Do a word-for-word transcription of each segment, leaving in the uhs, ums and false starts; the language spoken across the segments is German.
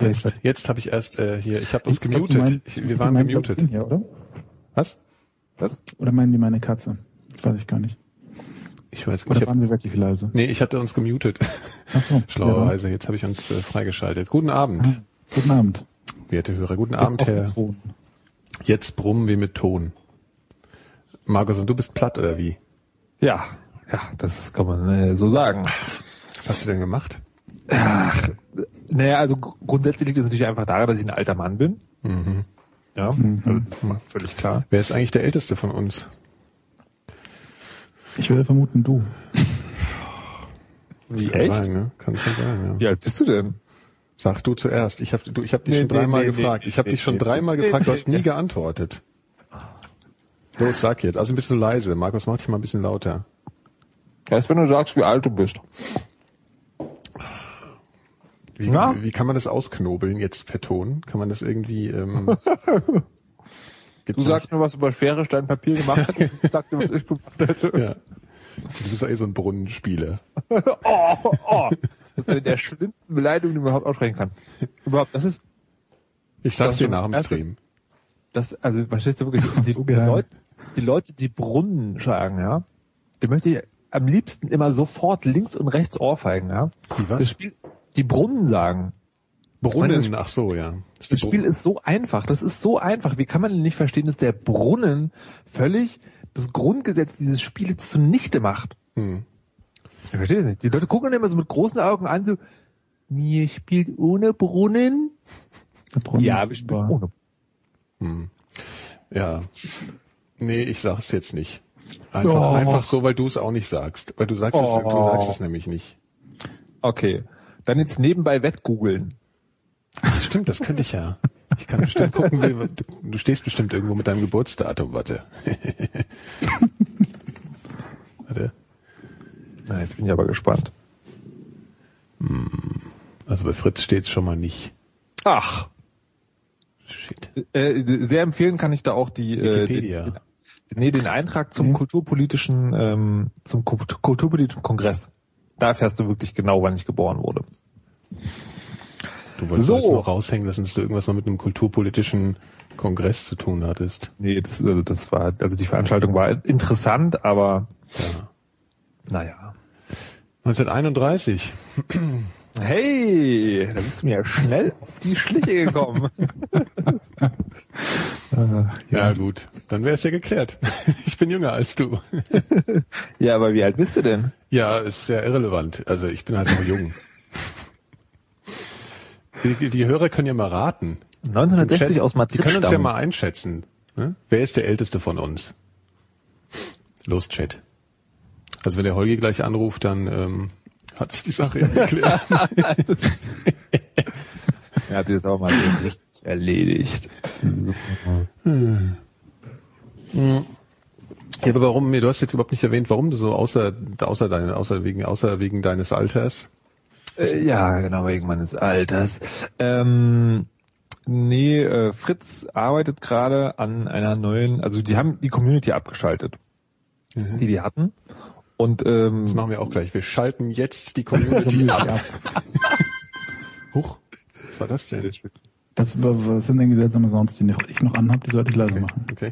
Jetzt, jetzt habe ich erst äh, hier, ich habe uns Ich gemutet. glaub, die meinen- ich, wir die waren meinen, gemutet. glaub ich, Hier, oder? Was? Was? Oder meinen die meine Katze? Das weiß ich gar nicht. Ich weiß Oder nicht. Ich waren hab, wir wirklich leise? nee, ich hatte uns gemutet. Ach so. Schlauerweise. Jetzt habe ich uns äh, freigeschaltet. Guten Abend, Ja. Guten Abend. werte Hörer. Guten Jetzt Abend, auch Herr. mit Ton. Jetzt brummen wir mit Ton. Markus, und du bist platt, oder wie? Ja, ja, das kann man äh, so sagen. Was hast du denn gemacht? Ach, naja, also gr- grundsätzlich liegt es natürlich einfach daran, dass ich ein alter Mann bin. Mhm. Ja, also das ist völlig klar. Wer ist eigentlich der Älteste von uns? Ich würde vermuten, du. Wie, Kann echt? sein, ne? Kann schon sein, ja. Wie alt bist du denn? Sag du zuerst. Ich habe du, ich hab dich Nee, schon nee, dreimal nee, gefragt. nee, ich habe nee, dich schon nee. dreimal Nee, gefragt, du nee, hast nie nee. geantwortet. Los, sag jetzt. Also ein bisschen leise. Markus, mach dich mal ein bisschen lauter. Erst wenn du sagst, wie alt du bist. Wie, Na? wie kann man das ausknobeln jetzt per Ton? Kann man das irgendwie... Ähm, Du sagst mir, was über schwere Stein Papier gemacht hast, ich sag dir, was ich gemacht hätte. Ja. Du bist ja eh so ein Brunnenspieler. Oh, oh. Das ist eine der schlimmsten Beleidigungen, die man überhaupt aussprechen kann. Überhaupt, das ist, Ich sag's Das dir ist nach dem erste- Stream. das, also, verstehst du wirklich, die, so die, geil. Leute, die Leute, die Brunnen schlagen, ja, die möchte ich am liebsten immer sofort links und rechts ohrfeigen, ja. Die was? Das Spiel, die Brunnen sagen. Brunnen, ach so, ja. ist Das die Spiel Brunnen. ist so einfach, das ist so einfach. Wie kann man denn nicht verstehen, dass der Brunnen völlig das Grundgesetz dieses Spieles zunichte macht? Hm. Ich verstehe das nicht. Die Leute gucken dann immer so mit großen Augen an, so, ihr spielt ohne Brunnen? Der Brunnen Ja, wir spielen war- ohne. Hm. Ja. Nee, ich sag's jetzt nicht. Einfach, Oh. einfach so, weil du es auch nicht sagst. Weil du sagst es, du Oh. sagst es nämlich nicht. Okay. Dann jetzt nebenbei wettgoogeln. Stimmt, das könnte ich ja. Ich kann bestimmt gucken, wie, du, du stehst bestimmt irgendwo mit deinem Geburtsdatum, warte. Warte. Na, jetzt bin ich aber gespannt. Also bei Fritz steht's schon mal nicht. Ach. Shit. Äh, sehr empfehlen kann ich da auch die, äh, Wikipedia. den, den, nee, den Eintrag zum Mhm. kulturpolitischen, ähm, zum Kult- kulturpolitischen Kongress. Da erfährst du wirklich genau, wann ich geboren wurde. Du wolltest So. jetzt noch raushängen lassen, dass du irgendwas mal mit einem kulturpolitischen Kongress zu tun hattest. Nee, das, also das war, also die Veranstaltung war interessant, aber Ja. naja. neunzehnhunderteinunddreißig. Hey, da bist du mir ja schnell auf die Schliche gekommen. Ja gut, dann wäre es ja geklärt. Ich bin jünger als du. Ja, aber wie alt bist du denn? Ja, ist sehr irrelevant. Also ich bin halt nur jung. Die, die Hörer können ja mal raten. neunzehnhundertsechzig Chat, aus Die Madrid können uns ja stammen. mal einschätzen. Ne? Wer ist der Älteste von uns? Los, Chat. Also wenn der Holgi gleich anruft, dann ähm, hat sich die Sache ja geklärt. Er hat sich das auch mal so richtig erledigt. Ja, aber warum, du hast jetzt überhaupt nicht erwähnt, warum du so außer, außer, deine, außer, wegen, außer wegen deines Alters. Äh, ja, genau, wegen meines Alters. Ähm, nee, äh, Fritz arbeitet gerade an einer neuen, also die haben die Community abgeschaltet, Mhm. die die hatten. Und ähm, Das machen wir auch gleich. Wir schalten jetzt die Community ab. Ja, Huch, was war das denn? das war- was sind irgendwie seltsame Sounds, die noch- ich noch anhab, die sollte ich leise Okay, machen. okay.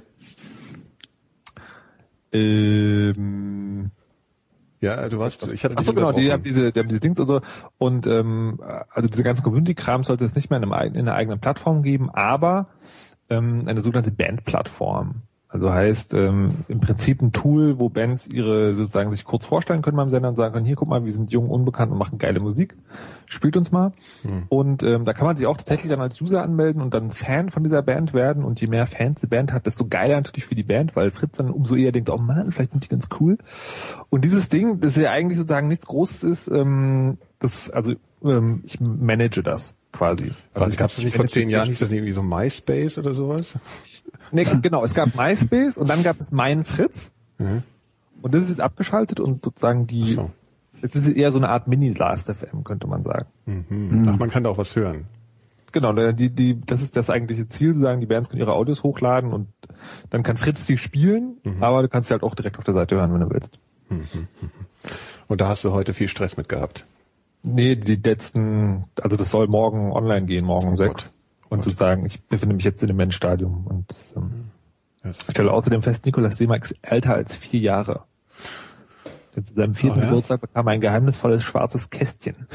ähm, Ja, du warst, ich hatte Ach dich so, genau, die unterbrochen. haben diese, die haben diese Dings und so. Und ähm, also diese ganzen Community-Kram sollte es nicht mehr in, einem, eigenen- in einer eigenen Plattform geben, aber ähm, eine sogenannte Band-Plattform. Also heißt ähm, im Prinzip ein Tool, wo Bands ihre sozusagen sich kurz vorstellen können beim Sender und sagen können, hier guck mal, wir sind jung, unbekannt und machen geile Musik, spielt uns mal. Hm. Und ähm, da kann man sich auch tatsächlich dann als User anmelden und dann Fan von dieser Band werden. Und je mehr Fans die Band hat, desto geiler natürlich für die Band, weil Fritz dann umso eher denkt, oh Mann, vielleicht sind die ganz cool. Und dieses Ding, das ja eigentlich sozusagen nichts Großes ist, ähm, das, also ähm, ich manage das quasi. Also Gab es das nicht vor zehn Jahren, hieß das nicht irgendwie so MySpace oder sowas? Nee, genau, es gab MySpace und dann gab es Mein Fritz. Mhm. Und das ist jetzt abgeschaltet und sozusagen die, Ach so. jetzt ist es eher so eine Art Mini-Last F M, könnte man sagen. Mhm. Ach, man kann da auch was hören. Genau, die, die, das ist das eigentliche Ziel, sagen, die Bands können ihre Audios hochladen und dann kann Fritz die spielen, Mhm. aber du kannst sie halt auch direkt auf der Seite hören, wenn du willst. Und da hast du heute viel Stress mit gehabt. Nee, die letzten, also das soll morgen online gehen, morgen um Oh sechs. Gott. Und Gott. sozusagen, ich befinde mich jetzt in dem Endstadium und ähm, Das- ich stelle außerdem fest, Nikolaus Seemack ist älter als vier Jahre. Denn zu seinem vierten Oh, ja? Geburtstag bekam er ein geheimnisvolles schwarzes Kästchen.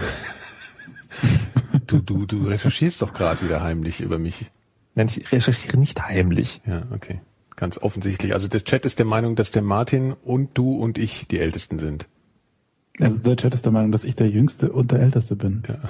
Du, du, du recherchierst doch gerade wieder heimlich über mich. Nein, ich recherchiere nicht heimlich. Ja, okay. Ganz offensichtlich. Also der Chat ist der Meinung, dass der Martin und du und ich die Ältesten sind. Also der Chat ist der Meinung, dass ich der Jüngste und der Älteste bin. Ja,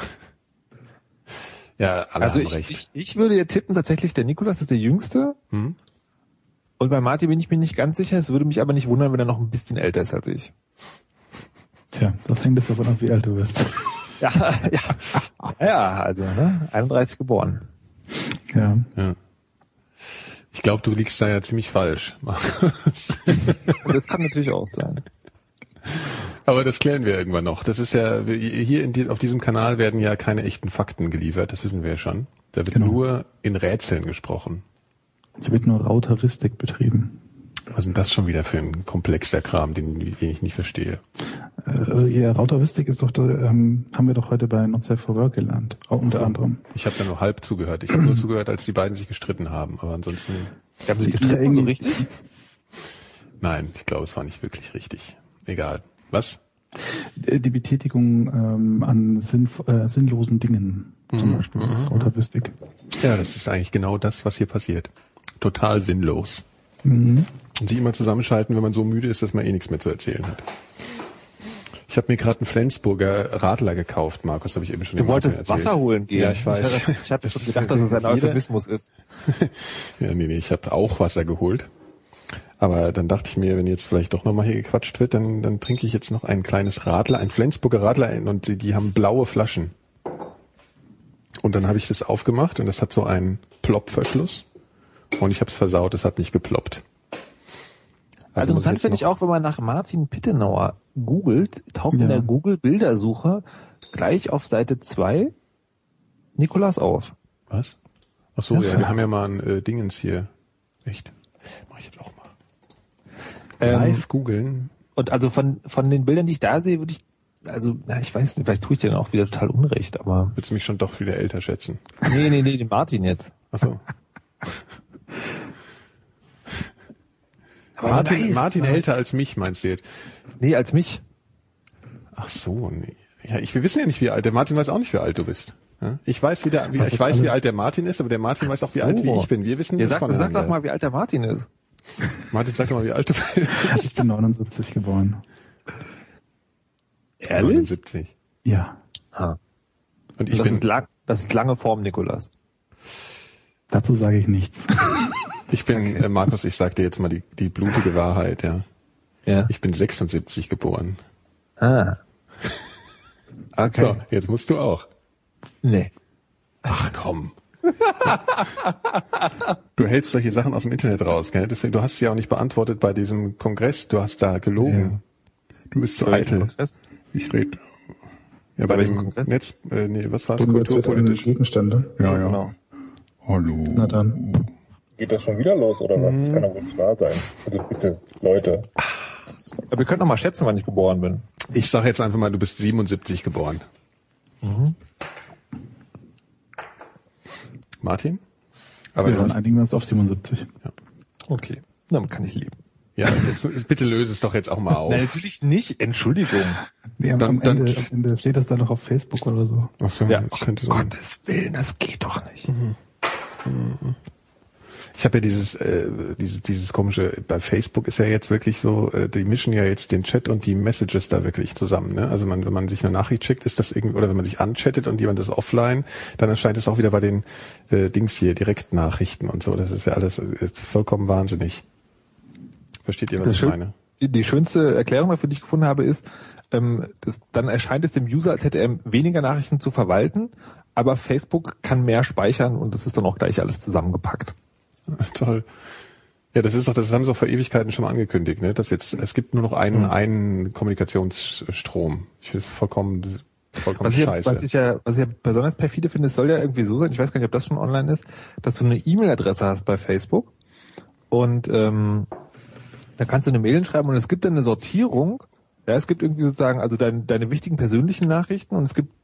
ja alle Also haben ich, recht. ich, ich würde ja tippen, tatsächlich der Nikolaus ist der Jüngste. Hm? Und bei Martin bin ich mir nicht ganz sicher. Es würde mich aber nicht wundern, wenn er noch ein bisschen älter ist als ich. Tja, das hängt jetzt davon ab, wie alt du bist. Ja, ja. Ja, also, ne? einunddreißig geboren. Ja. Ja. Ich glaube, du liegst da ja ziemlich falsch, Markus. Und das kann natürlich auch sein. Aber das klären wir irgendwann noch. Das ist ja, hier in die, auf diesem Kanal werden ja keine echten Fakten geliefert, das wissen wir ja schon. Da wird Genau. nur in Rätseln gesprochen. Hier wird nur Routeristik betrieben. Was ist denn das schon wieder für ein komplexer Kram, den, den ich nicht verstehe? Äh, ja, Routeristik ist doch, ähm, haben wir doch heute bei Not Safe for Work gelernt. Auch unter So. anderem. Ich habe da nur halb zugehört. Ich habe nur zugehört, als die beiden sich gestritten haben. Aber ansonsten, Haben Sie Ja, gestritten, irgendwie- so richtig? nein, ich glaube, es war nicht wirklich richtig. Egal. Was? Die Betätigung ähm, an sinn, äh, sinnlosen Dingen, zum Beispiel, das ist Routeristik. Ja, das ist eigentlich genau das, was hier passiert. Total sinnlos. Mhm. Und sich immer zusammenschalten, wenn man so müde ist, dass man eh nichts mehr zu erzählen hat. Ich habe mir gerade einen Flensburger Radler gekauft, Markus, habe ich eben schon Du dem Martin wolltest erzählt. Wasser holen gehen. Ja, ich weiß. Ich, ich habe Das schon ist- gedacht, dass es ein jeder- Euphemismus ist. Ja, nee, nee, ich habe auch Wasser geholt. Aber dann dachte ich mir, wenn jetzt vielleicht doch nochmal hier gequatscht wird, dann, dann trinke ich jetzt noch ein kleines Radler, ein Flensburger Radler und die, die haben blaue Flaschen. Und dann habe ich das aufgemacht und das hat so einen Ploppverschluss. Und ich habe es versaut, es hat nicht geploppt. Also muss interessant jetzt finde ich noch- auch, wenn man nach Martin Pittenauer googelt, taucht in Ja. der Google-Bildersuche gleich auf Seite zwei Nikolaus auf. Was? Ach so, Ja, ja, so. wir haben ja mal ein äh, Dingens hier. Echt? Mach ich jetzt auch mal. Ähm, Live googeln. Und also von von den Bildern, die ich da sehe, würde ich, also, na, ich weiß nicht, vielleicht tue ich dir dann auch wieder total Unrecht, aber Willst du mich schon doch wieder älter schätzen? nee, nee, nee, den Martin jetzt. Ach so. Aber Martin, weiß, Martin weiß. älter als mich, meinst du jetzt? Nee, als mich. Ach so, nee. Ja, ich, wir wissen ja nicht, wie alt. Der Martin weiß auch nicht, wie alt du bist. Ja? Ich weiß, wie der, wie, Was ich ist weiß, alle- wie alt der Martin ist, aber der Martin weiß auch, wie so. alt wie ich bin. Wir wissen Ja, das sag, sag voneinander. doch mal, wie alt der Martin ist. Martin, sag doch mal, wie alt du bist. Ich bin neunundsiebzig geboren. Ehrlich? neunundsiebzig. Ja, Ah. Und ich das, bin, ist lang, das ist lange vorm Nikolaus. dazu sage ich nichts. ich bin, äh, Markus, ich sag dir jetzt mal die, die blutige Wahrheit, ja. Ja. Ich bin sechsundsiebzig geboren. Ah. Okay. So, jetzt musst du auch. Nee. Ach komm. Du hältst solche Sachen aus dem Internet raus, gell? Deswegen, du hast sie ja auch nicht beantwortet bei diesem Kongress. Du hast da gelogen. Du bist zu eitel. Ich rede. Ja, bei, Bei welchem dem Kongress? Netz, äh, nee, was war das? Kulturpolitisch. Kulturpolitisch. Gegenstände. Ja, ja. Genau. Hallo. Na dann. Geht das schon wieder los oder was? Das kann doch wohl nicht wahr sein. Also bitte, Leute. Aber wir können noch mal schätzen, wann ich geboren bin. Ich sag jetzt einfach mal, du bist siebenundsiebzig geboren. Mhm. Martin? Aber Ja, du dann hast, einigen wir uns auf siebenundsiebzig. Okay. Damit kann ich leben. ja, jetzt, bitte löse es doch jetzt auch mal auf. Nein, natürlich nicht. Entschuldigung. Nee, am, Dann- am, Ende, dann- am Ende steht das dann noch auf Facebook oder so. Ach so, Ja. das könnte Um sein. Gottes Willen, das geht doch nicht. Ich habe ja dieses, äh, dieses, dieses komische, bei Facebook ist ja jetzt wirklich so, äh, die mischen ja jetzt den Chat und die Messages da wirklich zusammen. Ne? Also man, wenn man sich eine Nachricht schickt, ist das irgendwie, oder wenn man sich anchattet und jemand ist offline, dann erscheint es auch wieder bei den äh, Dings hier, Direktnachrichten und so. Das ist ja alles ist vollkommen wahnsinnig. Versteht ihr, was Das ich schön- meine? Die, die schönste Erklärung dafür, die ich gefunden habe, ist, ähm, das, dann erscheint es dem User, als hätte er weniger Nachrichten zu verwalten, aber Facebook kann mehr speichern und das ist dann auch gleich alles zusammengepackt. Toll. Ja, das ist doch, das haben sie auch vor Ewigkeiten schon mal angekündigt, ne? Dass jetzt, es gibt nur noch einen, Mhm. einen Kommunikationsstrom. Ich finde es vollkommen, vollkommen Was ich, ja, scheiße. was ich ja, was ich ja besonders perfide finde, es soll ja irgendwie so sein, ich weiß gar nicht, ob das schon online ist, dass du eine E-Mail-Adresse hast bei Facebook und ähm, da kannst du eine Mail schreiben und es gibt dann eine Sortierung. Ja, es gibt irgendwie sozusagen also dein, deine wichtigen persönlichen Nachrichten und es gibt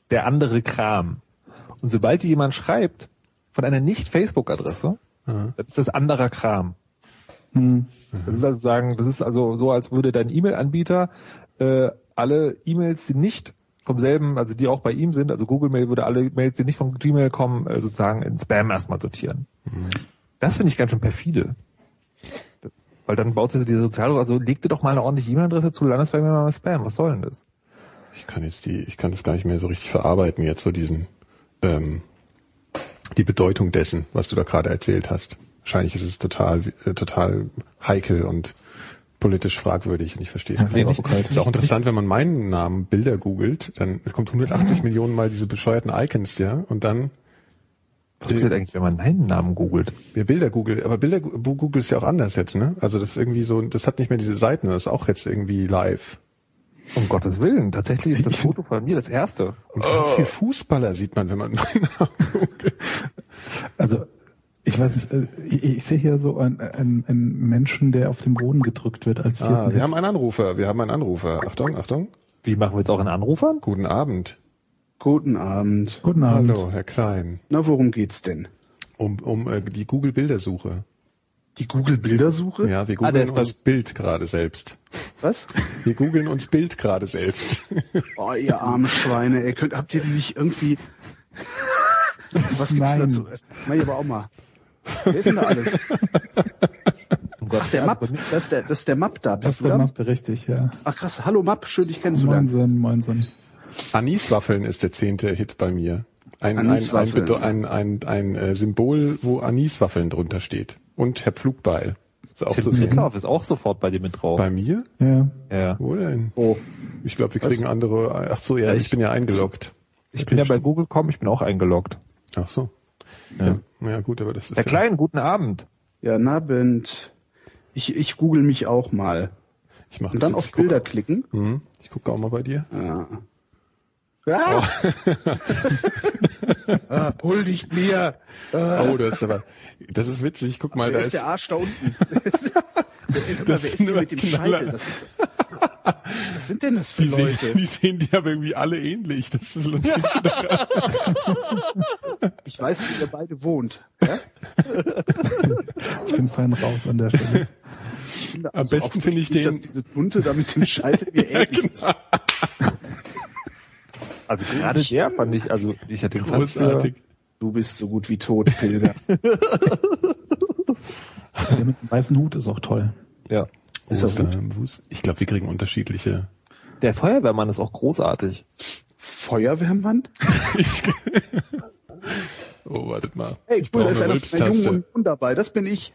der andere Kram. Und sobald dir jemand schreibt von einer Nicht-Facebook-Adresse, mhm. das ist das anderer Kram. Mhm. Das ist also sagen, das ist also so, als würde dein E-Mail-Anbieter äh, alle E-Mails, die nicht vom selben, also die auch bei ihm sind, also Google Mail würde alle Mails, die nicht von Gmail kommen, äh, sozusagen in Spam erstmal sortieren. Mhm. Das finde ich ganz schön perfide. Weil dann baut sich diese Sozial, also leg dir doch mal eine ordentliche E-Mail-Adresse zu, landest bei mir mal im Spam. Was soll denn das? Ich kann jetzt die, ich kann das gar nicht mehr so richtig verarbeiten jetzt, so diesen, ähm, die Bedeutung dessen, was du da gerade erzählt hast. Wahrscheinlich ist es total, äh, total heikel und politisch fragwürdig und ich verstehe es ja, nicht. Es ist auch interessant, wenn man meinen Namen Bilder googelt, dann es kommt hundertachtzig Millionen Mal diese bescheuerten Icons, ja, und dann was passiert eigentlich, wenn man meinen Namen googelt? Ja, Bilder googelt, aber Bilder Google ist ja auch anders jetzt, ne? Also das ist irgendwie so, das hat nicht mehr diese Seiten, das ist auch jetzt irgendwie live. Um Gottes Willen, tatsächlich ist das Foto von mir das erste. Und ganz oh. viel Fußballer sieht man, wenn man meinen Namen googelt. Also ich weiß nicht, ich, ich sehe hier so einen, einen, einen Menschen, der auf den Boden gedrückt wird. Als ah, wir haben einen Anrufer, wir haben einen Anrufer. Achtung, Achtung. Wie machen wir jetzt auch einen Anrufer? Guten Abend. Guten Abend. Guten Abend. Hallo, Herr Klein. Na, worum geht's denn? Um, um äh, die Google-Bildersuche. Die Google-Bildersuche? Ja, wir googeln ah, uns Bild gerade selbst. Was? Wir googeln uns Bild gerade selbst. Oh, ihr armen Schweine, ey, könnt, habt ihr die nicht irgendwie... Was gibt's Nein. dazu? Mach ich aber auch mal. Wer ist denn da alles? Ach, der Map, das ist der, das ist der Map da, bist das du da? Der Map, richtig, ja. Ach krass, hallo Map, schön dich kennenzulernen. Moinsen, moinsen. Aniswaffeln ist der zehnte Hit bei mir. Ein, ein, ein, ein, ein, ein, ein Symbol, wo Aniswaffeln drunter steht. Und Herr Pflugbeil. Ist auch zu sehen. Ist auch sofort bei dir mit drauf. Bei mir? Ja. Ja. Wo denn? Oh. Ich glaube, wir kriegen Was? andere, ach so, ja, ja ich, ich bin ja eingeloggt. Ich bin ja bei Google Punkt com, ich bin auch eingeloggt. Ach so. Ja. Ja, ja gut, aber das ist Herr ja Klein, guten Abend. Ja, guten Abend. Ich, ich google mich auch mal. Ich mach Und dann jetzt, auf Bilder gucke. klicken. Mhm. Ich gucke auch mal bei dir. Ja. Ah! Oh. ah, hol dich mir. Ah. Oh, das ist aber, das ist witzig. Guck mal, Wer da ist ist der Arsch da unten. Wer das ist denn mit dem Scheitel? Das ist, was sind denn das für die Leute? Sehen, die sehen die aber irgendwie alle ähnlich. Das ist das Lustigste. Ich weiß, wie ihr beide wohnt. Ja? Ich bin fein raus an der Stelle. Ich finde also am besten finde ich den, dass diese Bunte da mit dem Scheitel mir ähnlich ist. Ja, genau. Also gerade der fand ich, also ich hatte großartig. Fast, du bist so gut wie tot, Pilger. Der mit dem weißen Hut ist auch toll. Ja. Ist das gut? Ich glaube, wir kriegen unterschiedliche. Der Feuerwehrmann ist auch großartig. Feuerwehrmann? Oh, wartet mal. Hey, cool, da ist einer von einer jungen Hund dabei, das bin ich.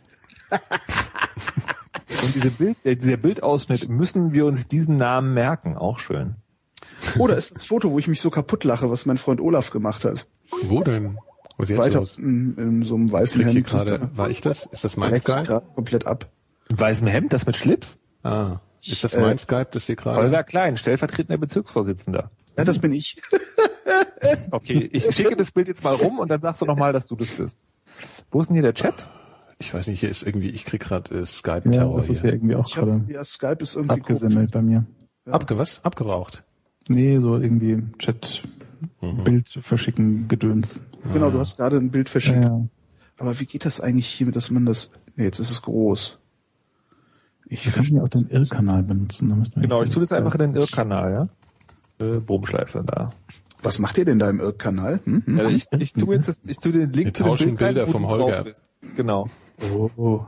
Und diese Bild, dieser Bildausschnitt, müssen wir uns diesen Namen merken, auch schön. Oh, da ist das Foto, wo ich mich so kaputt lache, was mein Freund Olaf gemacht hat. Wo denn? Wo ist jetzt Weiter los? In, in so einem weißen ich Hemd. Grade, war ich das? Ist das mein Skype? Komplett ab. Im weißen Hemd, das mit Schlips? Ah, ist das mein äh, Skype, das hier gerade? Holger Klein, stellvertretender Bezirksvorsitzender. Ja, das bin ich. Okay, ich schicke das Bild jetzt mal rum und dann sagst du nochmal, dass du das bist. Wo ist denn hier der Chat? Ich weiß nicht, hier ist irgendwie, ich krieg gerade äh, Skype-Terror. Ja, das ist hier. ja irgendwie auch gerade ja, Skype ist irgendwie abgesemmelt bei mir. Ja. Abge was? Abgeraucht? Nee, so irgendwie Chat, mhm. Bild verschicken, Gedöns. Genau, du hast gerade ein Bild verschickt. Ja, ja. Aber wie geht das eigentlich hier, dass man das... Nee, jetzt ist es groß. Ich kann ja auch den Irrkanal benutzen. Da müssen wir genau, ich tue das einfach in den Irrkanal, ja. Äh, Bogenschleife da. Was macht ihr denn da im Irrkanal? Hm? Hm? Ja, ich, ich tue jetzt, das, ich tue den Link wir zu den tauschen Bild Bilder vom Holger. Genau. Oh, oh.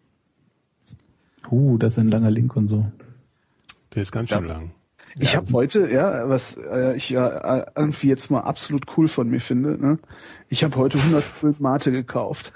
Uh, das ist ein langer Link und so. Der ist ganz schön ja. lang. Ich ja. habe heute, ja, was äh, ich ja äh, irgendwie jetzt mal absolut cool von mir finde, ne? Ich habe heute hundert Pfund Mate gekauft.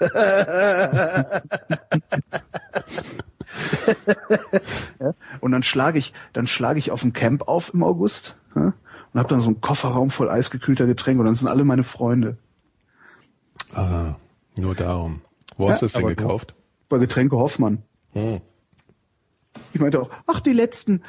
Ja? Und dann schlage ich, dann schlage ich auf dem Camp auf im August, ja? Und habe dann so einen Kofferraum voll eisgekühlter Getränke und dann sind alle meine Freunde. Ah, nur darum. Wo ja, hast du es denn gekauft? Bei Getränke Hoffmann. Hm. Ich meinte auch, ach, die letzten.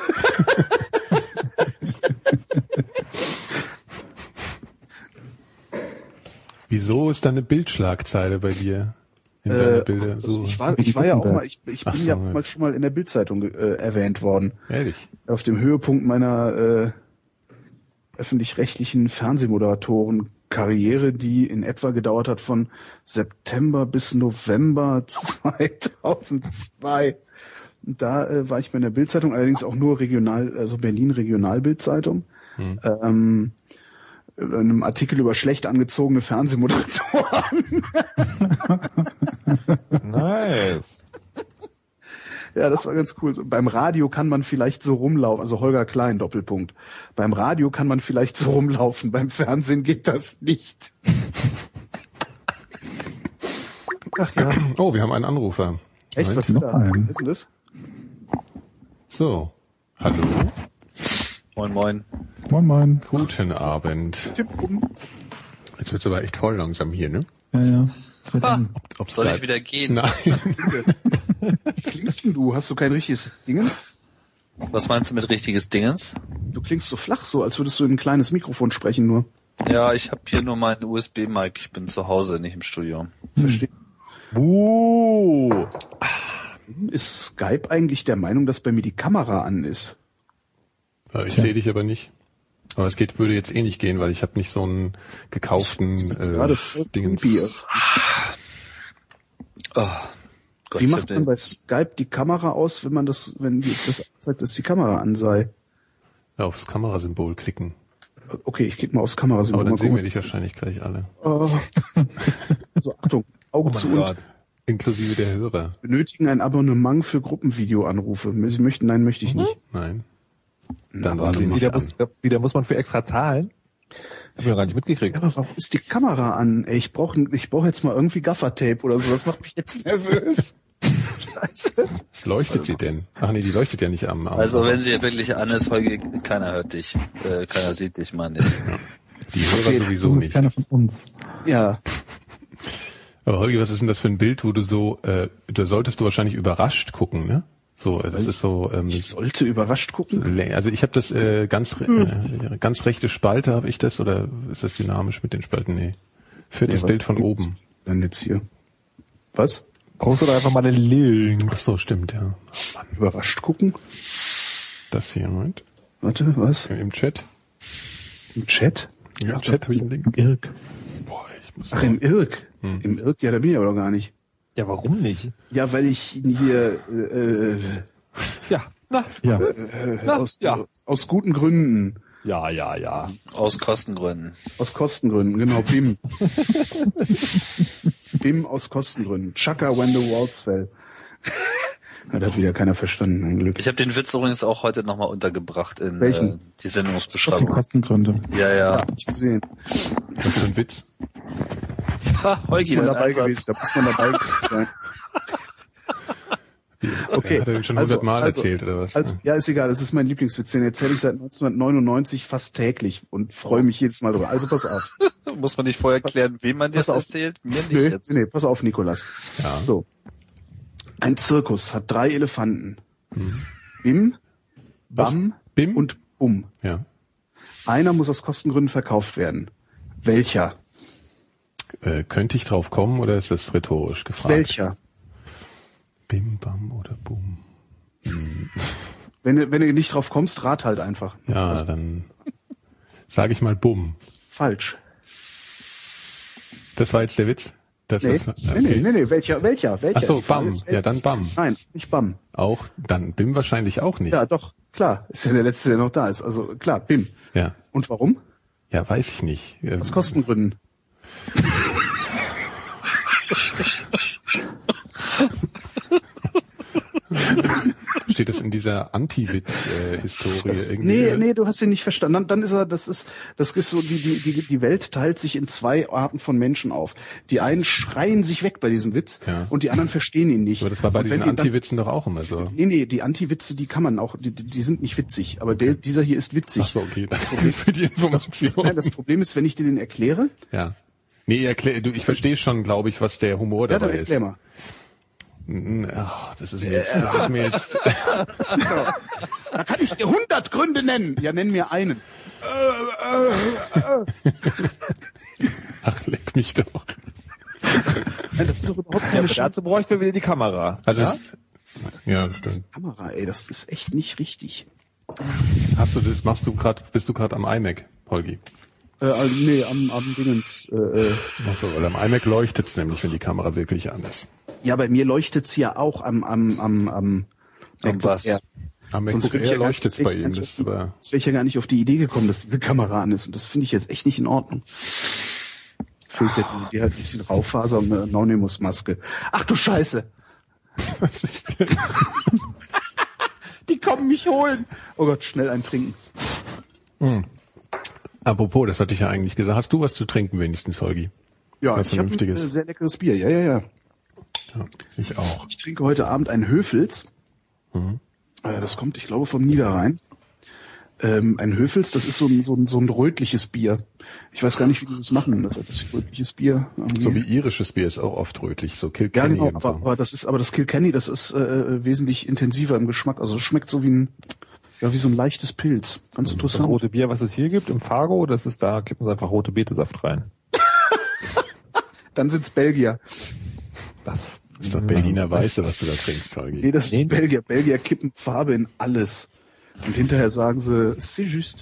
Wieso ist da eine Bildschlagzeile bei dir? In äh, deine Bilder? So. Ich war, ich war ja auch mal, ich, ich bin so, ja mal schon mal in der Bildzeitung äh, erwähnt worden. Ehrlich? Auf dem Höhepunkt meiner äh, öffentlich-rechtlichen Fernsehmoderatoren-Karriere, die in etwa gedauert hat von September bis November zweitausendzwei. Und da äh, war ich bei der Bild-Zeitung, allerdings auch nur regional, also Berlin Regional-Bild-Zeitung. Hm. Ähm, in einem Artikel über schlecht angezogene Fernsehmoderatoren. Nice. Ja, das war ganz cool. Beim Radio kann man vielleicht so rumlaufen, also Holger Klein, Doppelpunkt. Beim Radio kann man vielleicht so rumlaufen, beim Fernsehen geht das nicht. Ach ja. Oh, wir haben einen Anrufer. Echt, was noch da? einen. Was ist denn das? So, hallo. Moin, moin. Moin, moin. Guten Abend. Tipp um. Jetzt wird's aber echt voll langsam hier, ne? Ja, ja. Es wird Ah, eng. Ob, ob soll Skype- ich wieder gehen? Nein. Wie klingst denn du? Hast du kein richtiges Dingens? Was meinst du mit richtiges Dingens? Du klingst so flach, so als würdest du in ein kleines Mikrofon sprechen nur. Ja, ich habe hier nur meinen U S B-Mic. Ich bin zu Hause, nicht im Studio. Verstehe. Buh. Ist Skype eigentlich der Meinung, dass bei mir die Kamera an ist? Ja, ich sehe dich aber nicht. Aber es geht, würde jetzt eh nicht gehen, weil ich habe nicht so einen gekauften Das ist äh, gerade voll Dingens. creepy. Oh, Gott, Wie ich macht hab man den- bei Skype die Kamera aus, wenn man das, wenn die, das zeigt, dass die Kamera an sei? Ja, aufs Kamerasymbol klicken. Okay, ich klicke mal aufs Kamerasymbol. Aber dann mal sehen wir gucken. dich wahrscheinlich gleich alle. Oh. Also Achtung, Augen zu und Gott. Inklusive der Hörer. benötigen ein Abonnement für Gruppenvideoanrufe. Sie möchten, nein, möchte ich nicht. Nein. Dann war sie Wieder nicht an. muss, wieder muss man für extra zahlen. Hab ich noch gar nicht mitgekriegt. Ja, aber warum ist die Kamera an? Ey, ich brauche ich brauch jetzt mal irgendwie Gaffertape oder so. Das macht mich jetzt nervös. Scheiße. Leuchtet sie denn? Ach nee, die leuchtet ja nicht am, am Also wenn sie wirklich an ist, Holger, keiner hört dich. Äh, keiner sieht dich, meine ich. die Hörer sowieso Zumindest nicht. keiner von uns. Ja. Aber Holger, was ist denn das für ein Bild, wo du so, äh, da solltest du wahrscheinlich überrascht gucken, ne? So, äh, das ist so, ähm, Ich sollte überrascht gucken. also ich habe das äh, ganz äh, ganz rechte Spalte habe ich das oder ist das dynamisch mit den Spalten? Nee. Viertes Nee, Bild von was- oben. Dann jetzt hier. Was? Brauchst du da einfach mal den Link. Ach so, stimmt, ja. Überrascht gucken? Das hier, Moment. Warte, was? Im Chat. Im Chat? Ja, im Chat habe ich einen Link. Irk. Boah, ich muss Ach, im Irk. Hm. Im Irk? Ja, da bin ich aber doch gar nicht. Ja, warum nicht? Ja, weil ich hier äh, Ja, na, Ja. äh, Na, aus, ja. aus guten Gründen. ja, ja, ja. Aus Kostengründen. Aus Kostengründen, genau, B I M. B I M aus Kostengründen. Chaka when the walls fell. Das hat wieder keiner verstanden, ein Glück. Ich habe den Witz übrigens auch heute nochmal untergebracht in Welchen? äh, die Das sind Sendungsbeschreibung. Kostengründe. Ja, ja. Hab ich gesehen. Was für ein Witz? Ha, Da Holgi, muss man dein dabei Einsatz. gewesen, da muss man dabei gewesen sein. Okay. Hat er schon also- hundertmal also- erzählt, oder was? Also, ja, ist egal, das ist mein Lieblingswitz, den erzähle ich seit neunzehnhundertneunundneunzig fast täglich und freue mich jedes Mal drüber. Also pass auf. Muss man nicht vorher klären, wem man das Pass auf. erzählt? Mir nicht Nee, jetzt. nee, pass auf, Nikolas. Ja. So. Ein Zirkus hat drei Elefanten. Bim, Was? Bam Bim? und Bum. Ja. Einer muss aus Kostengründen verkauft werden. Welcher? Äh, könnte ich drauf kommen oder ist das rhetorisch gefragt? Welcher? Bim, bam oder bum. Wenn du, wenn du nicht drauf kommst, rat halt einfach. Ja, dann sage ich mal bum. Falsch. Das war jetzt der Witz? Das Nee, ist, nee, nee, nee, nee, welcher, welcher, welcher? Ach so, Die Frage bam. ist, Ja, dann bam. Nein, nicht Bam. Auch, dann bim wahrscheinlich auch nicht. Ja, doch, klar. Ist ja der Letzte, der noch da ist. Also klar, Bim. Ja, Und warum? ja weiß ich nicht. Ähm, Aus Kostengründen. Steht das in dieser Anti-Witz-Historie Das, irgendwie? nee, nee, du hast ihn nicht verstanden. Dann, dann ist er, das ist, das ist so, die, die, die, die Welt teilt sich in zwei Arten von Menschen auf. Die einen schreien sich weg bei diesem Witz Ja. und die anderen verstehen ihn nicht. Aber das war bei Und diesen wenn die dann- Anti-Witzen doch auch immer so. Nee, nee, die Anti-Witze, die kann man auch, die, die sind nicht witzig. Aber der, dieser hier ist witzig. Ach so, okay. Danke für die Information. Nein, das Problem ist, wenn ich dir den erkläre, Ja. Nee, erklär, du, ich verstehe schon, glaube ich, was der Humor ja, dann dabei ist. erklär mal. Ach, das ist mir jetzt, das ist mir jetzt, Da kann ich dir hundert Gründe nennen. Ja, nenn mir einen. ach, leck mich doch. Nein, das ist doch überhaupt Ja, keine aber dazu bräuchten wir wieder die Kamera. Also, ja? es, ja, das stimmt. Kamera, ey, das ist echt nicht richtig. Hast du das, machst du gerade, bist du gerade am iMac? Holgi? Äh, äh, nee, am, am Dingens. Äh, äh. Achso, weil am iMac leuchtet's nämlich, wenn die Kamera wirklich an ist. Ja, bei mir leuchtet's ja auch am am am am Am was? Air. Am Sonst MacBook würde ich Air ja gar leuchtet's nicht- bei ihm. Das ist aber Jetzt wäre ich ja gar nicht auf die Idee gekommen, dass diese Kamera an ist. Und das finde ich jetzt echt nicht in Ordnung. Füllt der D V D halt ein bisschen Raufaser und eine Anonymous-Maske. Ach du Scheiße! was ist denn? Die kommen mich holen! Oh Gott, schnell ein Trinken. Apropos, das hatte ich ja eigentlich gesagt. Hast du was zu trinken wenigstens, Holgi? Ja, Was ich habe ein Vernünftiges. äh, sehr leckeres Bier. Ja, ja, ja. Ja, ich auch. Ich trinke heute Abend ein Höfels. Mhm. Äh, Das kommt, ich glaube, vom Niederrhein. Ähm, ein Höfels, das ist so ein, so ein, so ein rötliches Bier. Ich weiß gar nicht, wie die das machen. Das ist rötliches Bier. irgendwie. So wie irisches Bier ist auch oft rötlich, so Ja, Kilkenny genau, und aber, so. aber das ist, aber das Kilkenny, das ist äh, wesentlich intensiver im Geschmack. Also es schmeckt so wie ein, ja, wie so ein leichtes Pilz. Ganz Das interessant. rote Bier, was es hier gibt, im Fargo, das ist, da kippen sie einfach rote Betesaft rein. Dann sind's Belgier. Das Das ist doch Berliner Weiße, was du da trinkst, Holgi. Nee, das Nee. ist Belgier. Belgier kippen Farbe in alles. Und hinterher sagen sie, c'est juste.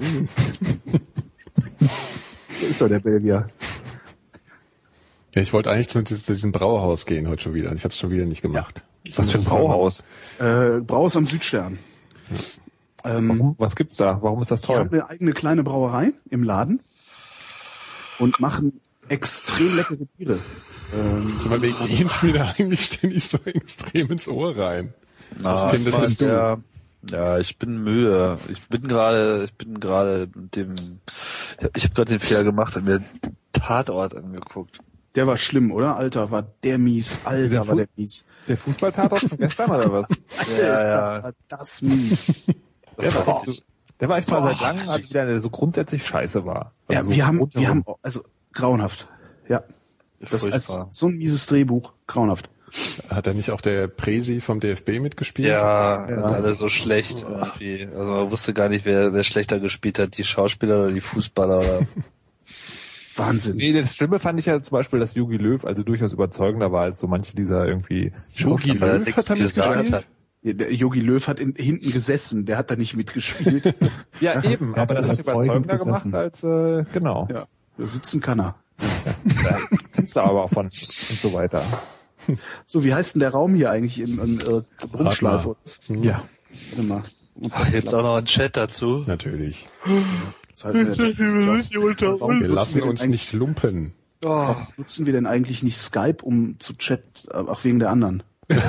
So ist doch der Belgier. Ja, ich wollte eigentlich zu dis- diesem Brauhaus gehen heute schon wieder. Ich habe es schon wieder nicht gemacht. Was für ein Brauhaus? Äh, Braus am Südstern. Ähm, Warum, was gibt's da? Warum ist das die toll? haben eine eigene kleine Brauerei im Laden und machen extrem leckere Biere. Ähm, Sag mal, wer geht mir da eigentlich ständig so extrem ins Ohr rein? Ah, Tim, das war bist du. der- Ja, ich bin müde. Ich bin gerade, ich bin gerade mit dem, ich habe gerade den Fehler gemacht und mir Tatort angeguckt. der war schlimm, oder? Alter, war der mies. Alter, Dieser war Fu- der mies. Der Fußballtatort von gestern oder was? Ja, ja. War das mies. Der war echt, so, der war echt mal seit Boah, langem mal wieder, der so grundsätzlich scheiße war. Ja, Also so wir haben, rundherum. wir haben, also grauenhaft. Ja, das Furchtbar. ist so ein mieses Drehbuch, grauenhaft. Hat da nicht auch der Presi vom D F B mitgespielt? Ja, ja. Alle so schlecht irgendwie. Also man wusste gar nicht, wer, wer schlechter gespielt hat, die Schauspieler oder die Fußballer oder. Wahnsinn. Nee, das Schlimme fand ich ja zum Beispiel, dass Jogi Löw also durchaus überzeugender war als so manche dieser irgendwie Jogi Schauspieler. Löw nichts hat da gesagt mitgespielt? hat. Ja, der Jogi Löw hat in, hinten gesessen, der hat da nicht mitgespielt. Ja, eben, aber das ist überzeugend überzeugender gemacht gesessen. als, äh, genau. Ja, da sitzen kann er. Da kennst du aber von und so weiter. So, wie heißt denn der Raum hier eigentlich in, in äh, Rumschleife? oder was? Hm. Ja, warte mal. Und Ach, gibt's auch noch einen Chat dazu? Natürlich. das halten wir natürlich nicht. Warum Wir nutzen lassen denn uns eigentlich- nicht lumpen. Oh, Warum nutzen wir denn eigentlich nicht Skype, um zu chatten, auch wegen der anderen?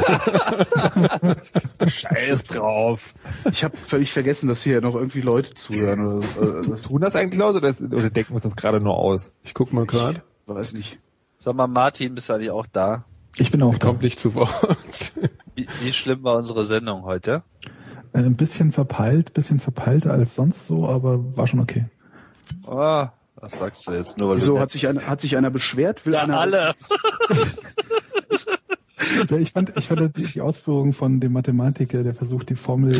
Scheiß drauf. Ich habe völlig vergessen, dass hier noch irgendwie Leute zuhören oder so. Äh, Tun das eigentlich Leute oder, ist, oder denken wir uns das gerade nur aus? Ich guck mal gerade. weiß nicht. sag mal, Martin, bist du eigentlich auch da? Ich bin auch Er da. kommt nicht zu Wort. Wie, wie schlimm war unsere Sendung heute? Äh, ein bisschen verpeilt, bisschen verpeilter als sonst so, aber war schon okay. Oh, was sagst du jetzt nur, weil Wieso du hat sich einer, hat sich einer beschwert? Will ja, einer alle. Ja, ich fand, ich fand die, die Ausführung von dem Mathematiker, der versucht, die Formel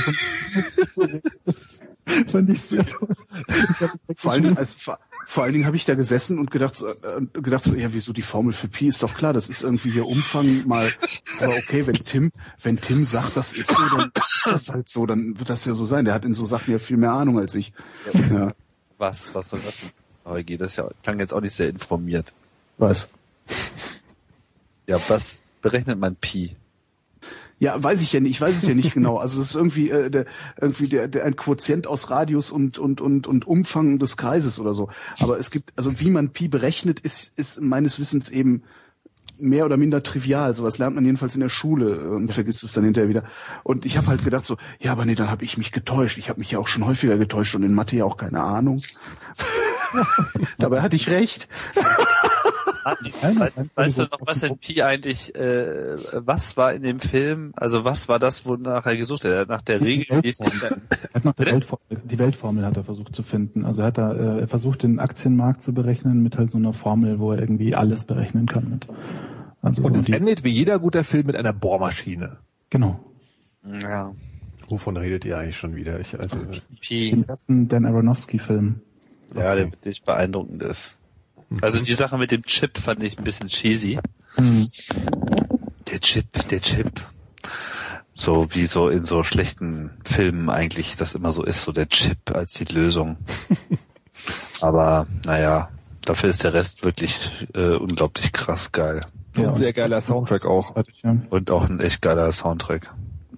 fand ich sehr toll. Ich hab Vor allen Dingen, also, vor, vor allen Dingen habe ich da gesessen und gedacht, so, äh, gedacht so, ja, wieso die Formel für Pi ist doch klar, das ist irgendwie hier Umfang mal, aber okay, wenn Tim, wenn Tim sagt, das ist so, dann ist das halt so, dann wird das ja so sein. Der hat in so Sachen ja viel mehr Ahnung als ich. Ja, Was, was soll das denn? Eugi, das ist ja, klang jetzt auch nicht sehr informiert. was? Ja, was berechnet man Pi? Ja, weiß ich ja nicht, ich weiß es ja nicht genau. Also das ist irgendwie, äh, der, irgendwie der, der ein Quotient aus Radius und und und und Umfang des Kreises oder so. Aber es gibt, also wie man Pi berechnet, ist ist meines Wissens eben mehr oder minder trivial. Sowas lernt man jedenfalls in der Schule und vergisst es dann hinterher wieder. Und ich habe halt gedacht so, ja, aber nee, dann habe ich mich getäuscht. Ich habe mich ja auch schon häufiger getäuscht und in Mathe ja auch keine Ahnung. Dabei hatte ich recht. Martin, Nein, weißt, nein, weißt du Entschuldigung. noch, was denn Pi eigentlich, äh, was war in dem Film, also was war das, wonach er gesucht hat? Er hat nach der Die Regel, Weltformel. Er hat nach der Bitte? Weltformel, die Weltformel hat er versucht zu finden. Also er hat da, äh, er versucht den Aktienmarkt zu berechnen mit halt so einer Formel, wo er irgendwie alles berechnen kann mit. Also Und so es die, endet wie jeder guter Film mit einer Bohrmaschine. genau. ja, Wovon redet ihr eigentlich schon wieder? Ich, also, Pi, Den ersten Dan Aronofsky-Film. ja, der wirklich beeindruckend ist. Also die Sache mit dem Chip fand ich ein bisschen cheesy. Mhm. Der Chip, der Chip. So wie so in so schlechten Filmen eigentlich das immer so ist, so der Chip als die Lösung. Aber naja, dafür ist der Rest wirklich äh, unglaublich krass geil. Ja, und sehr geiler Soundtrack auch. Und auch ein echt geiler Soundtrack.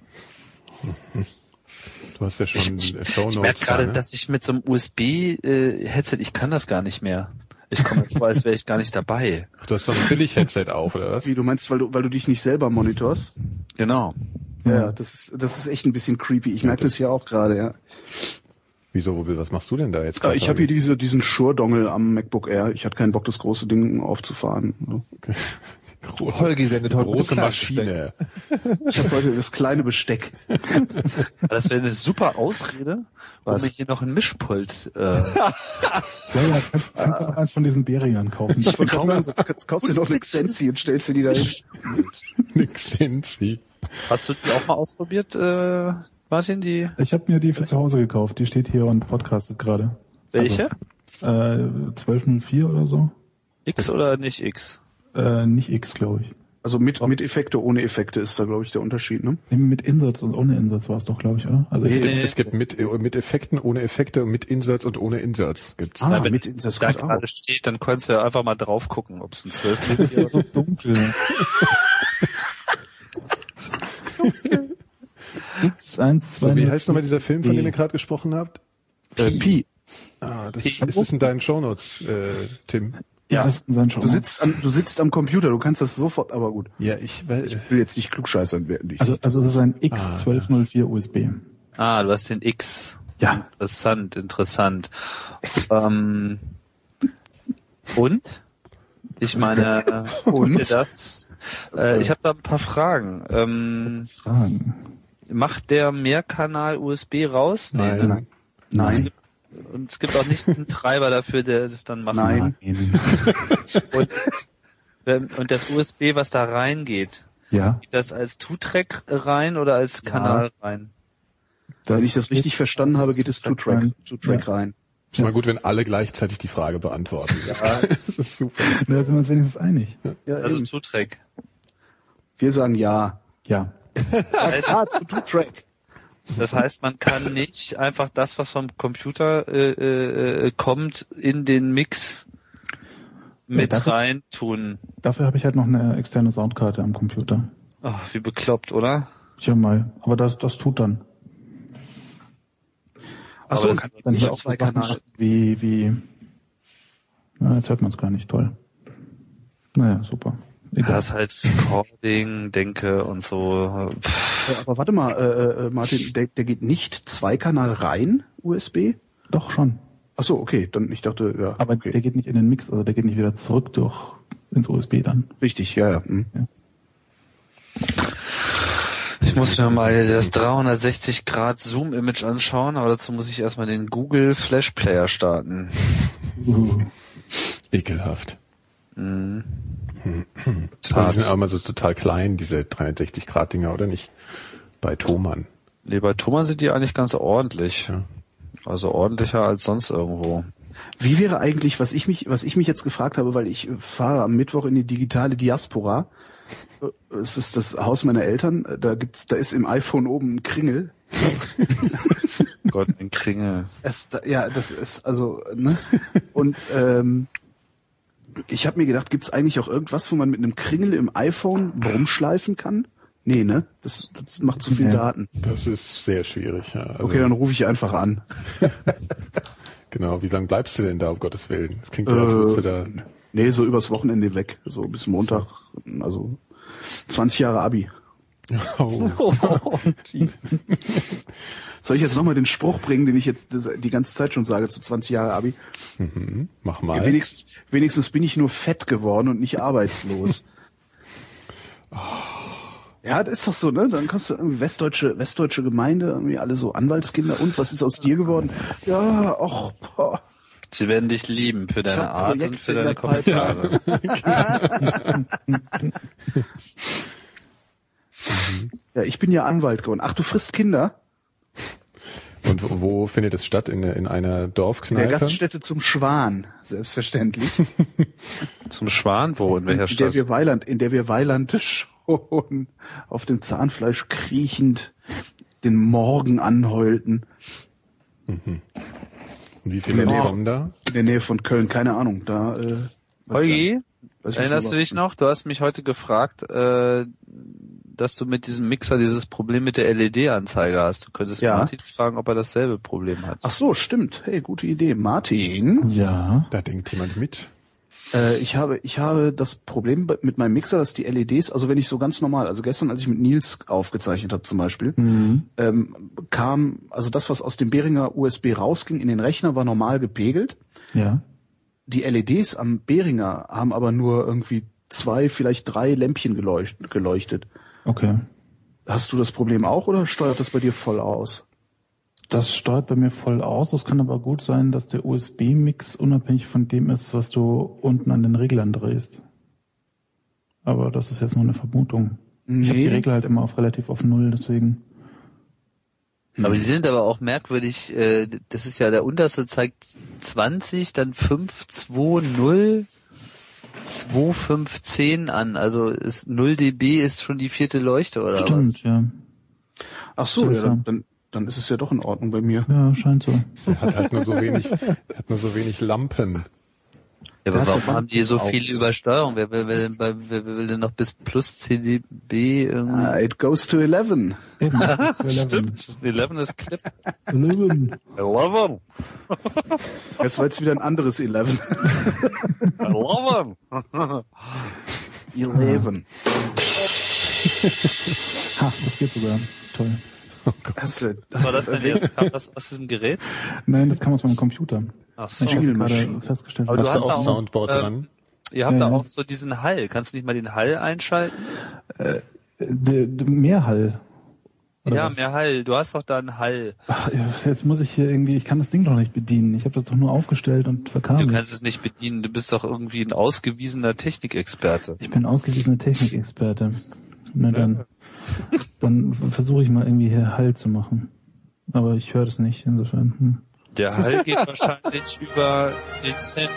Du hast ja schon Ich, Shownotes. ich merke gerade, ne? dass ich mit so einem U S B-Headset, ich kann das gar nicht mehr. Ich komme mir vor, als wäre ich gar nicht dabei. Du hast so ein Billig-Headset auf, oder was? Wie, du meinst, weil du, weil du dich nicht selber monitorst? Genau. Ja, ja, das ist, das ist echt ein bisschen creepy. Ich merke das ja auch gerade, ja. Wieso, was machst du denn da jetzt? Äh, Ich habe hier diese, diesen Shure-Dongle am MacBook Air. Ich hatte keinen Bock, das große Ding aufzufahren. So. große, Holgi sendet heute große mit Maschine. Ich habe heute das kleine Besteck. Das wäre eine super Ausrede, um Was? mir hier noch ein Mischpult. Äh, Ja, ja, kannst, kannst du noch eins von diesen Berian kaufen. Ich wollte gerade sagen, so, kaufst du noch eine Xenzi und stellst dir die da hin. Nix sind sie. hast du die auch mal ausprobiert, äh, Martin? Die Ich habe mir die für zu Hause gekauft. Die steht hier und podcastet gerade. welche? Äh, zwölf null vier oder so. X oder nicht X? Äh, nicht X, glaube ich. Also mit, mit Effekte, ohne Effekte ist da, glaube ich, der Unterschied, ne? Nee, mit Inserts und ohne Inserts war es doch, glaube ich, oder? Also Es ich, gibt, es gibt mit, mit Effekten, ohne Effekte und mit Inserts und ohne Inserts gibt's. Ah, wenn mit Inserts da gibt's auch. gerade steht, dann kannst du ja einfach mal drauf gucken, ob es ein zwölf das ist hier so dunkel. X eins zwei So, wie heißt nochmal dieser Film, von dem ihr gerade gesprochen habt? Äh, Pi. Ah, das ist es in deinen Shownotes, äh, Tim. Ja, das ist sein schon. Du sitzt am, du sitzt am Computer, du kannst das sofort, aber gut. Ja, ich, weil, Ich will jetzt nicht klugscheißern werden. Ich, Also, also es ist ein X zwölf null vier U S B. Ah, du hast den X. Ja. Interessant, interessant. ähm, und? Ich meine, und das? Äh, ich habe da ein paar Fragen. Ähm, Fragen. macht der Mehrkanal-U S B raus? Nee, nein, ne? nein, Und es gibt auch nicht einen Treiber dafür, der das dann macht. nein. Und, wenn- und das U S B, was da reingeht, Ja. geht das als Two-Track rein oder als Kanal rein? Wenn ich das richtig verstanden habe, geht es Two-Track, rein. Two-Track rein. ist mal gut, wenn alle gleichzeitig die Frage beantworten. Das, das ist super. Da sind wir uns wenigstens einig. Ja, Also eben. Two-Track. Wir sagen ja. Ja. Das heißt, Ah, zu Two-Track. das heißt, man kann nicht einfach das, was vom Computer äh, äh, kommt, in den Mix mit dafür- rein tun. Dafür habe ich halt noch eine externe Soundkarte am Computer. Ach, wie bekloppt, oder? Tja mal. Aber das, das tut dann. Achso, Aber kann Dann nicht hier auch zwei so Sachen Kanal. wie, wie, na, jetzt hört man es gar nicht, toll. Naja, super. Egal. Das halt Recording, Denke und so. Pff, Ja, aber warte mal, äh, äh, Martin, der, der geht nicht zwei Kanal rein, U S B? Doch schon. Achso, okay, dann ich dachte, ja. Aber okay. der geht nicht in den Mix, also der geht nicht wieder zurück durch ins U S B dann. Richtig, ja, ja. Hm. Ich muss mir mal das dreihundertsechzig Grad Zoom-Image anschauen, aber dazu muss ich erstmal den Google Flash Player starten. Uh. Ekelhaft. Mhm. Aber die sind auch immer so total klein, diese dreihundertsechzig Grad Dinger, oder nicht? Bei Thomann. Nee, bei Thomann sind die eigentlich ganz ordentlich. Ja. Also ordentlicher als sonst irgendwo. Wie wäre eigentlich, was ich mich, was ich mich jetzt gefragt habe, weil ich fahre am Mittwoch in die digitale Diaspora. Es ist das Haus meiner Eltern. Da gibt's, da ist im iPhone oben ein Kringel. Gott, ein Kringel. Es, da, ja, das ist also, ne? Und ähm, ich habe mir gedacht, gibt's eigentlich auch irgendwas, wo man mit einem Kringel im iPhone rumschleifen kann? Nee, ne? Das, das macht zu viel Nee. Daten. Das ist sehr schwierig. Ja. Also, Okay, dann rufe ich einfach an. genau, wie lange bleibst du denn da, um Gottes Willen? Das klingt ja, als würdest du da... Nee, so übers Wochenende weg. So bis Montag. Also zwanzig Jahre Abi. Oh. Soll ich jetzt nochmal den Spruch bringen, den ich jetzt das- die ganze Zeit schon sage zu zwanzig Jahre Abi? Mhm. Mach mal. Ja, wenigstens, wenigstens bin ich nur fett geworden und nicht arbeitslos. Ja, das ist doch so, ne? Dann kannst du irgendwie westdeutsche, westdeutsche Gemeinde, irgendwie alle so Anwaltskinder. Und was ist aus dir geworden? Ja, ach, boah. Sie werden dich lieben für deine hab Art und Projekte für in deine der Pipeline. Kommentare. Ja, ich bin ja Anwalt geworden. Ach, du frisst Kinder? Und wo, wo findet es statt? In, in einer In der Dorfkneipe? Gaststätte zum Schwan, selbstverständlich. Zum Schwan, wo, in welcher in der Stadt? wir Weiland, in der wir Weiland Telefon auf dem Zahnfleisch kriechend den Morgen anheulten. Mhm. Und wie viele Nähe, kommen da? In der Nähe von Köln, keine Ahnung. Da. Äh, Holgi, weiß ich erinnerst nicht, du dich noch? Du hast mich heute gefragt, äh, dass du mit diesem Mixer dieses Problem mit der L E D-Anzeige hast. Du könntest Ja. Martin fragen, ob er dasselbe Problem hat. Ach so, stimmt. Hey, gute Idee. Martin, Ja. Da denkt jemand mit. äh, ich habe ich habe das Problem bei- mit meinem Mixer, dass die L E Ds, also wenn ich so ganz normal, also gestern, als ich mit Nils aufgezeichnet habe zum Beispiel, Mhm. ähm, kam, also das, was aus dem Behringer U S B rausging in den Rechner, war normal gepegelt. Ja. Die L E Ds am Behringer haben aber nur irgendwie zwei, vielleicht drei Lämpchen geleucht- geleuchtet. Okay. Hast du das Problem auch oder steuert das bei dir voll aus? Das steuert bei mir voll aus. Es kann aber gut sein, dass der U S B-Mix unabhängig von dem ist, was du unten an den Reglern drehst. Aber das ist jetzt nur eine Vermutung. Nee. Ich habe die Regler halt immer auf relativ auf Null, deswegen. Aber die sind aber auch merkwürdig, äh, das ist ja der unterste zeigt zwanzig, dann fünf, zwei, null, zwei, fünf, zehn an. Also ist null dB ist schon die vierte Leuchte oder Stimmt, was? ja. Ach so, Stimmt, ja, ja. dann, dann, dann ist es ja doch in Ordnung bei mir. Ja, scheint so. Der hat halt nur so wenig, der hat nur so wenig Lampen. Ja, aber Der warum hat haben die so auch- viele Übersteuerung? Wer will, wer, denn bei, wer will denn noch bis plus zehn dB irgendwie? Ah, it goes to eleven. Eben, das ist für elf. Stimmt, elf ist Clip. elf. elf. Das war jetzt wieder ein anderes eleven. elf. eleven. Ha, das geht sogar. Toll. Hast du, Was war das denn jetzt? Kam das aus diesem Gerät? Nein, das kam aus meinem Computer. Ach so. Ich habe Jingle gerade Machine. festgestellt. Aber du Hast hast du auch auch, Soundboard ähm, dran? Ihr habt Ja, da ja. auch so diesen Hall. Kannst du nicht mal den Hall einschalten? äh, d- d- mehr Hall. Oder ja, was? mehr Hall. Du hast doch da einen Hall. Ach, jetzt muss ich hier irgendwie, ich kann das Ding doch nicht bedienen. Ich habe das doch nur aufgestellt und Du verkabelt. kannst es nicht bedienen. Du bist doch irgendwie ein ausgewiesener Technikexperte. Ich bin ausgewiesener Technikexperte. Na dann, dann versuche ich mal irgendwie hier Hall zu machen. Aber ich höre das nicht, insofern. Hm. Der Hall geht wahrscheinlich über den Cent.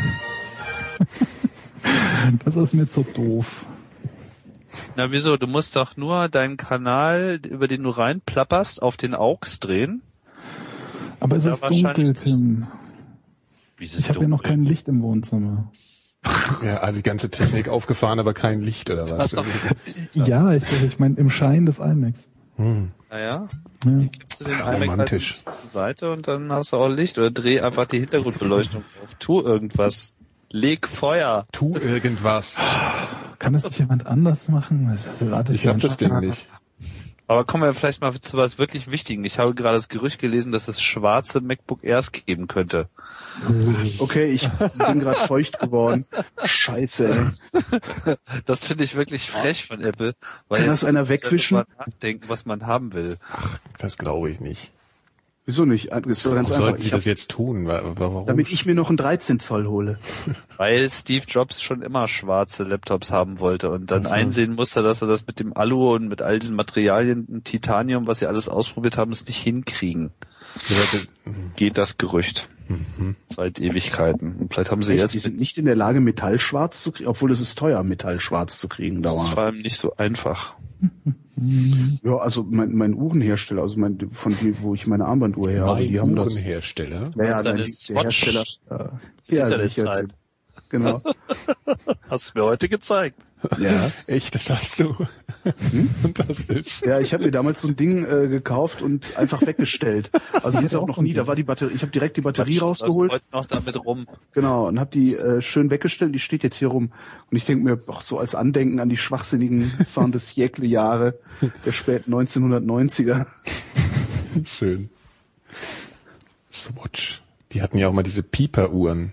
Das ist mir zu doof. Na wieso? Du musst doch nur deinen Kanal, über den du reinplapperst, auf den A U X drehen. Aber es Ja, ist wahrscheinlich dunkel, nicht. Tim. Wie ist es Ich habe ja noch dunkel? kein Licht im Wohnzimmer. Ja, also die ganze Technik aufgefahren, aber kein Licht oder was? Hast doch- Ja, ich, ich meine im Schein des iMacs. Hm. Naja, Ja. gibst du den iMac Romantisch. halt zur Seite und dann hast du auch Licht. Oder dreh einfach die Hintergrundbeleuchtung auf. Tu irgendwas. Leg Feuer. Tu irgendwas. Kann das nicht jemand anders machen? Das erwarte Ich hab ja das Ding nicht. Aber kommen wir vielleicht mal zu was wirklich Wichtigen. Ich habe gerade das Gerücht gelesen, dass es schwarze MacBook Airs geben könnte. okay, ich bin gerade feucht geworden. Scheiße, ey. Das finde ich wirklich frech von Apple. Weil Kann jetzt das einer muss man wegwischen? darüber nachdenken, was man haben will. Das glaube ich nicht. Wieso nicht? Ist doch ganz Warum einfach. sollten sie Ich hab, das jetzt tun? Wa- wa- Warum? damit ich mir noch einen dreizehn Zoll hole. Weil Steve Jobs schon immer schwarze Laptops haben wollte und dann Ach so. einsehen musste, dass er das mit dem Alu und mit all diesen Materialien, und Titanium, was sie alles ausprobiert haben, es nicht hinkriegen. Geht das Gerücht. Seit Ewigkeiten. Und vielleicht haben sie Echt, jetzt, die sind nicht in der Lage, Metall schwarz zu kriegen, obwohl es ist teuer, Metall schwarz zu kriegen das ist vor dauerhaft. allem nicht so einfach. Ja, also mein, mein Uhrenhersteller, also mein, von dem, wo ich meine Armbanduhr her habe, Mein die haben das. Uhrenhersteller. Ja, ja, Das ist nein, eine die, der Swatch. Hersteller. Die Ja, Internetzeit. sicher. Genau. Hast du mir heute gezeigt. Ja. Echt, das hast du. Fantastisch. Ja, ich habe mir damals so ein Ding äh, gekauft und einfach weggestellt. Also die ist auch noch nie, da war die Batterie, ich habe direkt die Batterie Quatsch, rausgeholt. Du läufst heute noch damit rum. Genau, und habe die äh, schön weggestellt, die steht jetzt hier rum. Und ich denke mir, auch so als Andenken an die schwachsinnigen Fin de siècle Jahre der späten neunzehnhundertneunziger. Schön. Swatch. Die hatten ja auch mal diese Pieper-Uhren.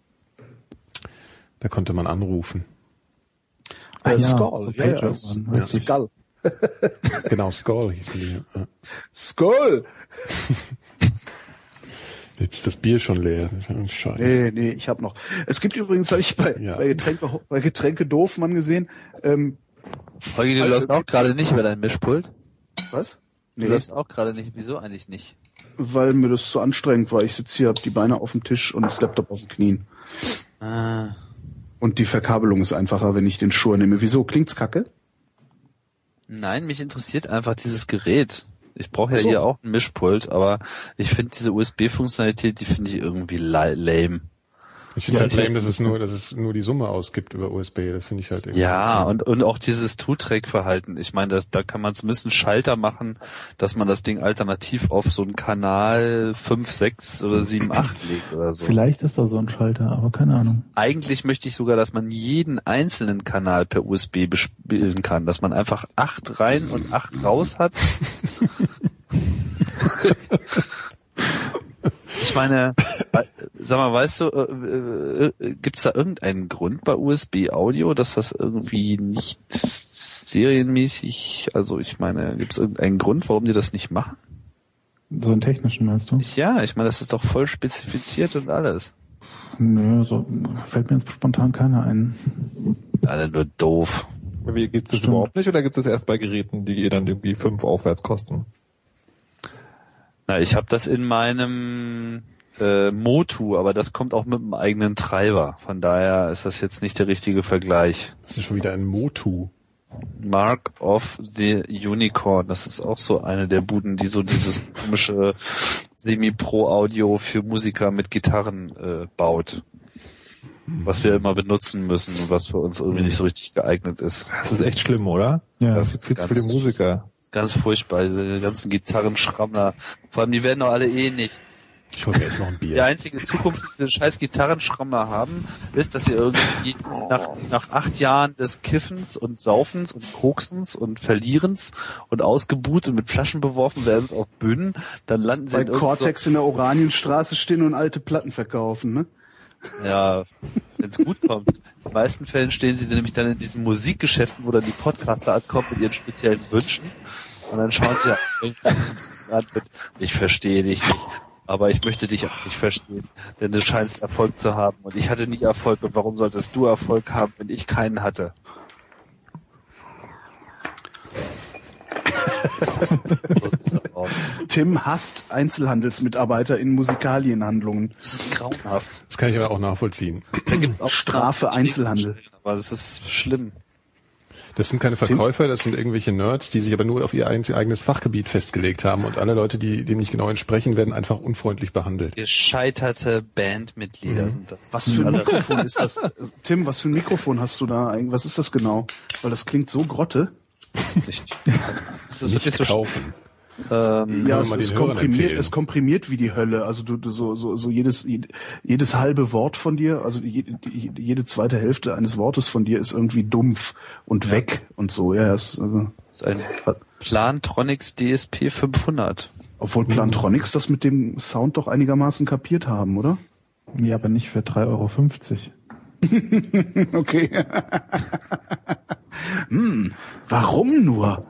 Da konnte man anrufen. Ah, Äh, ja, Skull, so ja, ja, Pager-Uhren, ja, richtig. Skull. Genau, Skull hießen die. Ja. Skull! Jetzt ist das Bier schon leer. Das ist ein Scheiß. Nee, nee, ich habe noch. Es gibt übrigens, habe ich bei, Ja. bei Getränke, bei Getränke doof mal gesehen, ähm, Holgi, du Also, läufst auch gerade nicht über dein Mischpult. was? Du Nee, läufst auch gerade nicht. Wieso eigentlich nicht? weil mir das zu anstrengend war. Ich sitze hier, hab die Beine auf dem Tisch und das Laptop auf den Knien. Ah. Und die Verkabelung ist einfacher, wenn ich den Schuh nehme. Wieso? Klingt's kacke? Nein, mich interessiert einfach dieses Gerät. Ich brauche ja Ach so. hier auch ein Mischpult, aber ich finde diese U S B-Funktionalität, die finde ich irgendwie la- lame. Ich finde es Ja, halt ich- lame, dass es nur, dass es nur die Summe ausgibt über U S B. Das finde ich halt irgendwie. Ja, so- und und auch dieses Two-Track-Verhalten. Ich meine, das, da kann man zumindest einen Schalter machen, dass man das Ding alternativ auf so einen Kanal fünf, sechs oder sieben, acht legt oder so. Vielleicht ist da so ein Schalter, aber keine Ahnung. Eigentlich möchte ich sogar, dass man jeden einzelnen Kanal per U S B bespielen kann, dass man einfach acht rein und acht raus hat. Ich meine, sag mal, weißt du, äh, äh, gibt es da irgendeinen Grund bei U S B-Audio, dass das irgendwie nicht serienmäßig, also ich meine, gibt es irgendeinen Grund, warum die das nicht machen? So einen technischen meinst du? Ja, ich meine, das ist doch voll spezifiziert und alles. Nö, so fällt mir jetzt spontan keiner ein. Alle nur doof. Wie, gibt es das Stimmt. überhaupt nicht oder gibt es erst bei Geräten, die dann irgendwie fünf aufwärts kosten? Na, ich habe das in meinem äh, Motu, aber das kommt auch mit einem eigenen Treiber. Von daher ist das jetzt nicht der richtige Vergleich. Das ist schon wieder ein Motu. Mark of the Unicorn, das ist auch so eine der Buden, die so dieses komische Semi-Pro-Audio für Musiker mit Gitarren äh, baut. Was wir immer benutzen müssen und was für uns irgendwie nicht so richtig geeignet ist. Das ist echt schlimm, oder? Ja. Das ist viel für die ganz- Musiker. Ganz furchtbar, diese ganzen Gitarrenschrammler. Vor allem, die werden doch alle eh nichts. Ich hole mir jetzt noch ein Die Bier. einzige Zukunft, die diese scheiß Gitarrenschrammler haben, ist, dass sie irgendwie nach, nach acht Jahren des Kiffens und Saufens und Koksens und Verlierens und ausgebuht und mit Flaschen beworfen werden auf Bühnen, dann landen sie Bei in irgendwo- Cortex in der Oranienstraße stehen und alte Platten verkaufen, ne? Ja, wenn es gut kommt. In den meisten Fällen stehen sie nämlich dann in diesen Musikgeschäften, wo dann die Podcaster ankommen mit ihren speziellen Wünschen. Und dann schauen sie an mit, ich verstehe dich nicht, aber ich möchte dich auch nicht verstehen, denn du scheinst Erfolg zu haben und ich hatte nie Erfolg und warum solltest du Erfolg haben, wenn ich keinen hatte? So sieht's aus. Tim hasst Einzelhandelsmitarbeiter in Musikalienhandlungen. Das ist grauenhaft. Das kann ich aber auch nachvollziehen. Da gibt auch Strafe Einzelhandel. Aber das ist schlimm. Das sind keine Verkäufer, das sind irgendwelche Nerds, die sich aber nur auf ihr eigenes Fachgebiet festgelegt haben und alle Leute, die dem nicht genau entsprechen, werden einfach unfreundlich behandelt. Gescheiterte Bandmitglieder sind das. Was für ein Alle- Mikrofon ist das? Tim, was für ein Mikrofon hast du da eigentlich? Was ist das genau? Weil das klingt so grotte. Nicht. Das ist wirklich Nicht so kaufen. ähm, Ja, wir es, mal es, den Hörern komprimiert, empfehlen. es komprimiert wie die Hölle. Also du, du so, so, so jedes, jedes halbe Wort von dir, also jede, jede zweite Hälfte eines Wortes von dir ist irgendwie dumpf und weg und so. Ja, es, also, ist ein Plantronics D S P fünfhundert. obwohl Plantronics das mit dem Sound doch einigermaßen kapiert haben, oder? Ja, aber nicht für drei Euro fünfzig. Okay. hm, warum nur?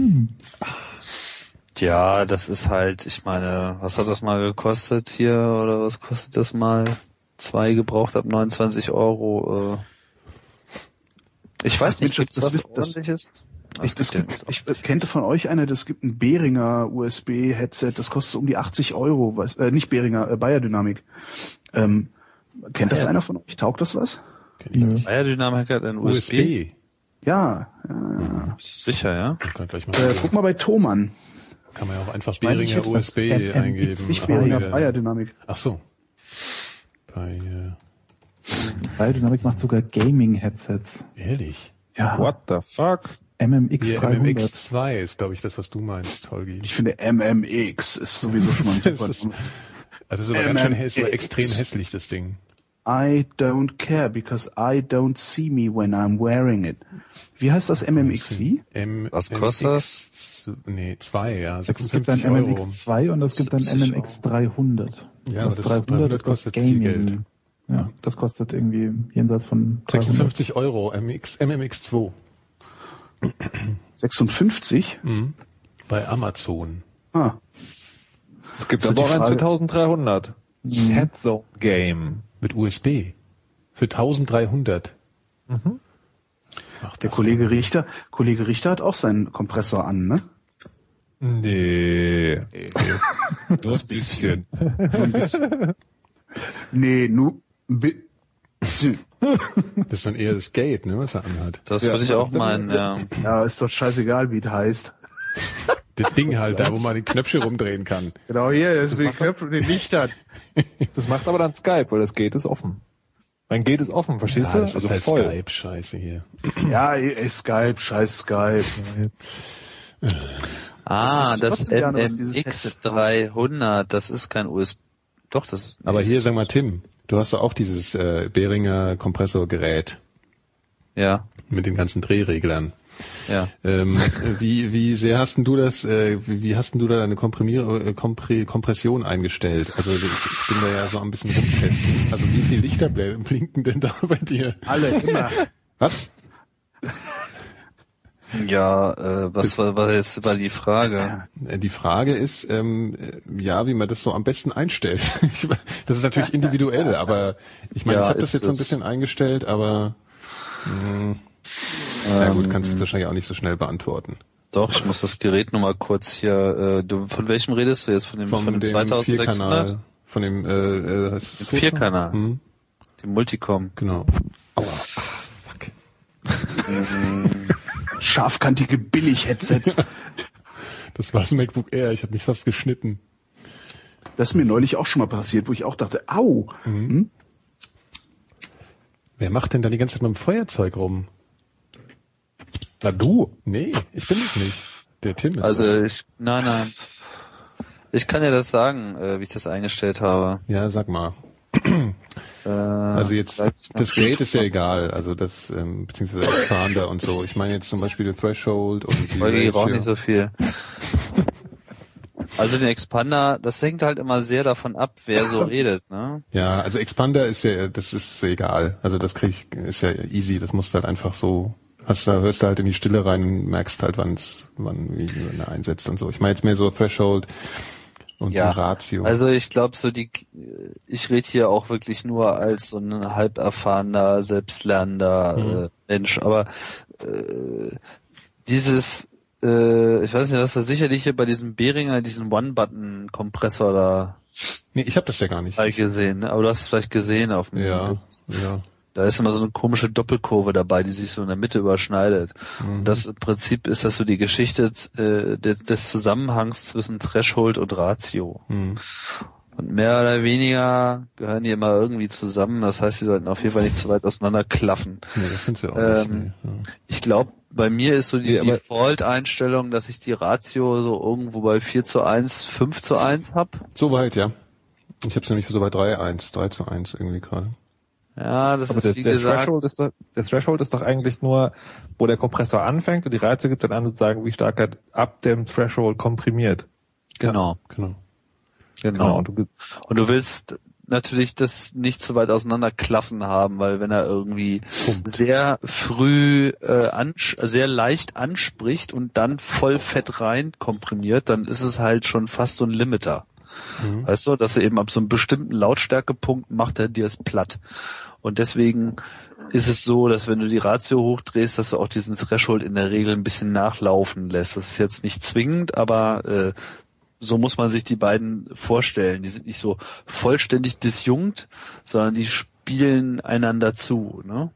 Ja, das ist halt, ich meine, was hat das mal gekostet hier oder was kostet das mal? Zwei gebraucht ab neunundzwanzig Euro. Äh. Ich weiß Ach, nicht, Mensch, gibt's das was wisst- das- ordentliches? Ich, das gibt gibt, ich kennt von euch einer, das gibt ein Behringer U S B-Headset, das kostet so um die achtzig Euro, weiß, äh, nicht Behringer, äh, Bayer Dynamic. Ähm, kennt das Bayer. einer von euch? Taugt das was? Nö. Biodynamic hat ein U S B. Ja, ja. Sicher, ja? Ich kann gleich mal Äh, guck mal bei Thomann. kann man ja auch einfach meine, ich Behringer hätte U S B was- M M eingeben. X, Nicht Aber Behringer, wieder- Bayer Dynamic. Ach so. Bei, Biodynamic macht sogar Gaming-Headsets. äh, ehrlich. Ja, What the fuck? M M X Hier, M dreihundert. M X zwei ist, glaube ich, das, was du meinst, Holgi. Ich finde M M X ist sowieso schon mal ein super. Das ist- Ah, das ist aber ganz schön hässlich, M M X. extrem hässlich, das Ding. I don't care because I don't see me when I'm wearing it. Wie heißt das M M X wie? M Was kostet das? Nee, zwei, ja, Es gibt ein sechsundfünfzig M M Euro. X zwei und es gibt ein siebzig M M X dreihundert. Ja, aber das das dreihundert, dreihundert das kostet kostet viel Gaming. Geld. Ja, das kostet irgendwie jenseits von dreihundert. sechsundfünfzig Euro, M X, M M X zwei. sechsundfünfzig? Bei Amazon. Ah, Es gibt Das ist aber auch die eins für Frage. dreizehnhundert. Headzone Game. Mit U S B. Für eintausenddreihundert. Mhm. der Kollege Richter, Kollege Richter hat auch seinen Kompressor an, ne? Nee. Nur ein bisschen. Nee, nur ein bisschen. Das ist dann eher das Gate, ne, was er anhat. Das Ja, würde ich das auch ist dann meinen, jetzt- ja. Ja, ist doch scheißegal, wie es heißt. Das Ding halt, da wo man den Knöpfchen rumdrehen kann. Genau hier, das ist mit den Knöpfen und den Lichtern. Das macht aber dann Skype, weil das Gate ist offen. Mein Gate ist offen, verstehst Ja, du? das ist halt voll. Skype-Scheiße hier. Ja, ey, Skype, scheiß Skype. Ah, Jetzt wüsste ich das trotzdem gerne, was M dieses M X Headset dreihundert, das ist kein U S B. Doch, das Aber nee, hier, das- sag mal, Tim, du hast doch auch dieses äh, Behringer Kompressorgerät Ja, mit den ganzen Drehreglern. ja. Ähm, wie, wie sehr hast denn du das, äh, wie, wie hast denn du da deine Komprimier, äh, Kompre, Kompression eingestellt? Also ich, ich bin da ja so ein bisschen rumtesten. Also wie viel Lichter bl- blinken denn da bei dir? Alle, immer. Was? Ja, äh, was war, war jetzt war die Frage? Äh, Die Frage ist, ähm, äh, ja, wie man das so am besten einstellt. Ich, das ist natürlich individuell, aber ich meine, Ja, ich habe das ist jetzt so ein es. bisschen eingestellt, aber mh, na gut, kannst du jetzt wahrscheinlich auch nicht so schnell beantworten. Doch, ich muss das Gerät nur mal kurz hier, äh, du, von welchem redest du jetzt? Von dem, Von, von dem dem zweitausendsechshundert? Vierkanal, von dem äh, äh, heißt es Foto? Vierkanal. Hm, Dem Multicom. genau. Aua, ah, fuck. Scharfkantige Billig-Headsets. Das war das MacBook Air, ich habe mich fast geschnitten. Das ist mir neulich auch schon mal passiert, wo ich auch dachte, au. Hm? Wer macht denn da die ganze Zeit mit dem Feuerzeug rum? Na du. Nee, ich bin es nicht. Der Tim ist Also das. ich, nein, nein. Ich kann dir das sagen, äh, wie ich das eingestellt habe. Ja, sag mal. Äh, Also jetzt, vielleicht das noch- Gate ist ja egal, also das, ähm, beziehungsweise Expander und so. Ich meine jetzt zum Beispiel der Threshold und die Weil die braucht Ratio. nicht so viel. Also den Expander, das hängt halt immer sehr davon ab, wer so redet, ne? Ja, also Expander ist ja, das ist egal. Also das krieg ich, ist ja easy, das musst du halt einfach so, hast da, hörst du halt in die Stille rein und merkst halt, wann's, wann, wie man da einsetzt und so. Ich meine jetzt mehr so Threshold und Ja, die Ratio. also ich glaube so die, ich rede hier auch wirklich nur als so ein halb erfahrener, selbstlernender Mhm. äh, Mensch, aber äh, dieses, äh, ich weiß nicht, das ist sicherlich hier bei diesem Behringer, diesen One-Button-Kompressor da Nee, ich habe das ja gar nicht. mal gesehen, ne? Aber du hast es vielleicht gesehen auf dem Ja, ja. Da ist immer so eine komische Doppelkurve dabei, die sich so in der Mitte überschneidet. Mhm. Und das im Prinzip ist das so die Geschichte äh, des, des Zusammenhangs zwischen Threshold und Ratio. Mhm. Und mehr oder weniger gehören die immer irgendwie zusammen. Das heißt, die sollten auf jeden Fall nicht zu weit auseinander klaffen. Nee, das findest du auch Ähm, nicht. Nee, ja. Ich glaube, bei mir ist so die Nee, aber- Default-Einstellung, dass ich die Ratio so irgendwo bei vier zu eins, fünf zu eins hab. So weit, ja. Ich habe es nämlich so bei drei eins, drei zu eins irgendwie gerade. Ja, das Aber ist der, wie der, gesagt. Threshold ist doch, der Threshold ist doch eigentlich nur, wo der Kompressor anfängt und die Ratio gibt dann an zu sagen, wie stark er ab dem Threshold komprimiert. Genau, Genau. genau. Und du, Und du willst natürlich das nicht zu weit auseinanderklaffen haben, weil wenn er irgendwie sehr früh äh, ansch sehr leicht anspricht und dann voll fett rein komprimiert, dann ist es halt schon fast so ein Limiter. Mhm. Weißt du, dass er eben ab so einem bestimmten Lautstärkepunkt macht er dir es platt. Und deswegen ist es so, dass wenn du die Ratio hochdrehst, dass du auch diesen Threshold in der Regel ein bisschen nachlaufen lässt. Das ist jetzt nicht zwingend, aber äh, so muss man sich die beiden vorstellen. Die sind nicht so vollständig disjunkt, sondern die spielen einander zu. Ne?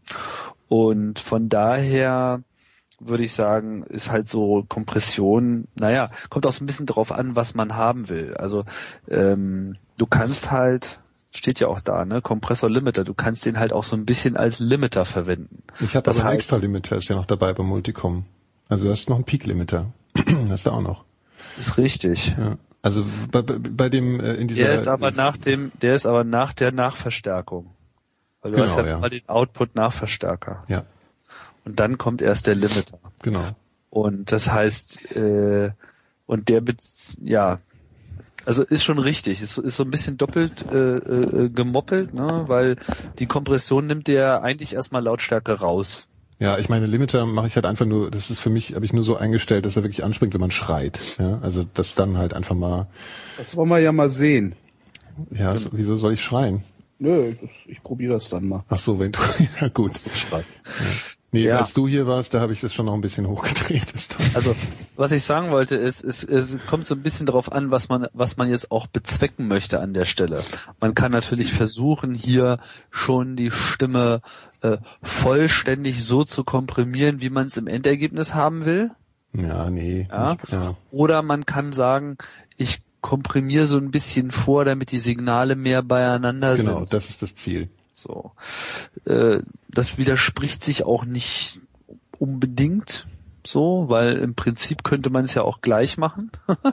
Und von daher würde ich sagen, ist halt so Kompression, naja, kommt auch so ein bisschen drauf an, was man haben will. Also ähm, du kannst halt, steht ja auch da, ne, Kompressor Limiter, du kannst den halt auch so ein bisschen als Limiter verwenden. Ich habe Das aber einen heißt- extra Limiter, ist ja noch dabei beim Multicom. Also du hast noch einen Peak-Limiter. Hast du auch noch. Ist richtig. Ja. Also bei, bei, bei dem äh, in dieser Der ist aber nach dem, der ist aber nach der Nachverstärkung. Weil du Genau, hast ja, ja. immer den Output-Nachverstärker. ja, Und dann kommt erst der Limiter. genau. Und das heißt, äh, und der, bez- ja, also ist schon richtig, ist, ist so ein bisschen doppelt äh, äh, gemoppelt, ne, weil die Kompression nimmt dir eigentlich erstmal Lautstärke raus. Ja, ich meine, Limiter mache ich halt einfach nur, das ist für mich, habe ich nur so eingestellt, dass er wirklich anspringt, wenn man schreit. Ja, also das dann halt einfach mal, Das wollen wir ja mal sehen. ja, so, wieso soll ich schreien? Nö, das, ich probiere das dann mal. Ach so, wenn du, ja gut. Nee, Ja. als du hier warst, da habe ich das schon noch ein bisschen hochgedreht. Das Also, was ich sagen wollte, ist, es, es kommt so ein bisschen darauf an, was man, was man jetzt auch bezwecken möchte an der Stelle. Man kann natürlich versuchen, hier schon die Stimme äh, vollständig so zu komprimieren, wie man es im Endergebnis haben will. ja, nee. Ja. Nicht, ja. Oder man kann sagen, ich komprimiere so ein bisschen vor, damit die Signale mehr beieinander Genau, sind. das ist das Ziel. So, äh, das widerspricht sich auch nicht unbedingt so, weil im Prinzip könnte man es ja auch gleich machen.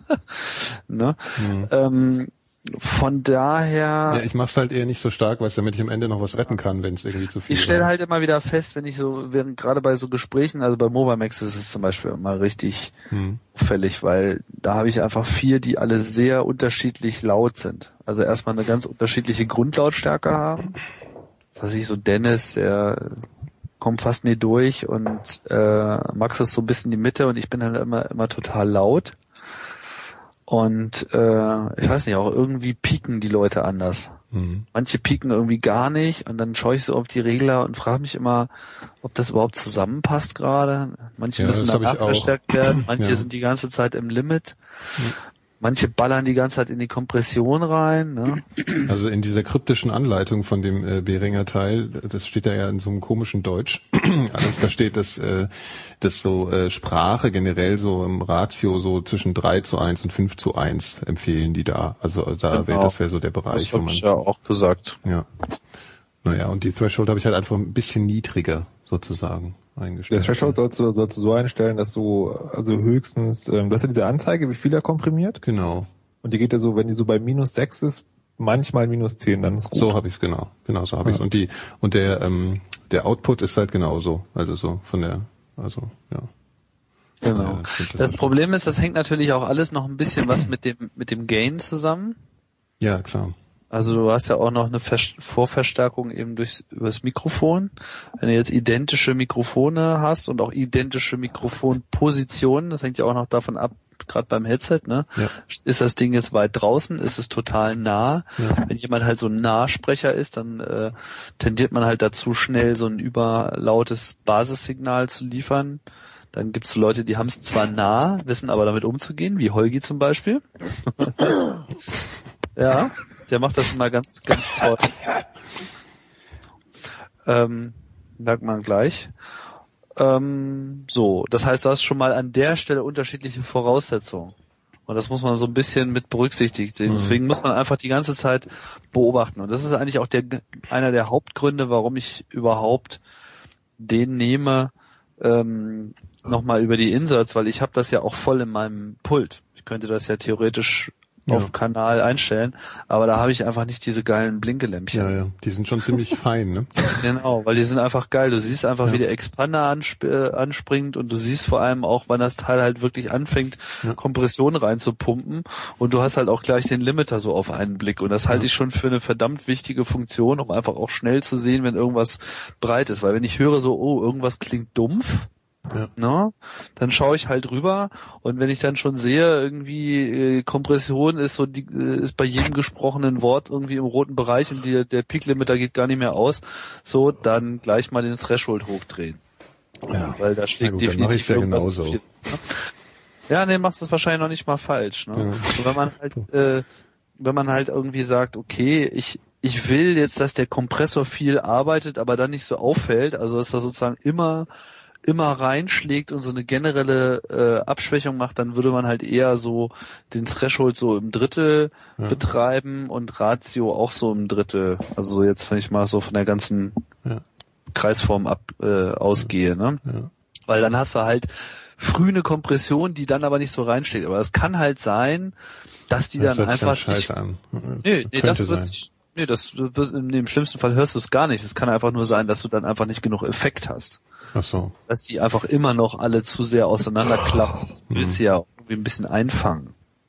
ne? Mhm. ähm, von daher, Ja, ich mach's halt eher nicht so stark, weil damit ich am Ende noch was retten kann, wenn es irgendwie zu viel ich stelle war. halt immer wieder fest, wenn ich so, während gerade bei so Gesprächen, also bei Mobimax ist es zum Beispiel immer richtig Hm. auffällig, weil da habe ich einfach vier, die alle sehr unterschiedlich laut sind. Also erstmal eine ganz unterschiedliche Grundlautstärke haben. Was weiß ich, so Dennis, der kommt fast nie durch und äh, Max ist so ein bisschen die Mitte und ich bin halt immer immer total laut. Und äh, ich weiß nicht, auch irgendwie pieken die Leute anders. Mhm. Manche pieken irgendwie gar nicht und dann schaue ich so auf die Regler und frage mich immer, ob das überhaupt zusammenpasst gerade. Manche Ja, müssen das hab danach ich auch. verstärkt werden, manche Ja. sind die ganze Zeit im Limit. Manche ballern die ganze Zeit in die Kompression rein. Ne? Also in dieser kryptischen Anleitung von dem äh, Behringer Teil, das steht da ja in so einem komischen Deutsch, alles da steht, dass, äh, dass so äh, Sprache generell so im Ratio so zwischen drei zu eins und fünf zu eins empfehlen die da. Also da wäre Genau. das wäre so der Bereich, Das wo habe man ich ja auch gesagt. ja. Naja, und die Threshold habe ich halt einfach ein bisschen niedriger sozusagen Der eingestellt. Threshold sollst du, sollst du so einstellen, dass du also höchstens, ähm, du hast ja diese Anzeige, wie viel er komprimiert. Genau. Und die geht ja so, wenn die so bei minus sechs ist, manchmal minus zehn, dann ist gut. So habe ich es genau, genau so habe ich es. Und die und der ähm, der Output ist halt genauso, also so von der, also ja. Genau. Ja, das stimmt, Das das Problem ist, das hängt natürlich auch alles noch ein bisschen was mit dem mit dem Gain zusammen. Ja, klar. Also du hast ja auch noch eine Ver- Vorverstärkung eben durchs übers Mikrofon. Wenn du jetzt identische Mikrofone hast und auch identische Mikrofonpositionen, das hängt ja auch noch davon ab, gerade beim Headset, ne? Ja. Ist das Ding jetzt weit draußen? Ist es total nah? Ja. Wenn jemand halt so ein Nahsprecher ist, dann äh, tendiert man halt dazu, schnell so ein überlautes Basissignal zu liefern. Dann gibt es Leute, die haben es zwar nah, wissen aber damit umzugehen, wie Holgi zum Beispiel. Ja, der macht das immer ganz, ganz toll. Ähm, merkt man gleich. Ähm, so, das heißt, du hast schon mal an der Stelle unterschiedliche Voraussetzungen. Und das muss man so ein bisschen mit berücksichtigt sehen. Deswegen muss man einfach die ganze Zeit beobachten. Und das ist eigentlich auch der, einer der Hauptgründe, warum ich überhaupt den nehme, ähm, nochmal über die Inserts, weil ich habe das ja auch voll in meinem Pult. Ich könnte das ja theoretisch Ja. auf Kanal einstellen, aber da habe ich einfach nicht diese geilen Blinkelämpchen. Ja, ja, die sind schon ziemlich fein, ne? Genau, weil die sind einfach geil. Du siehst einfach, Ja. wie der Expander ansp äh, anspringt und du siehst vor allem auch, wann das Teil halt wirklich anfängt, Ja. Kompression reinzupumpen und du hast halt auch gleich den Limiter so auf einen Blick und das halte Ja. ich schon für eine verdammt wichtige Funktion, um einfach auch schnell zu sehen, wenn irgendwas breit ist, weil wenn ich höre so, oh, irgendwas klingt dumpf, Ja. ne, dann schaue ich halt rüber und wenn ich dann schon sehe, irgendwie äh, Kompression ist so die äh, ist bei jedem gesprochenen Wort irgendwie im roten Bereich und die, der Peak Limiter geht gar nicht mehr aus, so dann gleich mal den Threshold hochdrehen. Ja. Weil da Na schlägt gut, dann definitiv mache ich's ja irgendwas genauso. zu viel, ne? Ja, nee, machst du es wahrscheinlich noch nicht mal falsch, ne? Ja. Und wenn man halt äh, wenn man halt irgendwie sagt, okay, ich ich will jetzt, dass der Kompressor viel arbeitet, aber dann nicht so auffällt, also dass er sozusagen immer immer reinschlägt und so eine generelle äh, Abschwächung macht, dann würde man halt eher so den Threshold so im Drittel Ja. betreiben und Ratio auch so im Drittel. Also jetzt, wenn ich mal so von der ganzen Ja. Kreisform ab äh, ausgehe, ne? Ja. Weil dann hast du halt früh eine Kompression, die dann aber nicht so reinschlägt. Aber es kann halt sein, dass die Das dann hört sich einfach dann nicht, scheiße an. Nee, nee, das Könnte wird sein. sich, nee, das wird, nee, im schlimmsten Fall hörst du es gar nicht. Es kann einfach nur sein, dass du dann einfach nicht genug Effekt hast. Ach so. Dass die einfach immer noch alle zu sehr auseinanderklappen. Du willst sie ja irgendwie ein bisschen einfangen.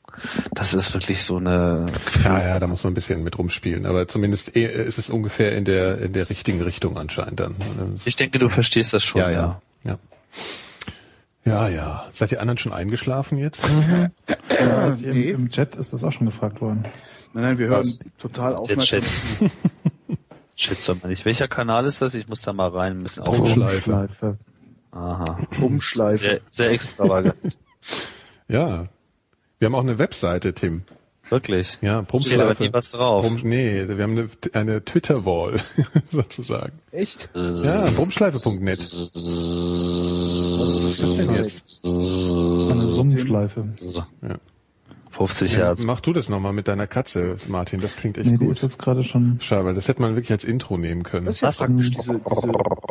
Das ist wirklich so eine, Ja, ja, da muss man ein bisschen mit rumspielen, aber zumindest eh, ist es ungefähr in der in der richtigen Richtung anscheinend dann. ich denke, du verstehst das schon, ja, ja. ja, ja. Ja, ja. Seid ihr anderen schon eingeschlafen jetzt? Also im, Im Chat ist das auch schon gefragt worden. Nein, nein, wir hören Was? total Der aufmerksam. Chat. Schätze doch mal nicht. Welcher Kanal ist das? Ich muss da mal rein ein bisschen auf. Umschleife. Aha. Umschleife. Sehr, sehr extravagant. Ja. Wir haben auch eine Webseite, Tim. Wirklich. Ja, Steht aber nie was drauf. Brumm, nee, wir haben eine, eine Twitter-Wall, sozusagen. Echt? Ja, brummschleife punkt net. Was ist das denn jetzt? Das ist eine Summenschleife. Ja. fünfzig Ja, Hertz. mach du das nochmal mit deiner Katze, Martin, das klingt echt Nee, die gut. ist jetzt gerade schon... Schade, weil das hätte man wirklich als Intro nehmen können. Das ist ja Was? praktisch, diese, diese,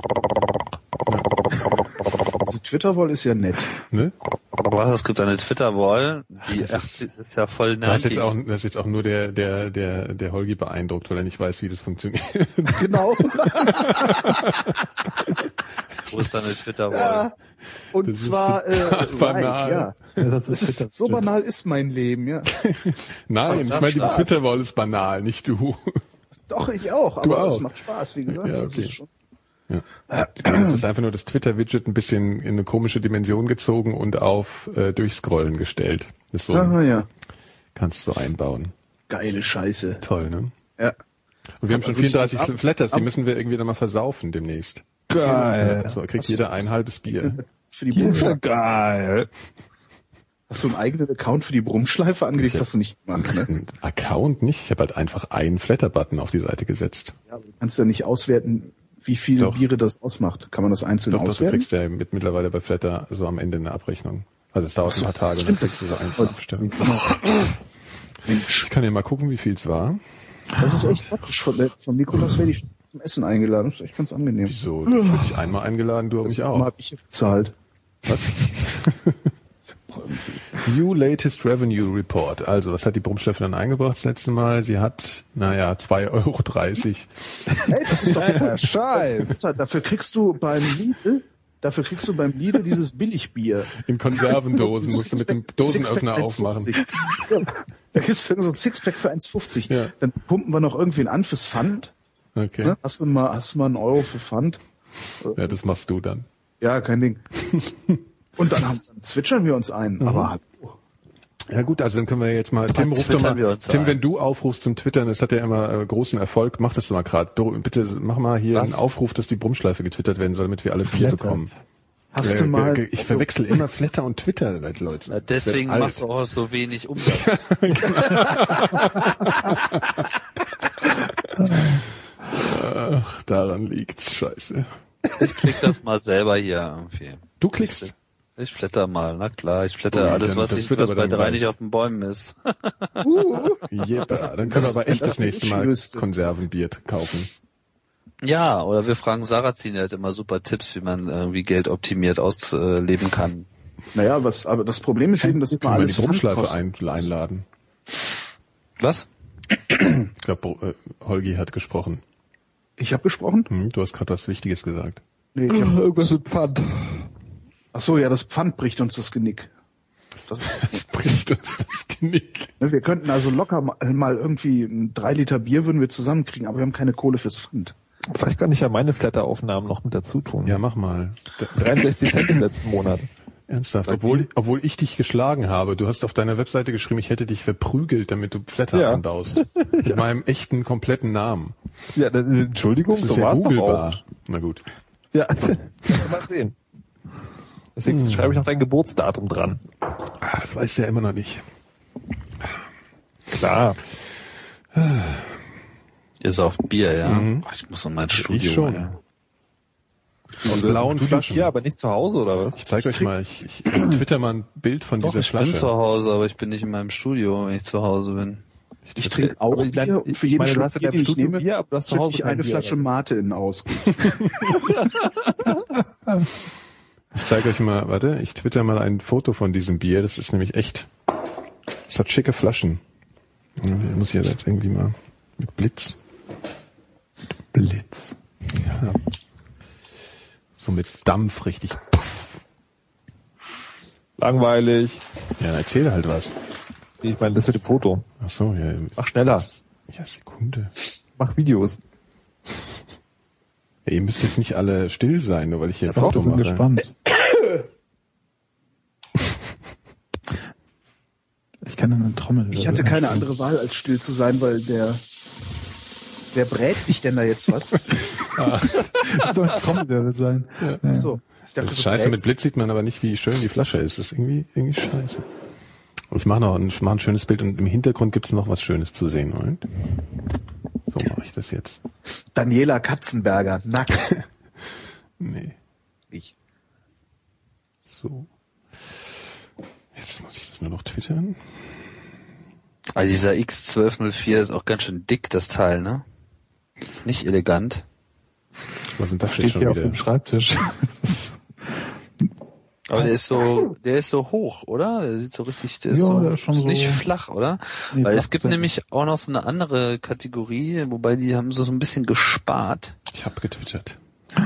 diese Twitter-Wall ist ja nett. Ne? Was, es gibt eine Twitter-Wall, die Das ist- ist, ist ja voll Das ist jetzt auch, neunzig. das ist jetzt auch nur der, der, der, der Holgi beeindruckt, weil er nicht weiß, wie das funktioniert. Genau. Wo ist da eine Twitter-Wall? Ja. Und Das ist zwar, äh, total banal. right, ja. Das Das ist, so banal ist mein Leben, ja. Nein, ich meine, die Spaß. Twitter-Wall ist banal, nicht du. Doch, ich auch, Du aber es auch. macht Spaß, wie gesagt. Ja, Das okay. ist schon- Es ist einfach nur das Twitter-Widget ein bisschen in eine komische Dimension gezogen und auf äh, Durchscrollen gestellt. Das ist so, Aha, ja. kannst du so einbauen. Geile Scheiße. Toll, ne? Ja. Und wir haben schon Aber würdest du vierunddreißig das ab- Flatters, die ab- müssen wir irgendwie dann mal versaufen demnächst. Geil. So, kriegt jeder ein halbes Bier. Für die Brummschleife. Geil. Hast du einen eigenen Account für die Brummschleife angelegt? Das hast du nicht gemacht, ne? Ein Account nicht, ich habe halt einfach einen Flatter-Button auf die Seite gesetzt. Ja, aber du kannst ja nicht auswerten, wie viele Doch. Biere das ausmacht. Kann man das einzeln Doch, doch, du auswerten? kriegst ja mit, mittlerweile bei Flatter so am Ende eine Abrechnung. Also es dauert ein paar Tage, dann Stimmt, kriegst du so einzeln abstellen. Mensch, Ich kann ja mal gucken, wie viel es war. das ist echt praktisch. Von, der- von Nikolaus werde ich zum Essen eingeladen. Das ist echt ganz angenehm. Wieso? Ich habe dich einmal eingeladen, du mich Mal auch. hab ich bezahlt. New Latest Revenue Report. Also, was hat die Brummschleife dann eingebracht das letzte Mal? Sie hat, naja, zwei Euro dreißig. Hey, das ist doch Ja, Scheiß. dafür kriegst du beim Lidl, dafür kriegst du beim Lidl dieses Billigbier. In Konservendosen musst du mit dem Dosenöffner aufmachen. Sixpack eins fünfzig. Ja, da gibt's so ein Sixpack für eins fünfzig. Ja. Dann pumpen wir noch irgendwen an fürs Pfand. Okay. Ne? Hast du mal, hast du mal einen Euro für Pfand? Ja, das machst du dann. Ja, kein Ding. Und dann, haben, dann zwitschern wir uns ein. Mhm. Aber Ja gut, also dann können wir jetzt mal, Tim, ruf doch twittern wir mal, uns Tim, ein. wenn du aufrufst zum Twittern, das hat ja immer äh, großen Erfolg, mach das doch mal gerade. Bitte mach mal hier Was? einen Aufruf, dass die Brummschleife getwittert werden soll, damit wir alle Bier bekommen. hast Äh, du mal... Ich verwechsel immer Flatter und Twitter, Leute. Na, deswegen Ich werd machst du auch so wenig Umsatz. Ach, daran liegt's, scheiße. Ich klick das mal selber hier irgendwie. Du klickst. Ich flatter mal, na klar, ich flatter Oh, alles, dann- was, das ich, wird was aber bei dann drei gleich. nicht auf den Bäumen ist. Jeppa, dann können wir aber echt das das nächste ist Mal Liste. Konservenbier kaufen. Ja, oder wir fragen Sarrazin, der hat immer super Tipps, wie man irgendwie Geld optimiert ausleben kann. Naja, was, aber das Problem ist eben, dass immer Können wir alles die Brummschleife Pfand ein, einladen. Was? Ich glaube, äh, Holgi hat gesprochen. Ich habe gesprochen? Hm, du hast gerade was Wichtiges gesagt. Nee, ich hab, Irgendwas mit Pfand. ach so, ja, das Pfand bricht uns das Genick. Das ist, Das bricht uns das Genick. ne, wir könnten also locker mal, mal irgendwie ein drei Liter Bier würden wir zusammenkriegen, aber wir haben keine Kohle fürs Pfand. Vielleicht kann ich ja meine Flatter-Aufnahmen noch mit dazu tun. Ja, mach mal. D- dreiundsechzig Cent im letzten Monat. Ernsthaft, obwohl, obwohl ich dich geschlagen habe. Du hast auf deiner Webseite geschrieben, ich hätte dich verprügelt, damit du Flatter Ja. anbaust. Mit meinem echten, kompletten Namen. Ja, dann, Entschuldigung, Das ist so ja war's doch auch. googlebar. Na gut. Ja, mal sehen. Deswegen Hm. schreibe ich noch dein Geburtsdatum dran. Ah, das weiß er immer noch nicht. Klar. Hier ist auf Bier, ja. Ach, ich muss in mein Studio. schon. Ja. Aus Du blauen hast im Studio Flaschen. Hier, aber nicht zu Hause, oder was? Ich zeige euch mal, ich, ich twitter mal ein Bild von Doch, dieser ich Flasche. bin zu Hause, aber ich bin nicht in meinem Studio, wenn ich zu Hause bin. Ich trinke auch Aber ich meine, Bier und für ich jeden meine, du Schluck hast in Bier, deinem den ich Studio nehme, Bier, aber du hast zu schütte Hause ich kein eine Bier, Flasche oder was? Mate in den Ausguss. Ich zeige euch mal, warte, ich twitter mal ein Foto von diesem Bier. Das ist nämlich echt, es hat schicke Flaschen. Ich muss hier jetzt irgendwie mal mit Blitz. Blitz. Ja. So mit Dampf richtig. Puff. Langweilig. Ja, erzähl halt was. Ich meine, das mit dem Foto. Ach so, ja. Mach schneller. Ja, Sekunde. Mach Videos. Ja, ihr müsst jetzt nicht alle still sein, nur weil ich hier ein Doch, Foto wir sind mache. gespannt. Ich kann eine Trommel. Ich hatte keine andere Wahl, als still zu sein, weil der wer brät sich denn da jetzt was? Das soll ein Comedy sein. Ja. Ach so. Ich dachte, Das ist so scheiße, mit brätst. Blitz sieht man aber nicht, wie schön die Flasche ist. Das ist irgendwie, irgendwie scheiße. Und ich mache noch ein, ich mach ein schönes Bild und im Hintergrund gibt's noch was Schönes zu sehen. Moment. So mache ich das jetzt. Daniela Katzenberger, nackt. Nee. Ich. So. Jetzt muss ich das nur noch twittern. Also dieser X zwölf null vier ist auch ganz schön dick, das Teil, ne? Ist nicht elegant. Was sind das Steht jetzt schon hier auf wieder? dem Schreibtisch. Das ist, Aber der ist so, der ist so hoch, oder? Der sieht so richtig, der ist Ja, so, der ist schon so- nicht flach, oder? Nee, Weil flach es gibt ist er nämlich auch noch so eine andere Kategorie, wobei die haben so, so ein bisschen gespart. Ich habe getwittert.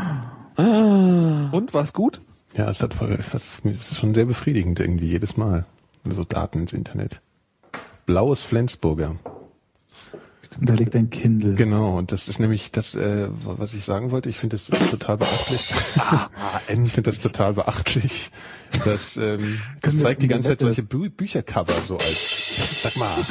Und, war's gut? Ja, es hat voll, es ist, es ist schon sehr befriedigend irgendwie jedes Mal. So Daten ins Internet. Blaues Flensburger. da liegt ein Kindle. Genau, und das ist nämlich das, äh, was ich sagen wollte. Ich finde das total beachtlich. Ah, ich finde das total beachtlich. Das, ähm, das wir zeigt die in der ganze Zeit Wette- solche Bü Büchercover so als, sag mal,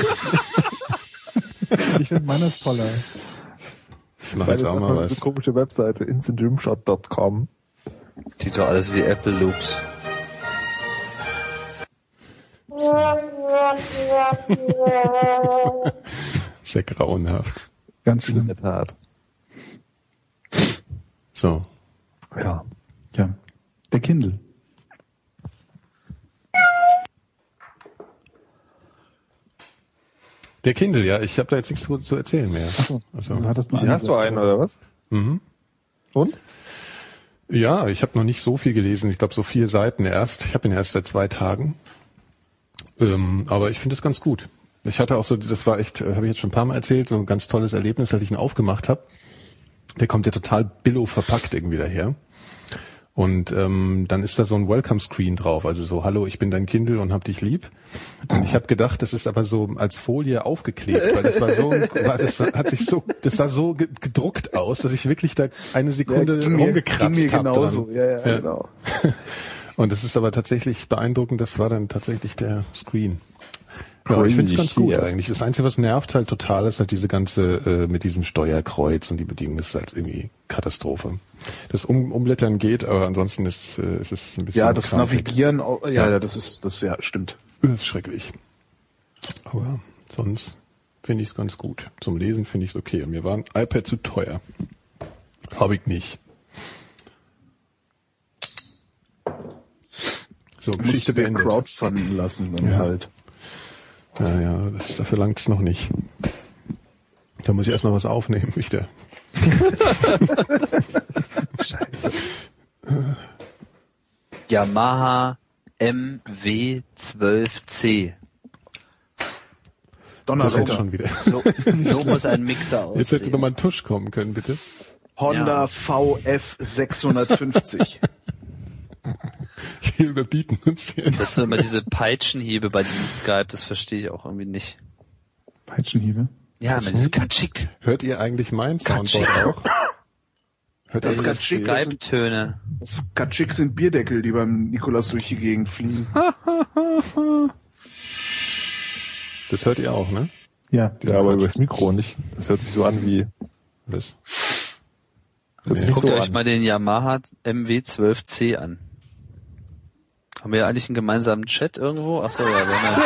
Ich finde meiner ist toller. ich mache jetzt auch mal Diese was. komische Webseite, instant rimshot dot com. Sieht doch alles wie Apple Loops. Sehr grauenhaft. Ganz In schlimm. der Tat. So. Ja. Ja. Der Kindle. Der Kindle, ja, ich habe da jetzt nichts zu, zu erzählen mehr. Also, Du hattest mal Hier hast du Satz. einen, oder was? mhm. Und? Ja, ich habe noch nicht so viel gelesen. Ich glaube so vier Seiten erst. Ich habe ihn erst seit zwei Tagen. Ähm, aber ich finde es ganz gut. Ich hatte auch so, das war echt, das habe ich jetzt schon ein paar Mal erzählt, so ein ganz tolles Erlebnis, als ich ihn aufgemacht habe. Der kommt ja total billo verpackt irgendwie daher. Und ähm, dann ist da so ein Welcome-Screen drauf, also so, hallo, ich bin dein Kindle und hab dich lieb. Und ich habe gedacht, das ist aber so als Folie aufgeklebt, weil das war so, das hat sich so, das sah so ge- gedruckt aus, dass ich wirklich da eine Sekunde ging mir- rumgekratzt ging mir habe. genauso. Ja, ja, Ja. genau. Und das ist aber tatsächlich beeindruckend, das war dann tatsächlich der Screen. Ja, ich finde es ganz gut ja. eigentlich. Das Einzige, was nervt halt total, ist halt diese ganze, äh, mit diesem Steuerkreuz und die Bedienung ist halt irgendwie Katastrophe. Das um Umblättern geht, aber ansonsten ist, äh, ist es ein bisschen Ja, das krampfig. Navigieren, oh, ja, ja, das ist, das ja, stimmt. Das ist schrecklich. Aber sonst finde ich es ganz gut. Zum Lesen finde ich es okay. Und mir war ein iPad zu teuer. Habe ich nicht. So, Musst Geschichte du dir beendet. crowdfunden lassen, dann Ja. halt. Ja, ja, das, dafür langt's noch nicht. Da muss ich erstmal was aufnehmen, wieder. Scheiße. Yamaha M W zwölf C. Das ist Donnerwetter. schon wieder. So, so muss ein Mixer Jetzt hätte aussehen. noch mal ein Tusch kommen können, bitte. Honda Ja. V F sechshundertfünfzig. Wir überbieten uns jetzt. Das sind immer diese Peitschenhiebe bei diesem Skype, das verstehe ich auch irgendwie nicht. Peitschenhiebe. Ja, mit diesem Katschik. Hört ihr eigentlich mein Soundboard auch? Hört Das ihr ist ganz schick. Skype-Töne. Skatschik sind Bierdeckel, die beim Nikolas durch die Gegend fliegen. Das hört ihr auch, ne? Ja. Ja, aber übers Mikro nicht. Das hört sich so an wie, Das. das hört sich Nee. nicht Guckt so euch an. mal den Yamaha M W zwölf C an. Haben wir ja eigentlich einen gemeinsamen Chat irgendwo? Ach so, ja, wir haben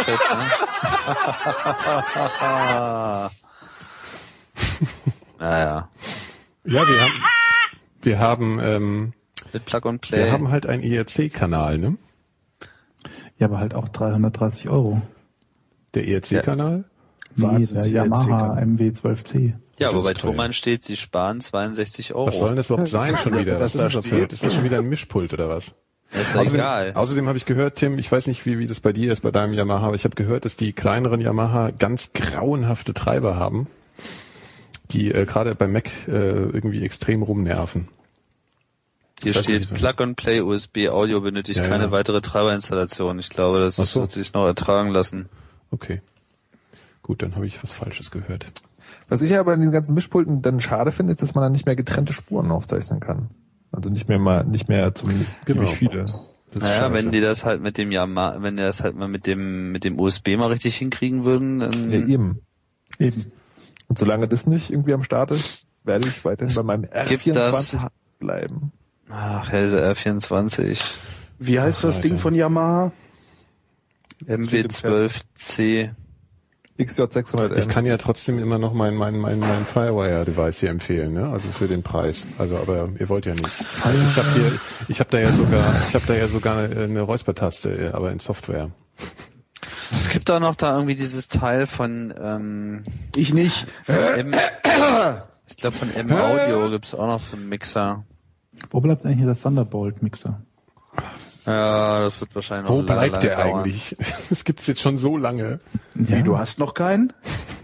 ja einen Chat, ne? Naja, Ja, wir haben, wir haben, ähm, mit Plug and Play. wir haben halt einen I R C-Kanal, ne? Ja, aber halt auch dreihundertdreißig Euro. Der I R C-Kanal. Nee, Wahnsinns der Yamaha C L C. M W zwölf C. ja, aber das bei ist teuer. Thomann steht, sie sparen zweiundsechzig Euro. Was soll denn das überhaupt sein schon wieder? Was ist das da für? Ist das schon wieder ein Mischpult oder was? Das ist doch Außerdem, egal. außerdem habe ich gehört, Tim, ich weiß nicht, wie, wie das bei dir ist, bei deinem Yamaha, aber ich habe gehört, dass die kleineren Yamaha ganz grauenhafte Treiber haben, die äh, gerade bei Mac äh, irgendwie extrem rumnerven. Hier Ich weiß steht nicht, Plug and Play U S B Audio benötigt Ja, keine ja. weitere Treiberinstallation. Ich glaube, das Ach so. wird sich noch ertragen lassen. Okay. Gut, dann habe ich was Falsches gehört. Was ich ja bei diesen ganzen Mischpulten dann schade finde, ist, dass man dann nicht mehr getrennte Spuren aufzeichnen kann. Also nicht mehr mal, nicht mehr zumindest Genau. nicht viele. Das ist Naja, scheiße. wenn die das halt mit dem Yamaha, wenn die das halt mal mit dem mit dem U S B mal richtig hinkriegen würden, dann Ja, eben. Eben. Und solange das nicht irgendwie am Start ist, werde ich weiterhin bei meinem R vierundzwanzig das- bleiben. Ach, ja, dieser R vierundzwanzig. Wie heißt das Alter. Ding von Yamaha? M W zwölf C. X J sechshundert M. Ich kann ja trotzdem immer noch mein, mein, mein, mein Firewire-Device hier empfehlen, ne? Also für den Preis. Also, aber ihr wollt ja nicht. Ich habe hier, ich habe da ja sogar, ich habe da ja sogar eine, eine Räuspertaste, aber in Software. Es gibt auch noch da irgendwie dieses Teil von, ähm, Ich nicht. von M, ich glaube von M Audio gibt's auch noch so einen Mixer. Wo bleibt eigentlich der Thunderbolt-Mixer? Ja, das wird wahrscheinlich noch Wo lange, bleibt lange der dauern. eigentlich? Das gibt's jetzt schon so lange. Ja. Wie, du hast noch keinen?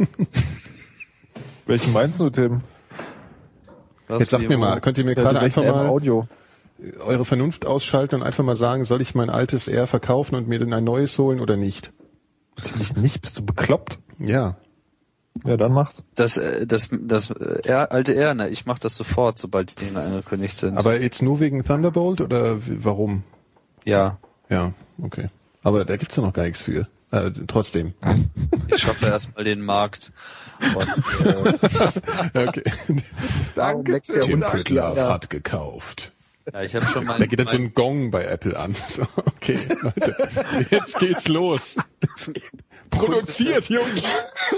Welchen meinst du, Tim? Was, Jetzt sagt wie, mir wo? mal, könnt ihr mir Ja, gerade welchen einfach M mal Audio. eure Vernunft ausschalten und einfach mal sagen, soll ich mein altes R verkaufen und mir dann ein neues holen oder nicht? Natürlich nicht, bist du bekloppt? Ja. Ja, dann mach's. Das, äh, das, das, äh, R, alte R, ne, ich mach das sofort, sobald die Dinge angekündigt sind. Aber jetzt nur wegen Thunderbolt oder wie- warum? ja, Ja, okay. Aber da gibt's ja noch gar nichts für. Äh, trotzdem. ich schaffe erstmal den Markt. Und, äh, Okay. Danke, Tim Pritlove hat gekauft. ja, ich habe schon mal. Da geht dann so ein Gong bei Apple an. So, okay, Leute, jetzt geht's los. Produziert, Jungs!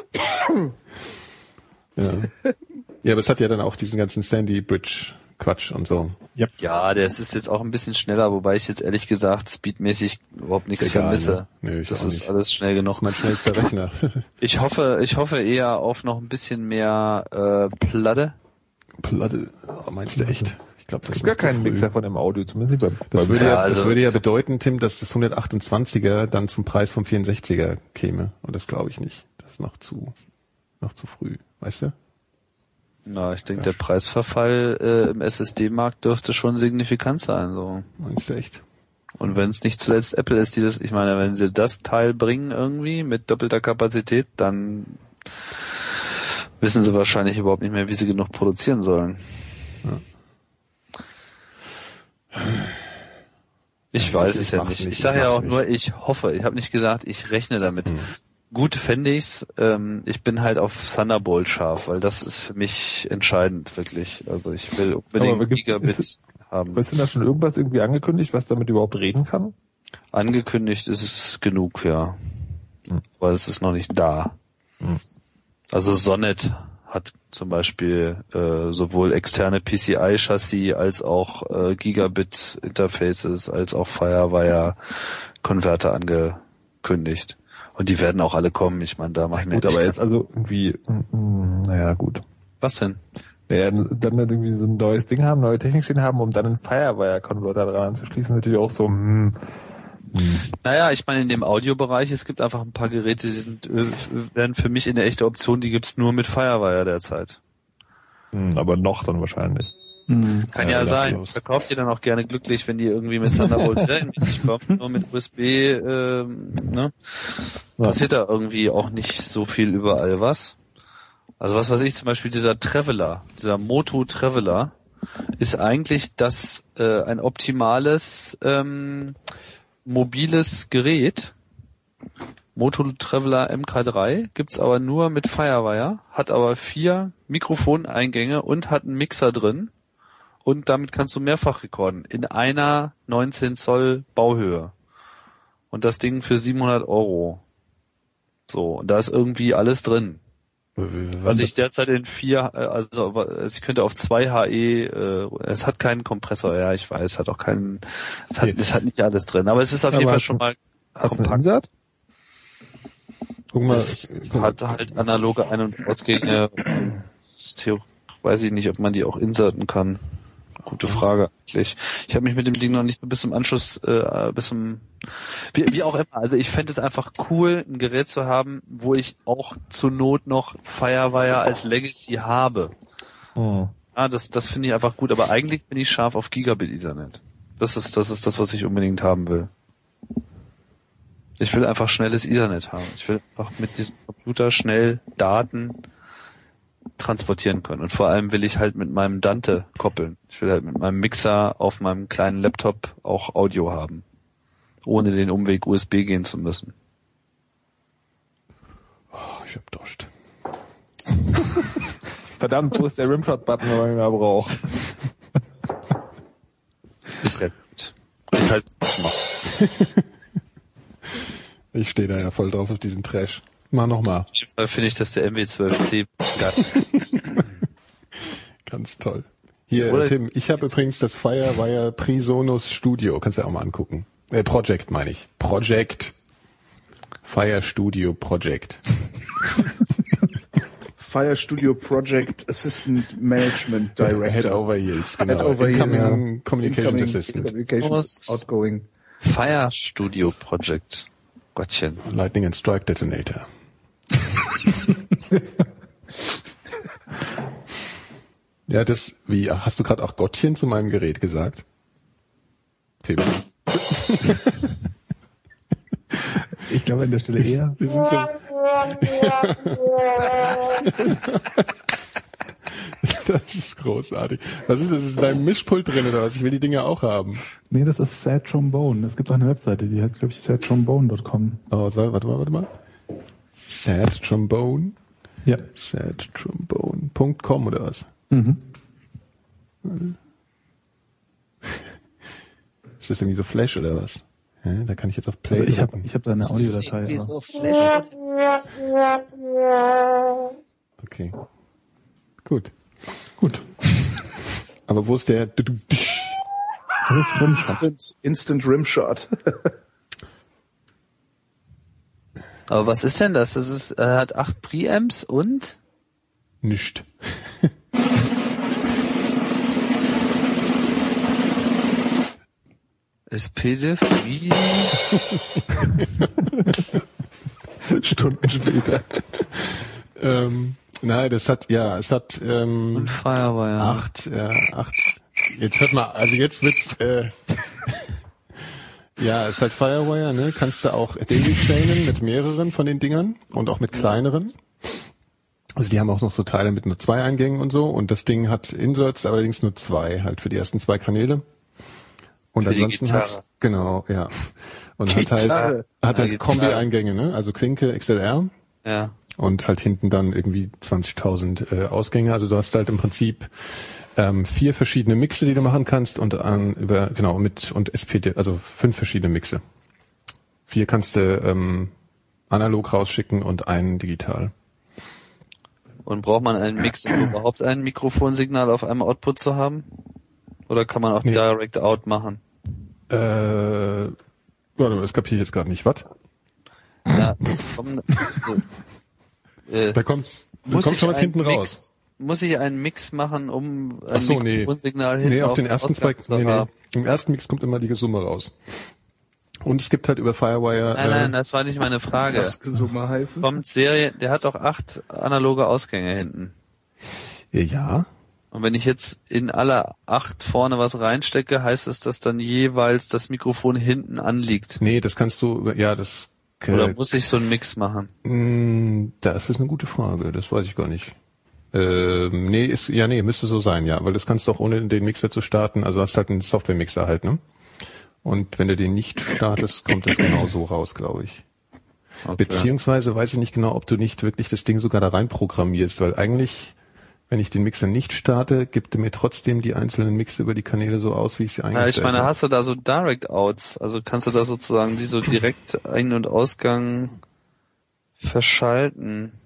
Ja. Ja, aber es hat ja dann auch diesen ganzen Sandy Bridge Quatsch und so. Ja, der ist jetzt auch ein bisschen schneller, wobei ich jetzt ehrlich gesagt speedmäßig überhaupt nichts Ist egal, vermisse. ne? Nö, ich das auch ist nicht. alles schnell genug. Mein schnellster Rechner. Ich hoffe, ich hoffe eher auf noch ein bisschen mehr äh, Platte. Platte. Oh, meinst du echt? Ich glaube, das Es ist gibt gar noch zu keinen früh. Mixer von M Audio, zumindest nicht beim, Das beim würde ja, Ja, also- das würde ja bedeuten, Tim, dass das hundertachtundzwanziger dann zum Preis vom vierundsechziger käme. Und das glaube ich nicht. Das ist noch zu, noch zu früh. Weißt du? Na, ich denke, der Preisverfall äh, im S S D-Markt dürfte schon signifikant sein. So. Meinst du echt? Und wenn es nicht zuletzt Apple ist, die das, ich meine, wenn sie das Teil bringen irgendwie mit doppelter Kapazität, dann wissen sie wahrscheinlich überhaupt nicht mehr, wie sie genug produzieren sollen. Ich Ja, weiß ich- es ich ja mach's nicht. nicht, Ich ich sage ja mach's auch nicht. nur, ich hoffe. Ich habe nicht gesagt, ich rechne damit. Gut fände ich's. Ähm, ich bin halt auf Thunderbolt scharf, weil das ist für mich entscheidend, wirklich. Also ich will Aber unbedingt gibt's- Gigabit ist- haben. Ist denn da schon irgendwas irgendwie angekündigt, was damit überhaupt reden kann? Angekündigt ist es genug, ja. Hm. Aber es ist noch nicht da. Hm. Also Sonnet hat zum Beispiel äh, sowohl externe P C I-Chassis als auch äh, Gigabit-Interfaces als auch Firewire-Konverter angekündigt. Und die werden auch alle kommen. Ich meine, da machen Gut, wir aber nicht jetzt also irgendwie, mm, mm, naja, gut. Was denn? Naja, dann irgendwie so ein neues Ding haben, neue Technik stehen haben, um dann einen Firewire-Converter dran anzuschließen, ist natürlich auch so, hm, Naja, ich meine, in dem Audiobereich, es gibt einfach ein paar Geräte, die sind, äh, werden für mich eine echte Option, die gibt's nur mit Firewire derzeit. hm, aber noch dann wahrscheinlich. Hm. Kann Ja, ja, lass sein. los. Verkauft ihr dann auch gerne glücklich, wenn die irgendwie mit Thunderbolt serienmäßig kommen, nur mit U S B, ähm, ne? Ja. Passiert da irgendwie auch nicht so viel überall was. Also was weiß ich, zum Beispiel dieser Traveler, dieser Moto Traveler, ist eigentlich das äh, ein optimales ähm, mobiles Gerät. Moto Traveler M K drei gibt's aber nur mit Firewire, hat aber vier Mikrofoneingänge und hat einen Mixer drin. Und damit kannst du mehrfach rekorden in einer neunzehn Zoll Bauhöhe. Und das Ding für siebenhundert Euro. So, und da ist irgendwie alles drin. Was ich derzeit in vier, äh, also also ich könnte auf zwei H E, äh, es hat keinen Kompressor, ja, ich weiß, es hat auch keinen, es hat, Nee. es hat nicht alles drin, aber es ist auf Aber jeden Fall hat's schon mal Hat's einen kompakt. Insert? Guck mal, Es guck mal. hat halt analoge Ein- und Ausgänge. Theo- Weiß ich nicht, ob man die auch inserten kann. Gute Frage eigentlich. Ich habe mich mit dem Ding noch nicht so bis zum Anschluss, äh, bis zum wie, wie auch immer. Also ich fände es einfach cool, ein Gerät zu haben, wo ich auch zur Not noch Firewire als Legacy habe. Hm. Ah, das, das finde ich einfach gut. Aber eigentlich bin ich scharf auf Gigabit Ethernet. Das ist, das ist das, was ich unbedingt haben will. Ich will einfach schnelles Ethernet haben. Ich will einfach mit diesem Computer schnell Daten transportieren können. Und vor allem will ich halt mit meinem Dante koppeln. Ich will halt mit meinem Mixer auf meinem kleinen Laptop auch Audio haben. Ohne den Umweg U S B gehen zu müssen. Oh, ich hab Durst. Verdammt, wo ist der Rimshot-Button, wenn man ihn mal braucht? Ist ja gut. Ich halt mal. Ich stehe da ja voll drauf auf diesen Trash. Mach nochmal. Auf jeden Fall finde ich, dass der M W zwölf C geil. Ganz toll. Hier, Oder Tim, ich habe übrigens das Firewire Presonus Studio. Kannst du ja auch mal angucken. Äh, Project meine ich. Project. Fire Studio Project. Fire Studio Project Assistant Management Director. Head over Heels, genau. Head over Incoming Heels. Communications Incoming Assistant. Communications Outgoing. Fire Studio Project. Gottchen. Lightning and Strike Detonator. Ja, das, wie, hast du gerade auch Gottchen zu meinem Gerät gesagt? Tim. Ich glaube an der Stelle eher. Wir sind so das ist großartig. Was ist das? Ist in deinem Mischpult drin oder was? Ich will die Dinger auch haben. Nee, das ist Sad Trombone. Es gibt auch eine Webseite, die heißt, glaube ich, sad trombone dot com. Oh, so, warte mal, warte mal. Sad Trombone? Ja. sad trombone punkt com oder was? Mhm. Ist das irgendwie so Flash oder was? Ja, da kann ich jetzt auf Play Also ich habe drücken. ich hab da eine Audiodatei. aber- so Flash. Okay. Gut. Gut. Aber wo ist der? Das ist Rimshot. Instant, Instant Rimshot. Aber was ist denn das? Das ist, er hat acht Preamps und? Nicht. S P D I F wie? Stunden später. ähm, nein, das hat, ja, es hat ähm, Und Firewire. acht, äh, acht. Jetzt hört mal, also jetzt wird's, äh, ja, es hat Firewire, ne? Kannst du auch Daisy chainen mit mehreren von den Dingern und auch mit kleineren. Also die haben auch noch so Teile mit nur zwei Eingängen und so. Und das Ding hat Inserts, allerdings nur zwei, halt für die ersten zwei Kanäle. Und Für die ansonsten Gitarre. hat genau, ja. Und hat Gitarre. halt hat Ja, halt Gitarre. Kombi-Eingänge, ne? Also Klinke, X L R Ja. und halt hinten dann irgendwie zwanzigtausend äh, Ausgänge. Also du hast halt im Prinzip ähm, vier verschiedene Mixe, die du machen kannst und an über genau mit und S P D, also fünf verschiedene Mixe. Vier kannst du ähm, analog rausschicken und einen digital. Und braucht man einen Mix, um überhaupt ein Mikrofonsignal auf einem Output zu haben? Oder kann man auch Nee. Direct Out machen? Äh, warte mal, das kapiere ich jetzt gerade nicht. Was? Ja, komm, also, äh, Da kommt, da muss kommt ich schon was einen hinten Mix, raus. Muss ich einen Mix machen, um ein Ach so, nee. Mikrofonsignal hinten Nee, auf den ersten zwei, Ausgang zu nee, nee. haben? Im ersten Mix kommt immer die Summe raus. Und es gibt halt über Firewire, Nein, nein, äh, das war nicht meine Frage. Was Summe heißen? Kommt Serie, der hat doch acht analoge Ausgänge hinten. ja, Und wenn ich jetzt in alle acht vorne was reinstecke, heißt es, dass dann jeweils das Mikrofon hinten anliegt? nee, das kannst du, über- ja, das, äh, Oder muss ich so einen Mix machen? mh, das ist eine gute Frage, das weiß ich gar nicht. Ähm, nee, ist, ja, nee, müsste so sein, ja, weil das kannst du auch ohne den Mixer zu starten, also hast halt einen Software-Mixer halt, ne? Und wenn du den nicht startest, kommt das genau so raus, glaube ich. Okay. Beziehungsweise weiß ich nicht genau, ob du nicht wirklich das Ding sogar da rein programmierst, weil eigentlich, wenn ich den Mixer nicht starte, gibt er mir trotzdem die einzelnen Mixe über die Kanäle so aus, wie ich sie Ja, eingestellt ich meine, habe. hast du da so Direct Outs? Also kannst du da sozusagen die so direkt Ein- und Ausgang verschalten?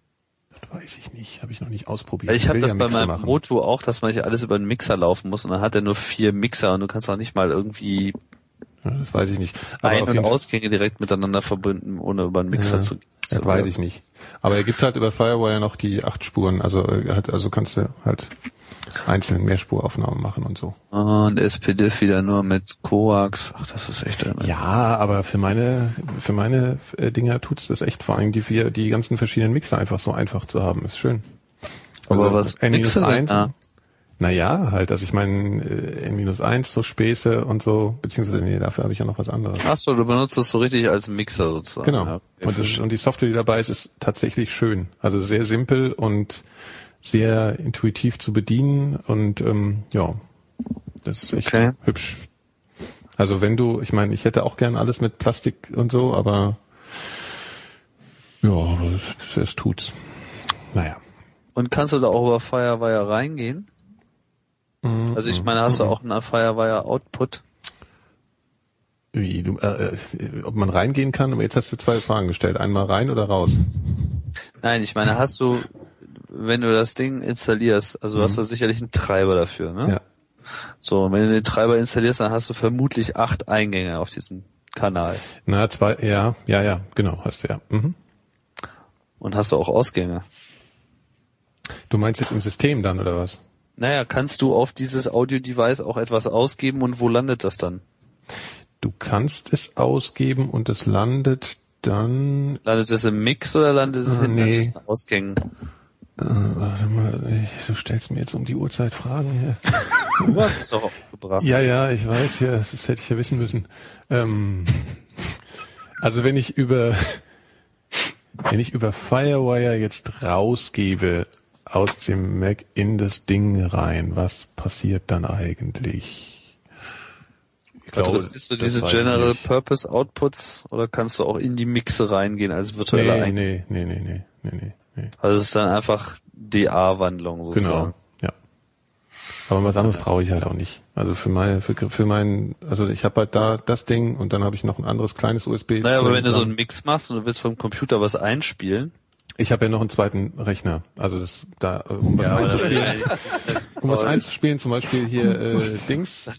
Das weiß ich nicht, habe ich noch nicht ausprobiert. Weil ich habe will das ja bei Mixe meinem machen. Moto auch, dass man hier alles über einen Mixer laufen muss und dann hat er nur vier Mixer und du kannst auch nicht mal irgendwie Ja, das weiß ich nicht. Aber Ein- auf und jeden Fall- Ausgänge direkt miteinander verbunden, ohne über einen Mixer Ja, zu das weiß ich nicht. Aber er gibt halt über Firewire noch die acht Spuren, also er hat, also kannst du halt einzelne Mehrspuraufnahmen machen und so. Und S P D I F wieder nur mit Coax. Ach, das ist echt... Ja, aber für meine für meine äh, Dinger tut's das echt, vor allem die vier, die ganzen verschiedenen Mixer einfach so einfach zu haben, ist schön. Aber was N Mixer denn eins, da? naja, halt, also ich meine äh, N eins, so Späße und so, beziehungsweise nee, dafür habe ich ja noch was anderes. Ach so, du benutzt das so richtig als Mixer sozusagen. Genau. Ja, okay. Und, das, und die Software, die dabei ist, ist tatsächlich schön. Also sehr simpel und sehr intuitiv zu bedienen und ähm, ja, das ist echt Okay. hübsch. Also wenn du, ich meine, ich hätte auch gern alles mit Plastik und so, aber ja, aber das, das tut's. Naja. Und kannst du da auch über Firewire reingehen? Mhm. Also ich meine, hast du auch einen Firewire Output? Wie, du, äh, äh, ob man reingehen kann, aber jetzt hast du zwei Fragen gestellt. Einmal rein oder raus? Nein, ich meine, hast du, wenn du das Ding installierst, also mhm. hast du sicherlich einen Treiber dafür, ne? Ja. So, und wenn du den Treiber installierst, dann hast du vermutlich acht Eingänge auf diesem Kanal. Na, zwei, ja, ja, ja, genau, hast du ja. Mhm. Und hast du auch Ausgänge? Du meinst jetzt im System dann, oder was? Naja, kannst du auf dieses Audio-Device auch etwas ausgeben und wo landet das dann? Du kannst es ausgeben und es landet dann... Landet es im Mix oder landet es Ah, hinten nee. an diesen Ausgängen? Äh, warte mal, ich, du stellst mir jetzt um die Uhrzeit Fragen hier. Du hast es doch aufgebracht. Ja, ja, ich weiß, ja, das, das hätte ich ja wissen müssen. Ähm, also wenn ich über wenn ich über Firewire jetzt rausgebe aus dem Mac in das Ding rein, was passiert dann eigentlich? Ich glaube, Adressierst du das diese weiß ich General nicht. Purpose Outputs oder kannst du auch in die Mixe reingehen als virtueller Nee, Eingang? nee, nee, nee, nee, nee, nee, nee. Also es ist dann einfach D A-Wandlung sozusagen. Genau, ja. Aber was anderes brauche ich halt auch nicht. Also für mein, für, für mein, also ich habe halt da das Ding und dann habe ich noch ein anderes kleines U S B. Naja, aber wenn du so einen Mix machst und du willst vom Computer was einspielen. Ich habe ja noch einen zweiten Rechner. Also das da, um was Ja, einzuspielen. aber- Um was einzuspielen, zum Beispiel hier äh, Dings.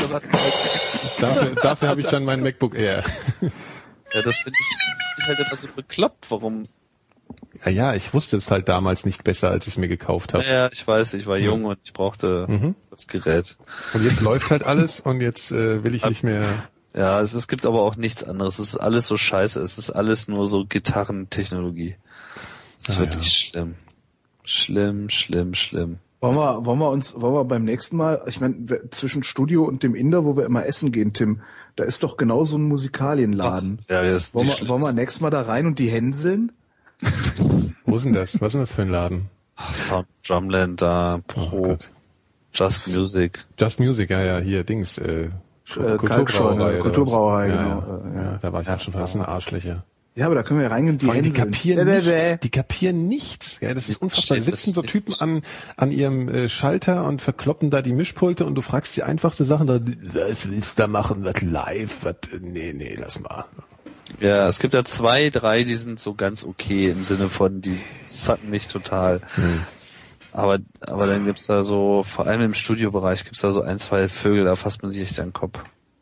Dafür, dafür habe ich dann mein MacBook Air. Ja, das finde ich, find ich halt immer so bekloppt. Warum? Ja, ja, ich wusste es halt damals nicht besser, als ich es mir gekauft habe. Naja, ich weiß, ich war jung und ich brauchte Mhm. das Gerät. Und jetzt läuft halt alles und jetzt äh, will ich nicht mehr. Ja, es, es gibt aber auch nichts anderes. Es ist alles so scheiße. Es ist alles nur so Gitarrentechnologie. Es ist Ah, wirklich ja. schlimm. Schlimm, schlimm, schlimm. Wollen wir, wollen wir uns, wollen wir beim nächsten Mal, ich meine, zwischen Studio und dem Inder, wo wir immer essen gehen, Tim, da ist doch genau so ein Musikalienladen. Ja, das ist Wollen die wir, wollen wir schlimmste. nächstes Mal da rein und die hänseln? Wo ist denn das? Was ist denn das für ein Laden? Sound Drumland da, Oh Pro, Gott. Just Music. Just Music, ja, ja, hier, Dings, äh, Äh, Kalkschorle, oder was? Kulturbrauerei, ja, genau. Ja, Äh, ja. ja. ja, da war ich auch schon fast ein Arschlöcher. Ja, aber da können wir reingehen und die Vor allem, die hänseln. kapieren Bäh, bäh, nichts. bäh. Die kapieren nichts. Ja, das ist unfassbar. Da Versteht das sitzen so nicht. Typen an, an ihrem äh, Schalter und verkloppen da die Mischpulte und du fragst die einfachste Sachen, da, was willst du da machen, was live, was, nee, nee, lass mal. Ja, es gibt da zwei, drei, die sind so ganz okay im Sinne von, die satten mich total. Hm. Aber, aber dann gibt's da so, vor allem im Studiobereich gibt's da so ein, zwei Vögel, da fasst man sich echt an den Kopf.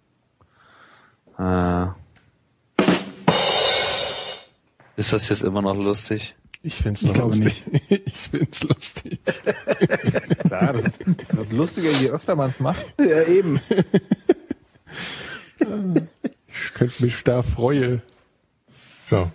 Äh, ist das jetzt immer noch lustig? Ich find's Ich noch glaube lustig. Ich find's lustig. Klar, das das wird lustiger, je öfter man es macht. Ja, eben. Ich könnte mich da freuen. So.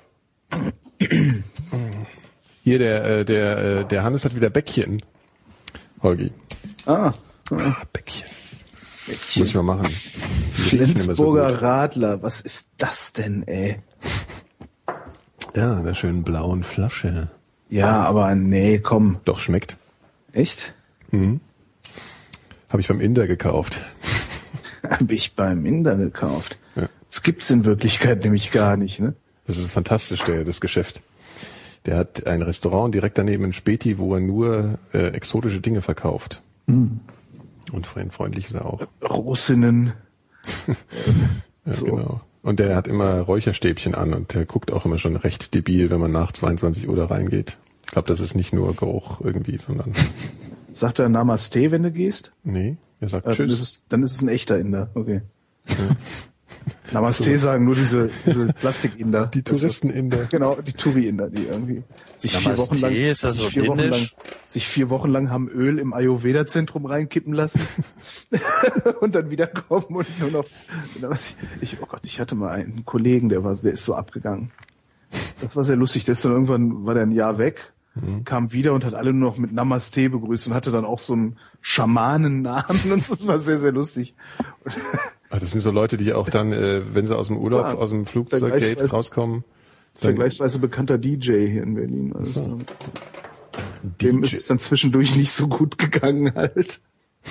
Hier, der, äh, der, äh, der Hannes hat wieder Bäckchen. Holgi. Ah, Ah, Bäckchen. Muss ich mal machen. Die riechen immer so Flensburger gut. Radler, was ist das denn, ey? Ja, in der schönen blauen Flasche. Ja, aber nee, komm. Doch, schmeckt. Echt? Mhm. Habe ich beim Inder gekauft. Hab ich beim Inder gekauft. Ja. Das gibt's in Wirklichkeit nämlich gar nicht, ne? Das ist fantastisch, der, das Geschäft. Der hat ein Restaurant direkt daneben in Späti, wo er nur äh, exotische Dinge verkauft. Hm. Und freundlich ist er auch. Russinnen. Ja, so. genau. Und der hat immer Räucherstäbchen an und der guckt auch immer schon recht debil, wenn man nach zweiundzwanzig Uhr da reingeht. Ich glaube, das ist nicht nur Geruch irgendwie, sondern... Sagt er Namaste, wenn du gehst? Nee, er sagt Äh, dann, ist Tschüss. es, dann ist es ein echter Inder, okay. Namaste sagen nur diese, diese Plastik-Inder. Die Das ist- Touristen-Inder. Genau, die Touri-Inder, die irgendwie sich vier Namaste, Wochen lang, ist das sich, so vier Wochen lang indisch? sich vier Wochen lang haben Öl im Ayurveda-Zentrum reinkippen lassen und dann wiederkommen und nur noch, ich, oh Gott, ich hatte mal einen Kollegen, der war, der ist so abgegangen. Das war sehr lustig, der ist dann irgendwann, war der ein Jahr weg, Mhm. kam wieder und hat alle nur noch mit Namaste begrüßt und hatte dann auch so einen Schamanennamen und das war sehr, sehr lustig. Und Ah, das sind so Leute, die auch dann, äh, wenn sie aus dem Urlaub, Sagen. aus dem Flugzeuggate Vergleichsweise- rauskommen, dann vergleichsweise bekannter D J hier in Berlin. Also So. dem D ist J. es dann zwischendurch nicht so gut gegangen halt.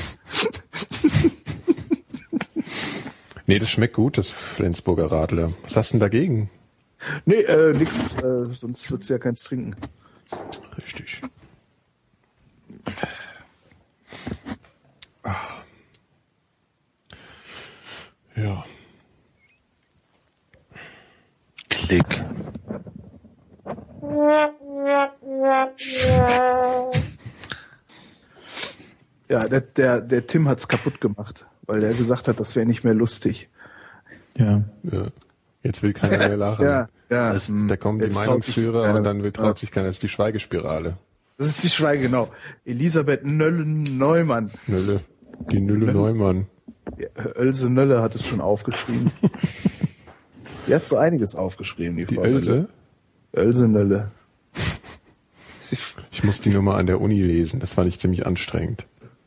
Nee, das schmeckt gut, das Flensburger Radler. Was hast du denn dagegen? Nee, äh, nix, äh, sonst wird's ja keins trinken. Richtig. Klick. Ja, der, der, der Tim hat's kaputt gemacht, weil der gesagt hat, das wäre nicht mehr lustig. Ja. Ja. Jetzt will keiner mehr lachen. ja. Das, da kommen die Jetzt traut Meinungsführer sich- und dann wird, traut ja. sich keiner. Das ist die Schweigespirale. Das ist die Schweige, genau. Elisabeth Nöllen-Neumann. Nölle. Die Nülle Neumann. Ja, Ölse Nölle hat es schon aufgeschrieben. Die hat so einiges aufgeschrieben, die, Die Frau Ölse? Nölle. Ölse Nölle. Sie, Ich muss die nur mal an der Uni lesen. Das fand ich ziemlich anstrengend.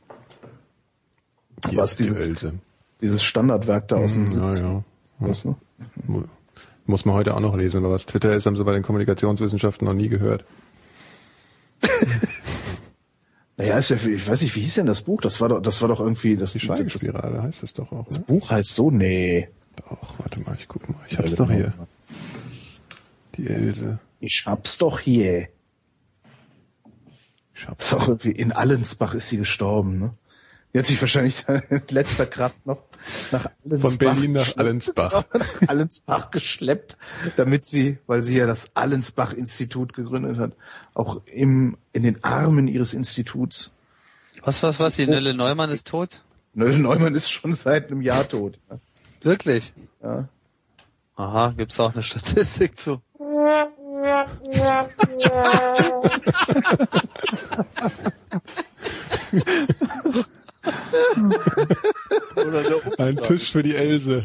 Die, Was, die dieses- Ölse. dieses Standardwerk da aus dem Ja, siebziger. ja. Was, ne? Mu- Muss man heute auch noch lesen. Aber was Twitter ist, haben sie bei den Kommunikationswissenschaften noch nie gehört. Naja, ist ja, ich weiß nicht, wie hieß denn das Buch? Das war doch, das war doch irgendwie, das, Die Schweigespirale heißt das doch auch. das Ne? Buch heißt so, nee. Doch, warte mal, ich guck mal. Ich hab's doch hier. Die Else. Ich hab's doch hier. Ich hab's. Ist auch irgendwie, in Allensbach ist sie gestorben, ne? Die hat sich wahrscheinlich in letzter Kraft noch nach Allensbach, Von Berlin nach Allensbach. Allensbach geschleppt, damit sie, weil sie ja das Allensbach-Institut gegründet hat, auch im, in den Armen ihres Instituts. Was, was, was? Die Nölle Neumann ist tot? Nölle Neumann ist schon seit einem Jahr tot. Ja. Wirklich? Ja. Aha, gibt's auch eine Statistik zu? Oder der Ein Tisch für die Else.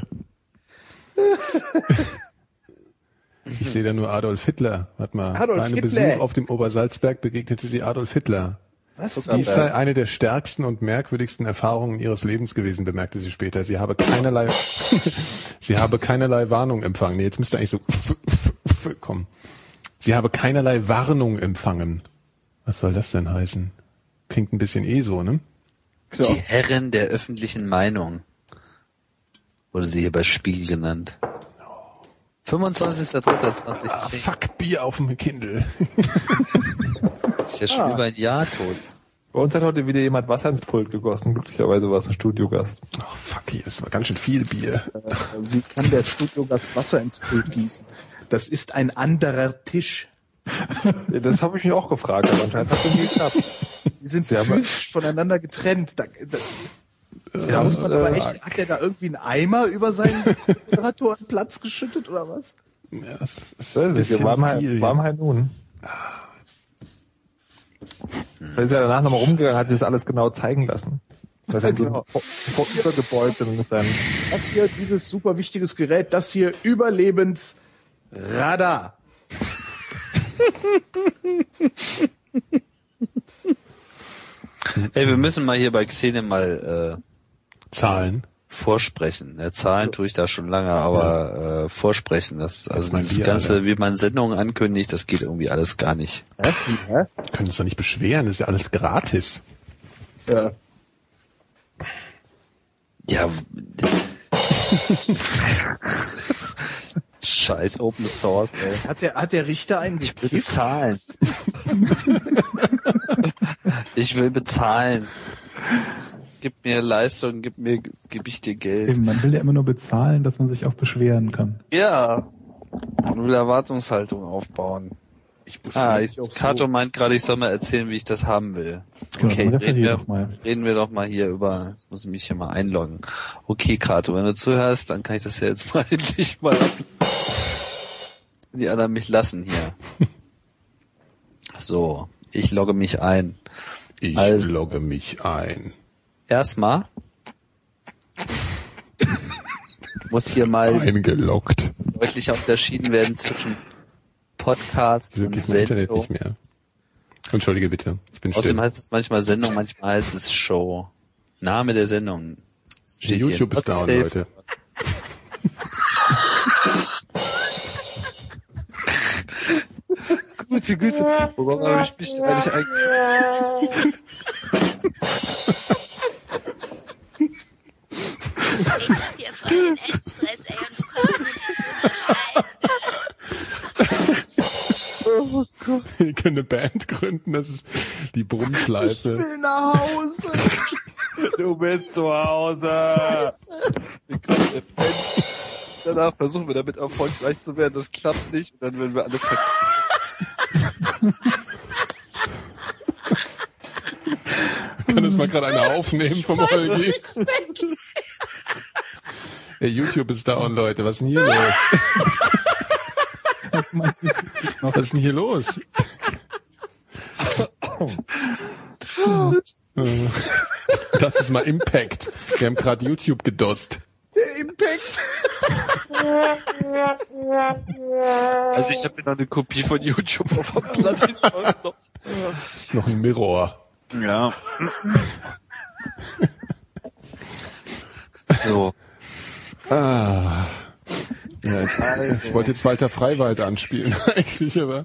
Ich sehe da nur Adolf Hitler. Warte mal. Adolf Bei einem Hitler. Besuch auf dem Obersalzberg begegnete sie Adolf Hitler. Was? Dies sei eine der stärksten und merkwürdigsten Erfahrungen ihres Lebens gewesen, bemerkte sie später. Sie habe keinerlei, sie habe keinerlei Warnung empfangen. Nee, jetzt müsste eigentlich so kommen. Sie habe keinerlei Warnung empfangen. Was soll das denn heißen? Klingt ein bisschen eh so, ne? Die Herrin der öffentlichen Meinung. Wurde sie hier bei Spiegel genannt. fünfundzwanzigster dritter Ah, zweitausendzehn. fuck, Bier auf dem Kindle. Ist ja schon über ein Jahr tot. Bei uns hat heute wieder jemand Wasser ins Pult gegossen. Glücklicherweise war es ein Studiogast. Ach, fuck, hier ist aber ganz schön viel Bier. Wie kann der Studiogast Wasser ins Pult gießen? Das ist ein anderer Tisch. Ja, das habe ich mich auch gefragt, aber anscheinend hat es nicht geklappt. Die sind Sie haben- physisch voneinander getrennt. Da, da, da haben muss man es, aber äh, echt, hat der da irgendwie einen Eimer über seinen Moderatorenplatz geschüttet oder was? Ja, das ist So ein ist es. bisschen Wir warm, viel. warm halt nun. Da ist ja danach nochmal rumgegangen, hat sich das alles genau zeigen lassen. Das ist Genau. so vor, vor übergebeugt und ist dann, Das hier, dieses super wichtiges Gerät, das hier Überlebensradar. Ey, wir müssen mal hier bei Xene mal äh, Zahlen. vorsprechen. Ja, Zahlen tue ich da schon lange, aber äh, vorsprechen, das also mein das Bier, Ganze, Alter. wie man Sendungen ankündigt, das geht irgendwie alles gar nicht. Hä? Wie, hä? Können uns doch nicht beschweren, das ist ja alles gratis. Ja. Ja. Scheiß Open Source, ey. Hat der, hat der Richter einen Ich will gekifft? bezahlen. Ich will bezahlen. Gib mir Leistung, gib mir, gib ich dir Geld. Eben, man will ja immer nur bezahlen, dass man sich auch beschweren kann. Ja. Man will Erwartungshaltung aufbauen. Ich beschwöre Ah, mich ich, auch so. Kato meint gerade, ich soll mal erzählen, wie ich das haben will. Genau, Okay, dann reden referier wir, doch mal. reden wir doch mal hier über, jetzt muss ich mich hier mal einloggen. Okay, Kato, wenn du zuhörst, dann kann ich das ja jetzt mal endlich mal ab. Wenn die anderen mich lassen hier. So, ich logge mich ein. Ich Also- logge mich ein. Erstmal muss hier mal Eingeloggt. deutlich unterschieden werden zwischen Podcast Wieso und geht mein Internet Sendung. nicht mehr? Entschuldige bitte, ich bin Außerdem still. heißt es manchmal Sendung, manchmal heißt es Show. Name der Sendung. Steht hier. YouTube ist down, Not safe. Leute. Gute Güte. Worauf habe ich mich eigentlich eigentlich... Ich hab hier voll den Endstress, ey, und du kommst mit so einer Scheiße. Wir können eine Band gründen, das ist die Brummschleife. will nach Hause. du bist zu Hause. Wir können eine Band, danach versuchen wir damit erfolgreich zu werden. Das klappt nicht. Und dann werden wir alle verkaufen. Ich kann das mal gerade einer aufnehmen vom Holgi. Hey, YouTube ist down, Leute. Was ist denn hier los? Was ist denn hier los? Das ist mal Impact. Wir haben gerade YouTube gedost. Der Impact. Also ich habe mir noch eine Kopie von YouTube auf der Platte. Das ist noch ein Mirror. Ja. So. Ah. Ja, jetzt, ich wollte jetzt Walter Freiwald anspielen, eigentlich, aber.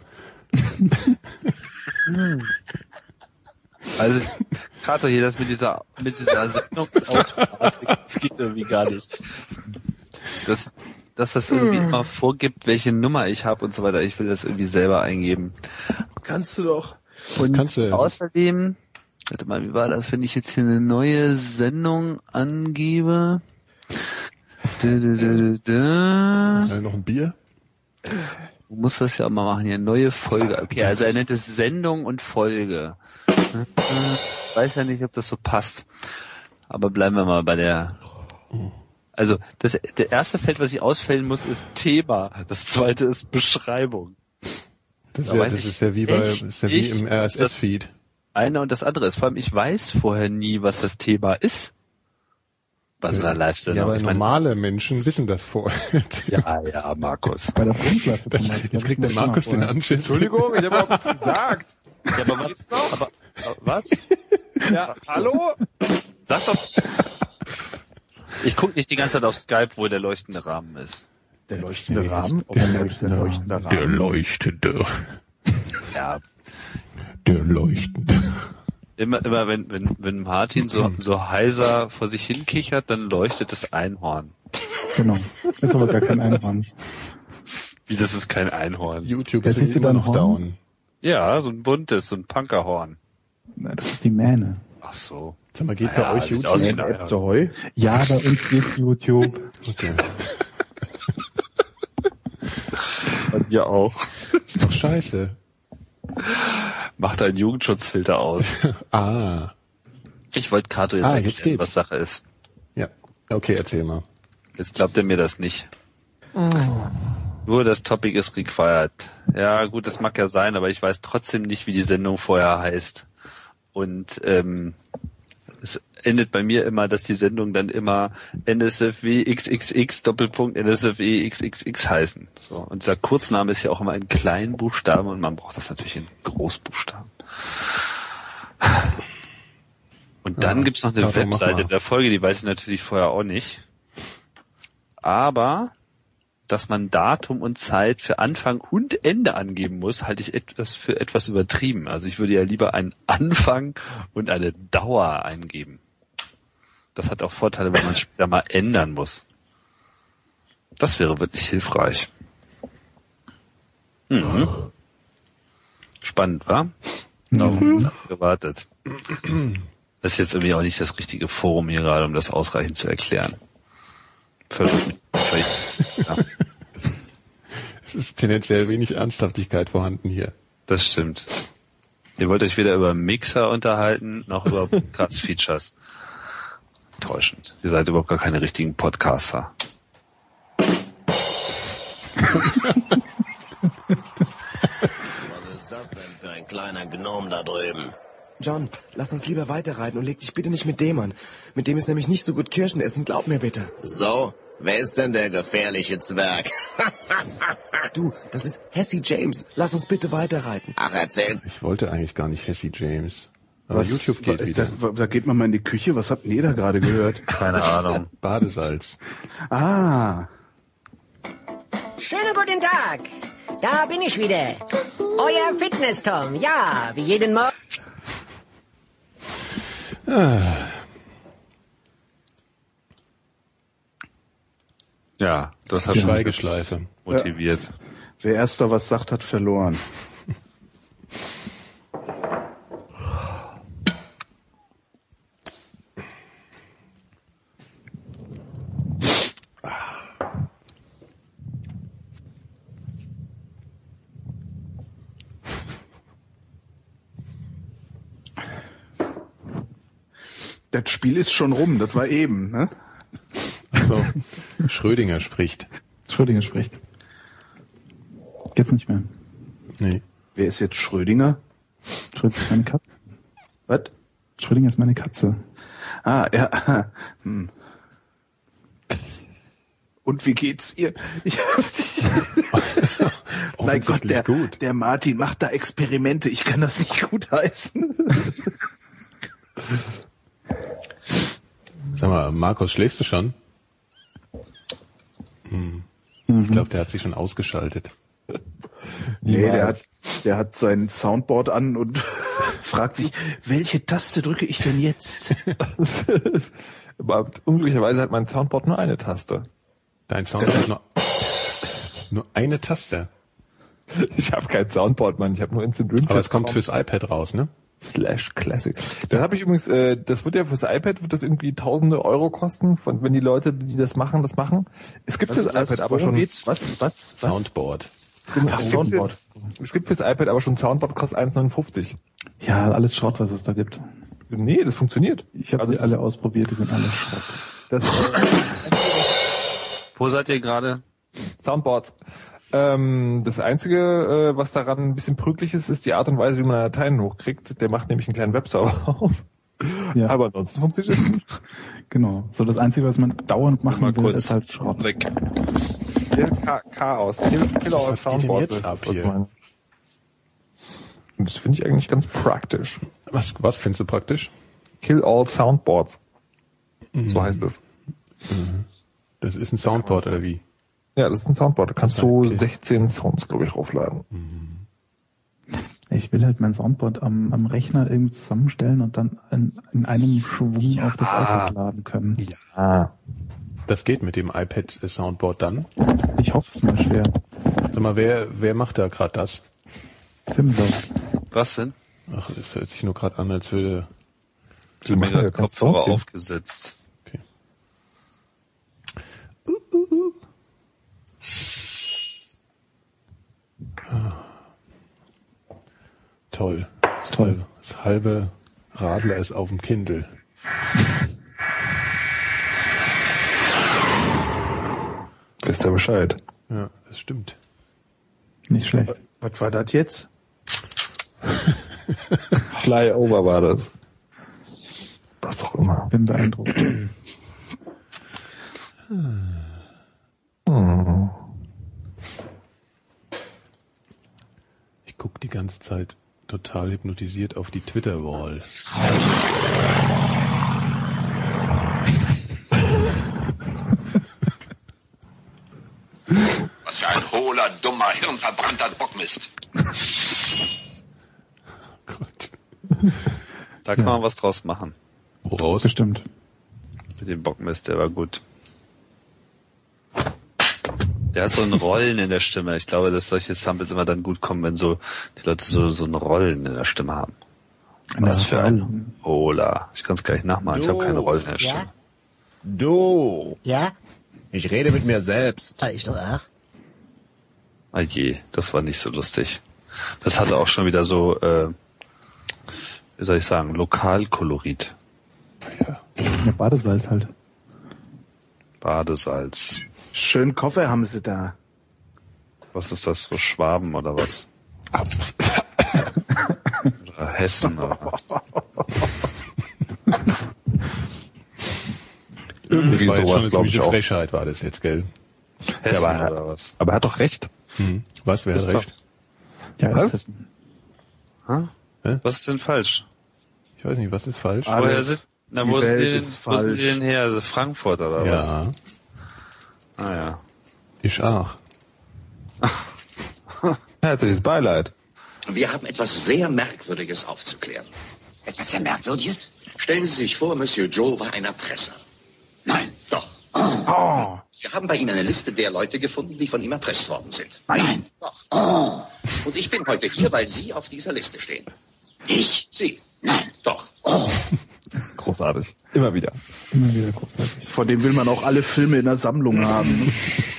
Also, gerade hier das mit dieser, mit dieser Sendungsautomatik, das geht irgendwie gar nicht. Das, dass das irgendwie immer vorgibt, welche Nummer ich habe und so weiter. Ich will das irgendwie selber eingeben. Kannst du doch. Und kannst du. Außerdem, warte mal, wie war das, wenn ich jetzt hier eine neue Sendung angebe? Da, da, da, da, da. Äh, noch ein Bier? Du musst das ja mal machen hier. Neue Folge. Okay, also er nennt es Sendung und Folge. Ich weiß ja nicht, ob das so passt. Aber bleiben wir mal bei der... Also das der erste Feld, was ich ausfällen muss, ist Thema. Das zweite ist Beschreibung. Das, Da ist ja, weiß das ich ist ja wie bei echt ist ja wie nicht, im R S S-Feed. Einer und das andere ist. Vor allem, ich weiß vorher nie, was das Thema ist. Bei so einer Live-Sendung. Ja, aber ich mein, normale Menschen wissen das vorher. ja, ja, Markus. Bei der Bundesliga zum Beispiel. Jetzt kriegt der Markus den Anschiss. Entschuldigung, ich habe auch was gesagt. Ja, aber was? Aber, aber, was? Ja, hallo? Sag doch. Ich gucke nicht die ganze Zeit auf Skype, wo der leuchtende Rahmen ist. Der leuchtende Rahmen? Auf Skype ist der leuchtende Der Rahmen. leuchtende. Ja. Der leuchtende. Immer, immer wenn, wenn, wenn Martin so, so heiser vor sich hin kichert, dann leuchtet das Einhorn. Genau. Das ist aber gar kein Einhorn. Wie, das ist kein Einhorn? YouTube Jetzt ist siehst du immer dein noch Horn? down. Ja, so ein buntes, so ein Punkerhorn. Nein, das ist die Mähne. Ach so. Sag mal, geht Ja, bei euch sieht YouTube? aus wie ein App Einhorn. zu Heu. Ja, bei uns geht YouTube. Okay. Bei mir auch. Ist doch scheiße. Macht einen Jugendschutzfilter aus. Ah. Ich wollte Kato jetzt Ah, jetzt erklären, geht's. was Sache ist. Ja. Okay, erzähl mal. Jetzt glaubt er mir das nicht. Nur das Topic ist required. Ja, gut, das mag ja sein, aber ich weiß trotzdem nicht, wie die Sendung vorher heißt. Und ähm, es endet bei mir immer, dass die Sendung dann immer N S F W X X X Doppelpunkt N S F W X X X heißen. So, und dieser Kurzname ist ja auch immer in kleinen Buchstaben und man braucht das natürlich in Großbuchstaben. Und dann Ja, gibt's noch eine Kato, mach Webseite mal. der Folge, die weiß ich natürlich vorher auch nicht. Aber dass man Datum und Zeit für Anfang und Ende angeben muss, halte ich etwas für etwas übertrieben. Also ich würde ja lieber einen Anfang und eine Dauer eingeben. Das hat auch Vorteile, wenn man später mal ändern muss. Das wäre wirklich hilfreich. Mhm. Spannend, wa? Darauf haben wir gewartet. Das ist jetzt irgendwie auch nicht das richtige Forum hier gerade, um das ausreichend zu erklären. Verwirrt mich völlig. Ja, Es ist tendenziell wenig Ernsthaftigkeit vorhanden hier. das stimmt. Ihr wollt euch weder über Mixer unterhalten, noch über Podcast-Features. Täuschend. Ihr seid überhaupt gar keine richtigen Podcaster. Was ist das denn für ein kleiner Gnom da drüben? John, lass uns lieber weiterreiten und leg dich bitte nicht mit dem an. Mit dem ist nämlich nicht so gut Kirschen essen, glaub mir bitte. So, wer ist denn der gefährliche Zwerg? Du, das ist Hessie James. Lass uns bitte weiterreiten. Ach, erzähl. Ich wollte eigentlich gar nicht Hessie James. Aber YouTube geht da, wieder. Da, da geht man mal in die Küche. Was habt ihr da gerade gehört? Keine Ahnung. Badesalz. Ah, Schönen guten Tag. Da bin ich wieder. Euer Fitness-Tom. Ja, wie jeden Morgen. Ja, das hat Die uns Schweigeschleife. jetzt motiviert. wer erster was sagt, hat verloren. Das Spiel ist schon rum, das war eben, ne? So, Schrödinger spricht. Schrödinger spricht. Jetzt nicht mehr. Nee. Wer ist jetzt Schrödinger? Schrödinger ist meine Katze. Was? Schrödinger ist meine Katze. Ah, ja. Hm. Und wie geht's ihr? Ich, mein Gott, der, gut. der Martin macht da Experimente. Ich kann das nicht gutheißen. Sag mal, Markus, schläfst du schon? Hm. Mhm. Ich glaube, der hat sich schon ausgeschaltet. Nee, der hat, der hat sein Soundboard an und fragt sich, welche Taste drücke ich denn jetzt? Aber unglücklicherweise hat mein Soundboard nur eine Taste. Dein Soundboard hat nur, nur eine Taste. Ich habe kein Soundboard, Mann. Ich habe nur Instant Rim. Aber es kommt fürs iPad raus, ne? Slash Classic. Das habe ich übrigens, äh, das wird ja fürs iPad, wird das irgendwie tausende Euro kosten, von, wenn die Leute, die das machen, das machen. Es gibt was, fürs was, iPad aber schon... Geht's? Was, was, was? Soundboard. Ach, Soundboard. Es, es gibt fürs iPad aber schon Soundboard, kostet eins neunundfünfzig. Ja, alles Schrott, was es da gibt. Nee, das funktioniert. Ich habe also sie alle ausprobiert, die sind alle Schrott. Das, äh, Wo seid ihr gerade? Soundboards. Ähm, das Einzige, äh, was daran ein bisschen prüglich ist, ist die Art und Weise, wie man Dateien hochkriegt. Der macht nämlich einen kleinen Webserver auf. Ja. Aber ansonsten funktioniert es nicht. Genau. So, das Einzige, was man dauernd machen Mal will, kurz ist halt Schrott. Weg. Chaos. Kill, kill our Soundboards ist das, was ich meine. Und das finde ich eigentlich ganz praktisch. Was, was findest du praktisch? Kill all Soundboards. Mhm. So heißt es. Mhm. Das ist ein Soundboard, oder wie? Ja, das ist ein Soundboard. Da kannst okay. du sechzehn Sounds, glaube ich, raufladen. Mhm. Ich will halt mein Soundboard am, am Rechner irgendwie zusammenstellen und dann in, in einem Schwung ja. auf das iPad laden können. Ja. Das geht mit dem iPad Soundboard dann? Ich hoffe es mal schwer. Sag mal, wer, wer macht da gerade das? Timber. Was denn? Ach, das hört sich nur gerade an, als würde... Ich habe mir gerade Kopfhörer aufgesetzt. Okay. Uh, uh, uh. Ah. Toll. Toll. Das halbe Radler ist auf dem Kindle. Wisst ihr Bescheid? Ja, das stimmt. Nicht schlecht. Was war das jetzt? Flyover war das. Was auch immer. Bin beeindruckt. Hm. Ich guck die ganze Zeit total hypnotisiert auf die Twitter-Wall. Was für ein hohler, dummer, hirnverbrannter Bockmist. Gott. Da kann man was draus machen. Woraus? Bestimmt. Mit dem Bockmist, der war gut. Der hat so ein Rollen in der Stimme. Ich glaube, dass solche Samples immer dann gut kommen, wenn so die Leute so, so ein Rollen in der Stimme haben. Was für ein Hola. Ich kann es gleich nachmachen. Ich habe keine Rollen in der Stimme. Ja? Du. Ja? Ich rede mit mir selbst. Ah, ich doch auch. Ah je, das war nicht so lustig. Das hatte auch schon wieder so, äh, wie soll ich sagen, Lokalkolorit. Ja, Badesalz halt. Badesalz. Schön Koffer haben sie da. Was ist das, so Schwaben oder was? Oder Hessen oder Irgendwie sowas, sowas, glaube glaub ich, ich auch. Frechheit war das jetzt, gell? Hessen Ja, aber, oder was? aber er hat doch recht. Hm. Was, wer hat Ist recht? Ja, Was? das ist- Hm? Hä? Was ist denn falsch? Ich weiß nicht, was ist falsch? Ah, Woher Alles. sind, na, Die wo, sind Welt die denn, ist wo sind falsch. die denn her? Also Frankfurt oder was? Ja, Ah ja. ich auch. Herzliches Beileid. Wir haben etwas sehr Merkwürdiges aufzuklären. Etwas sehr Merkwürdiges? Stellen Sie sich vor, Monsieur Joe war ein Erpresser. Nein. Doch. Oh. Wir haben bei ihm eine Liste der Leute gefunden, die von ihm erpresst worden sind. Nein. Doch. Oh. Und ich bin heute hier, weil Sie auf dieser Liste stehen. Ich? Sie. Nein. Doch. Oh. Großartig. Immer wieder. Immer wieder großartig. Von dem will man auch alle Filme in der Sammlung haben.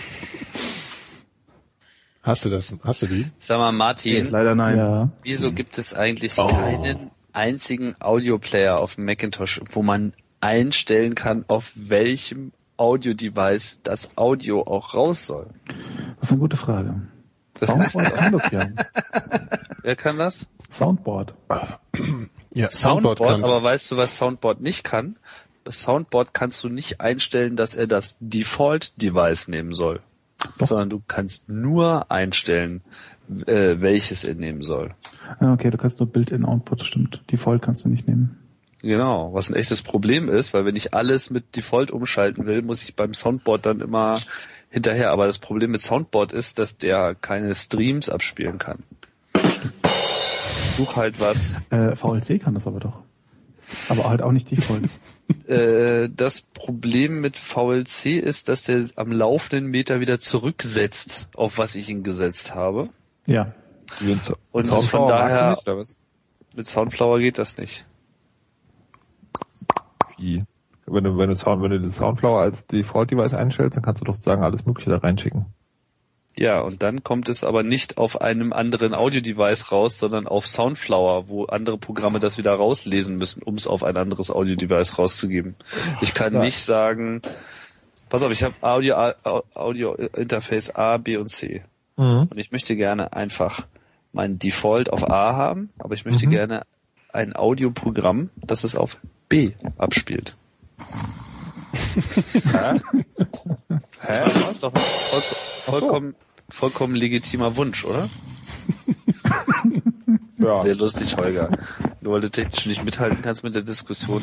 Hast du das? Hast du die? Sag mal, Martin, Leider nein. wieso gibt es eigentlich Oh. keinen einzigen Audioplayer auf dem Macintosh, wo man einstellen kann, auf welchem Audio-Device das Audio auch raus soll. Das ist eine gute Frage. Das Soundboard kann das ja. Wer kann das? Soundboard. Ja, Soundboard, Soundboard kann's. aber weißt du, was Soundboard nicht kann? Bei Soundboard kannst du nicht einstellen, dass er das Default-Device nehmen soll. Doch. Sondern du kannst nur einstellen, äh, welches er nehmen soll. Ah, okay, du kannst nur Built-in-Output, stimmt. Default kannst du nicht nehmen. Genau, was ein echtes Problem ist, weil wenn ich alles mit Default umschalten will, muss ich beim Soundboard dann immer hinterher. Aber das Problem mit Soundboard ist, dass der keine Streams abspielen kann. Ich suche halt was. Äh, V L C kann das aber doch. Aber halt auch nicht Default. äh, das Problem mit V L C ist, dass der am laufenden Meter wieder zurücksetzt, auf was ich ihn gesetzt habe. Ja. Und Soundflower von daher, nicht, oder was? mit Soundflower geht das nicht. Wie? Wenn du, wenn du Sound, wenn du das Soundflower als Default-Device einstellst, dann kannst du doch sagen, alles Mögliche da reinschicken. Ja, und dann kommt es aber nicht auf einem anderen Audio-Device raus, sondern auf Soundflower, wo andere Programme das wieder rauslesen müssen, um es auf ein anderes Audio-Device rauszugeben. Ich kann ja. nicht sagen, pass auf, ich habe Audio, Audio Interface A, B und C. Mhm. Und ich möchte gerne einfach mein Default auf A haben, aber ich möchte mhm. gerne ein Audioprogramm, das es auf B abspielt. Hä? Hä? Das ist doch ein voll, vollkommen, vollkommen legitimer Wunsch, oder? Ja. Sehr lustig, Holger. Nur weil du technisch nicht mithalten kannst mit der Diskussion.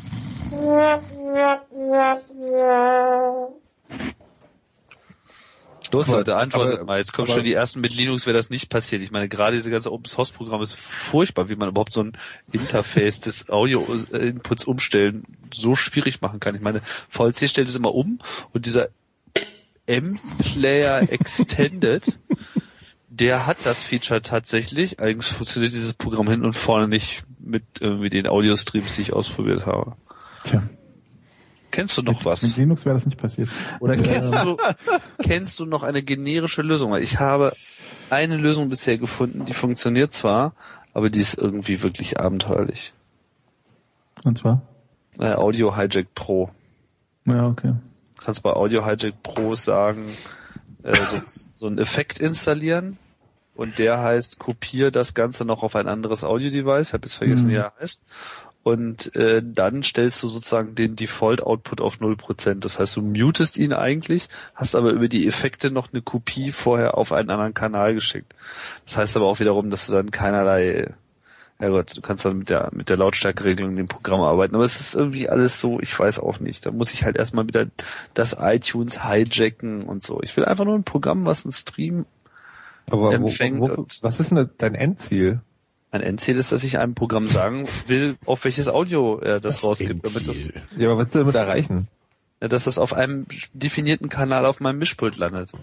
Los, Leute, antwortet aber, mal. Jetzt kommen schon die ersten mit Linux, wäre das nicht passiert. Ich meine, gerade diese ganze Open-Source-Programm ist furchtbar, wie man überhaupt so ein Interface des Audio-Inputs umstellen so schwierig machen kann. Ich meine, V L C stellt es immer um und dieser M-Player Extended, der hat das Feature tatsächlich. Eigentlich funktioniert dieses Programm hin und vorne nicht mit irgendwie den Audio-Streams, die ich ausprobiert habe. Tja. Kennst du noch mit, was? Mit Linux wäre das nicht passiert. Oder kennst du, kennst du noch eine generische Lösung? Ich habe eine Lösung bisher gefunden, die funktioniert zwar, aber die ist irgendwie wirklich abenteuerlich. Und zwar? Äh, Audio Hijack Pro. Ja, okay. Du kannst bei Audio Hijack Pro sagen, äh, so, so einen Effekt installieren und der heißt, kopiere das Ganze noch auf ein anderes Audio-Device. Ich habe jetzt vergessen, mhm. wie er heißt. Und äh, dann stellst du sozusagen den Default-Output auf null Prozent. Das heißt, du mutest ihn eigentlich, hast aber über die Effekte noch eine Kopie vorher auf einen anderen Kanal geschickt. Das heißt aber auch wiederum, dass du dann keinerlei, ja Gott, du kannst dann mit der mit der Lautstärkeregelung in dem Programm arbeiten. Aber es ist irgendwie alles so, ich weiß auch nicht. Da muss ich halt erstmal wieder das iTunes hijacken und so. Ich will einfach nur ein Programm, was einen Stream aber empfängt. Wo, wo, was ist denn dein Endziel? Mein Endziel ist, dass ich einem Programm sagen will, auf welches Audio er das, das rausgibt. Damit das, ja, aber was willst du damit erreichen? Ja, dass das auf einem definierten Kanal auf meinem Mischpult landet.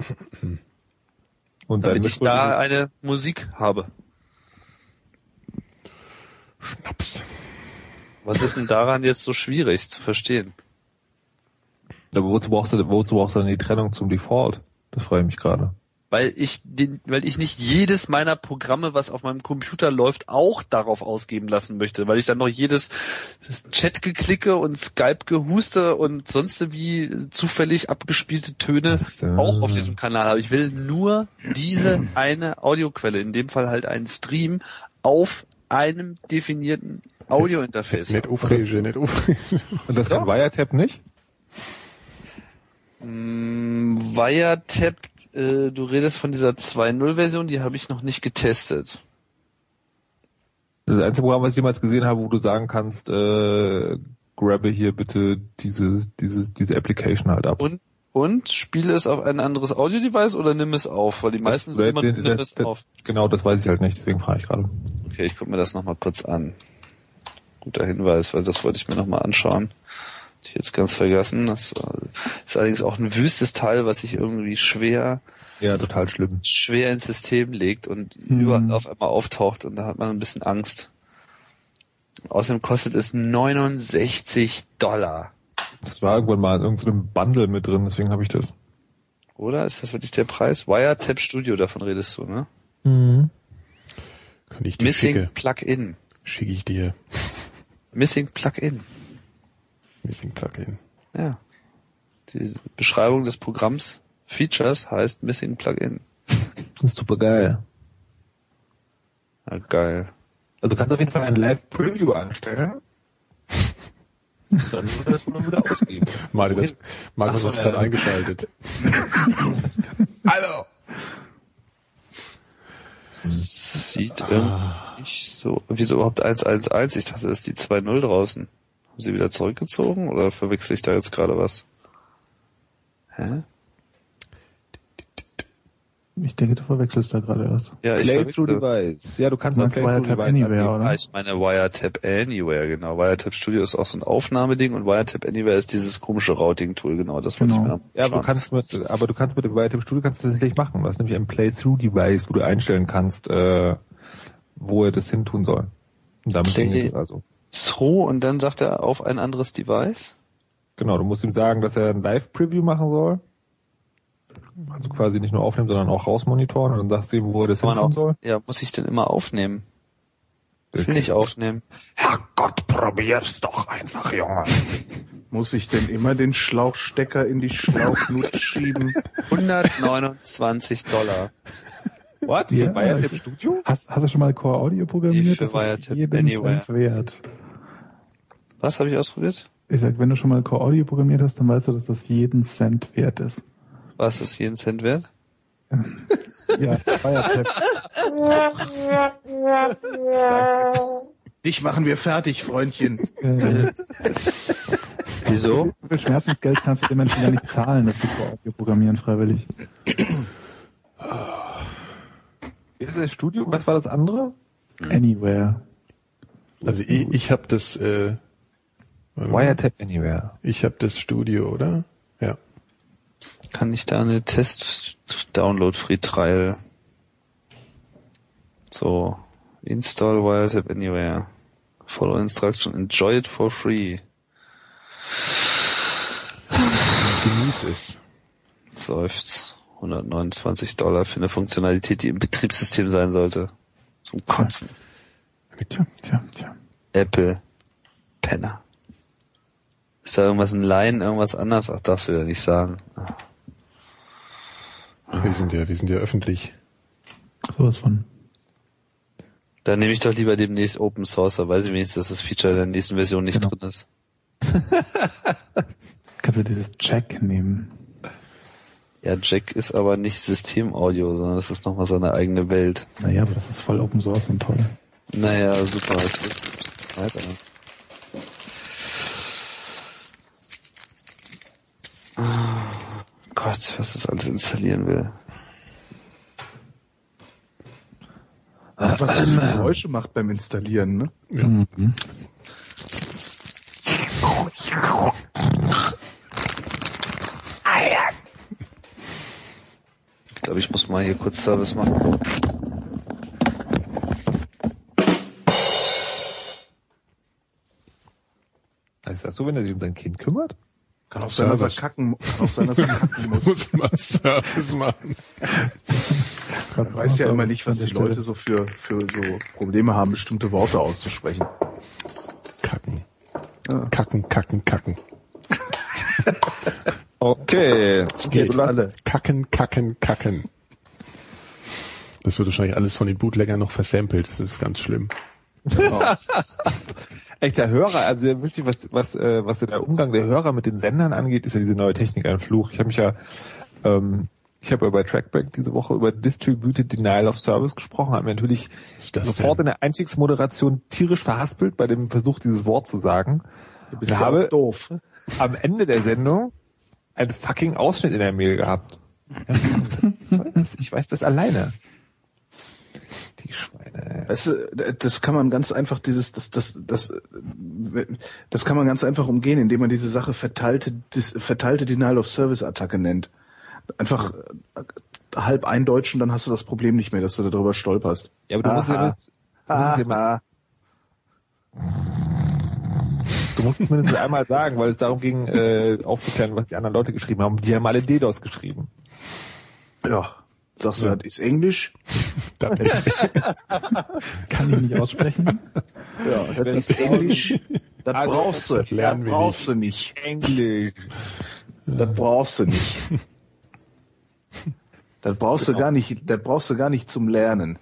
Und damit ich da eine Musik habe. Schnaps. Was ist denn daran jetzt so schwierig zu verstehen? Aber wozu brauchst du, wozu brauchst du denn die Trennung zum Default? Das freue ich mich gerade. Weil ich den, weil ich nicht jedes meiner Programme, was auf meinem Computer läuft, auch darauf ausgeben lassen möchte, weil ich dann noch jedes Chat-Geklicke und Skype-Gehuste und sonst wie zufällig abgespielte Töne auch auf diesem Kanal habe. Ich will nur diese eine Audioquelle, in dem Fall halt einen Stream auf einem definierten Audio-Interface. Nicht aufregen, nicht aufregen. Und das kann Wiretap nicht? Mm, Wiretap, äh, du redest von dieser zwei Punkt null-Version, die habe ich noch nicht getestet. Das einzige Programm, was ich jemals gesehen habe, wo du sagen kannst, äh, grabbe hier bitte diese, diese, diese Application halt ab. Und, und spiele es auf ein anderes Audio-Device oder nimm es auf? Weil die meisten das, sind immer, nimm nimm es auf. Genau, das weiß ich halt nicht, deswegen frage ich gerade. Okay, ich gucke mir das nochmal kurz an. Guter Hinweis, weil das wollte ich mir nochmal anschauen. Ich jetzt ganz vergessen. Das ist allerdings auch ein wüstes Teil, was sich irgendwie schwer, ja, total schlimm, schwer ins System legt und mhm. überall auf einmal auftaucht und da hat man ein bisschen Angst. Außerdem kostet es neunundsechzig Dollar. Das war irgendwann mal in irgendeinem Bundle mit drin, deswegen habe ich das. Oder? Ist das wirklich der Preis? Wiretap Studio, davon redest du, ne? Mhm. Kann ich dir Missing schicke. Plugin. Schicke ich dir. Missing Plugin. Missing Plugin. Ja. Die Beschreibung des Programms Features heißt Missing Plugin. Das ist super geil. Ja, geil. Also du kannst auf jeden Fall ein Live-Preview anstellen. Dann würde das nur wieder ausgeben. Martin, Martin hat es gerade eingeschaltet. Hallo! Sieht irgendwie nicht so... Wieso überhaupt eins eins eins? Ich dachte, das ist die zwei null draußen. Haben sie wieder zurückgezogen oder verwechsel ich da jetzt gerade was? Hä? Ich denke, du verwechselst da gerade was. Ja, ich Play-through verwechsel. Device. Ja, du kannst Du dann meinst Play-through Wiretap Device Anywhere, angeben. oder? Ah, ich meine Wiretap Anywhere, genau. Wiretap Studio ist auch so ein Aufnahmeding und Wiretap Anywhere ist dieses komische Routing-Tool, genau. Das wollte Genau. ich mir Ja, aber du kannst mit, aber du kannst mit dem Wiretap Studio kannst du das tatsächlich machen. Du hast nämlich ein Play-through Device, wo du einstellen kannst, äh, wo er das hin tun soll. Und damit Play- ging es also. Through und dann sagt er auf ein anderes Device? Genau, du musst ihm sagen, dass er ein Live-Preview machen soll. Also quasi nicht nur aufnehmen, sondern auch rausmonitoren und dann sagst du ihm, wo er das Kann man hin tun auch, soll. ja, muss ich denn immer aufnehmen? Ich will nicht aufnehmen. Herrgott, probier's doch einfach, Junge. Muss ich denn immer den Schlauchstecker in die Schlauchnut schieben? hundertneunundzwanzig Dollar. What? Ja, Für Wiretap ich- Studio? Hast, hast du schon mal Core Audio Ich programmiert? für Das ist Wiretap jeden Anywhere. Cent wert. Was habe ich ausprobiert? Ich sag, wenn du schon mal Core Audio programmiert hast, dann weißt du, dass das jeden Cent wert ist. Was ist jeden Cent wert? Ja, Wiretap. Dich machen wir fertig, Freundchen. Äh, Wieso? Wie viel Schmerzensgeld kannst du den Menschen ja nicht zahlen, dass sie Core Audio programmieren freiwillig? Wie ist das Studio? Was war das andere? Anywhere. Also ich, ich habe das, äh, Wiretap Anywhere. ich habe das Studio, oder? Ja. Kann ich da eine Test-Download-Free-Trial? So. Install Wiretap Anywhere. Follow instruction. Enjoy it for free. Genieß es. Seufzt. hundertneunundzwanzig Dollar für eine Funktionalität, die im Betriebssystem sein sollte. Zum Kotzen. Tja, tja, tja. Apple. Penner. Ist da irgendwas ein Line, irgendwas anders? Ach, darfst du ja nicht sagen. Wir sind ja, wir sind ja öffentlich. Sowas von. Dann nehme ich doch lieber demnächst Open Source, da weiß ich wenigstens, dass das Feature in der nächsten Version nicht Genau. drin ist. Kannst du dieses Jack nehmen? Ja, Jack ist aber nicht Systemaudio, sondern das ist nochmal seine eigene Welt. Naja, aber das ist voll Open Source und toll. Naja, super. Das ist weiter. Oh Gott, was das alles installieren will. Was das für Geräusche macht beim Installieren, ne? Ja. Mhm. Ich glaube, ich muss mal hier kurz Service machen. Ist das so, wenn er sich um sein Kind kümmert? Kann auch sein, dass er kacken, kann auch sein, dass er kacken muss. Muss mal Service machen. Man weiß ja immer nicht, was die Leute so für, für so Probleme haben, bestimmte Worte auszusprechen. Kacken. Kacken, kacken, kacken. Okay. Okay, Jetzt alle. Kacken, kacken, kacken. Das wird wahrscheinlich alles von den Bootleggern noch versampelt. Das ist ganz schlimm. Echt, der Hörer, also wirklich, was, was, äh, was der Umgang der Hörer mit den Sendern angeht, ist ja diese neue Technik ein Fluch. Ich habe mich ja, ähm, ich habe ja bei Trackback diese Woche über Distributed Denial of Service gesprochen, habe mir natürlich sofort in der Einstiegsmoderation tierisch verhaspelt bei dem Versuch, dieses Wort zu sagen. Du bist Ich ja habe auch doof. am Ende der Sendung einen fucking Ausschnitt in der Mail gehabt. Ich weiß das alleine. Die Schweine. Weißt du, das kann man ganz einfach dieses, das, das, das, das kann man ganz einfach umgehen, indem man diese Sache verteilte, verteilte Denial of Service Attacke nennt. Einfach halb eindeutschen, dann hast du das Problem nicht mehr, dass du darüber stolperst. Ja, aber du musst ja das, du musst es ja mal, du musst es mindestens einmal sagen, weil es darum ging, äh, aufzuklären, was die anderen Leute geschrieben haben. Die haben alle DDoS geschrieben. Ja. Sagst du, das ist Englisch? Das ist Kann ich nicht aussprechen. Ja, das ist Englisch. Das Also, brauchst du, das lernen das wir brauchst du nicht. Englisch. Das brauchst du nicht. Das brauchst du gar nicht, das brauchst du gar nicht zum Lernen.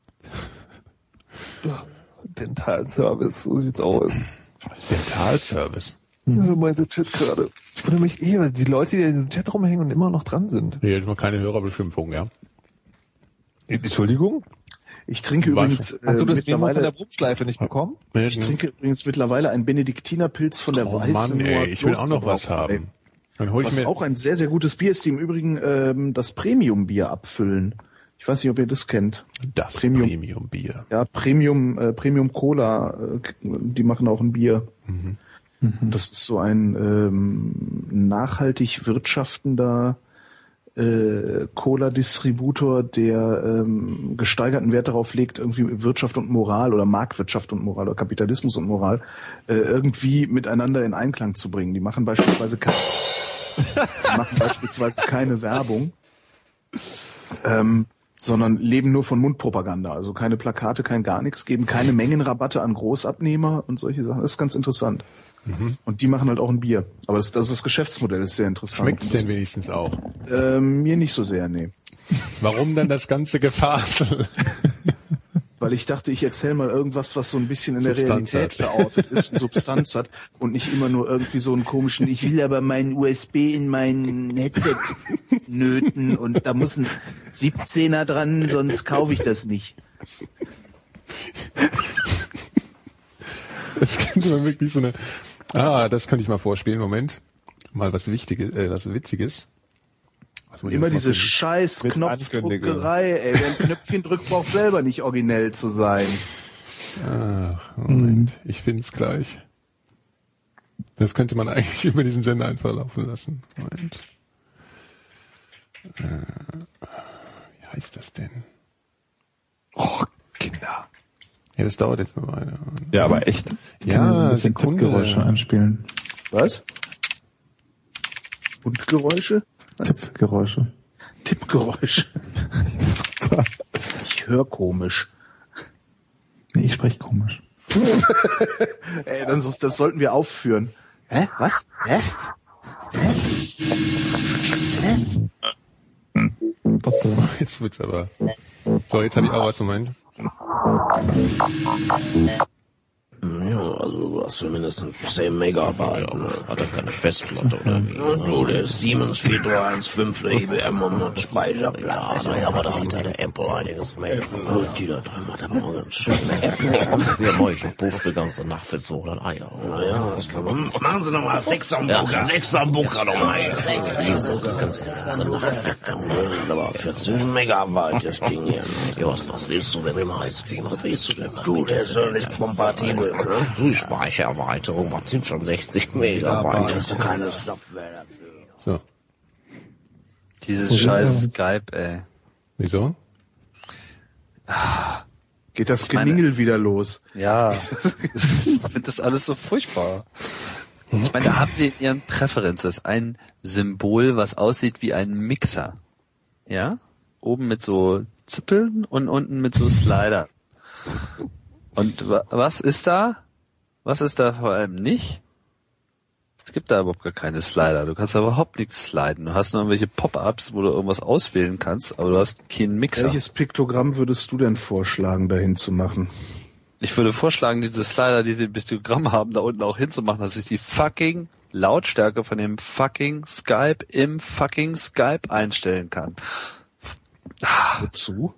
Dentalservice, so sieht's aus. Dentalservice. Also meinte Chat gerade. Ich wundere mich eh, weil die Leute, die in diesem Chat rumhängen und immer noch dran sind. Hier ist mal keine Hörerbeschimpfung, ja. Entschuldigung? Ich trinke War übrigens äh, Hast du das Memo von der mittlerweile, Brummschleife nicht bekommen? ich trinke übrigens mittlerweile einen Benediktinerpilz von der Oh Weißen Mann, ey, Moor ich will auch noch was Klosterbrauerei. haben. Dann hol ich Was mir auch ein sehr, sehr gutes Bier ist, die im Übrigen ähm, das Premium-Bier abfüllen. Ich weiß nicht, ob ihr das kennt. das Premium. Premium-Bier. Ja, Premium, äh, Premium Cola, äh, die machen auch ein Bier. Mhm. Das ist so ein ähm, nachhaltig wirtschaftender äh, Cola-Distributor, der ähm, gesteigerten Wert darauf legt, irgendwie Wirtschaft und Moral oder Marktwirtschaft und Moral oder Kapitalismus und Moral äh, irgendwie miteinander in Einklang zu bringen. Die machen beispielsweise keine, die machen beispielsweise keine Werbung, ähm, sondern leben nur von Mundpropaganda. Also keine Plakate, kein gar nichts, geben keine Mengenrabatte an Großabnehmer und solche Sachen. Das ist ganz interessant. Mhm. Und die machen halt auch ein Bier. Aber das, das, das Geschäftsmodell ist sehr interessant. Schmeckt's denn wenigstens auch? Äh, mir nicht so sehr, nee. Warum dann das ganze Gefasel? Weil ich dachte, ich erzähle mal irgendwas, was so ein bisschen in der Substanz Realität hat. verortet ist, und Substanz hat und nicht immer nur irgendwie so einen komischen, ich will aber meinen U S B in mein Headset nöten und da muss ein siebzehner dran, sonst kaufe ich das nicht. Das könnte man wirklich so eine... Ah, das könnte ich mal vorspielen. Moment. Mal was Wichtiges, äh, was Witziges. Was man Immer jedes Mal diese finden. scheiß Mit Knopfdruckerei, ey. Wer ein Knöpfchen drückt, braucht selber nicht originell zu sein. Ach, Moment. Ich find's gleich. Das könnte man eigentlich über diesen Sender einfach laufen lassen. Moment. Äh, wie heißt das denn? Oh, Kinder. Ja, das dauert jetzt noch weiter. Ja, aber echt. Ja, ein bisschen Sekunde. Tippgeräusche einspielen. Was? Mundgeräusche? Tippgeräusche. Tippgeräusche. Super. Ich höre komisch. Nee, ich spreche komisch. Ey, dann, so- das sollten wir aufführen. Hä? Was? Hä? Hä? Hä? Jetzt wird's aber. So, jetzt habe ich auch was. Moment. Ja, also du hast ja mindestens zehn Megabyte. Ne? Hat er keine Festplatte oder wie? Ja, du, der Siemens vier drei eins fünf, der I B M und Speicherplatz. Ja, aber da hat der Apple einiges mehr. Und die da drin hat aber auch ganz schön Apple. Ja, moin, ich puff die ganze Nacht für zweihundert Eier. Ja, das kann man. Machen Sie nochmal sechs am Bunker, sechs am Bunker nochmal. Die ganze Nacht. Aber vierzehn Megabyte das Ding hier. Ja, was, was willst du denn im Highscreen? Was willst du denn? Du, der ist ja nicht kompatibel. Die Speichererweiterung, was sind schon sechzig Megabyte? Das ist keine Software dafür. So. Dieses scheiß Skype, ey. Wieso? Geht das Ich meine- Gemingel wieder los? Ja, ich finde das alles so furchtbar. Ich meine, da habt ihr in ihren Preferences ein Symbol, was aussieht wie ein Mixer. Ja? Oben mit so Zippeln und unten mit so Slider. Und wa- was ist da? Was ist da vor allem nicht? Es gibt da überhaupt gar keine Slider. Du kannst da überhaupt nichts sliden. Du hast nur irgendwelche Pop-ups, wo du irgendwas auswählen kannst, aber du hast keinen Mixer. Welches Piktogramm würdest du denn vorschlagen, dahin zu machen? Ich würde vorschlagen, diese Slider, die sie im Piktogramm haben, da unten auch hinzumachen, dass ich die fucking Lautstärke von dem fucking Skype im fucking Skype einstellen kann. Wozu?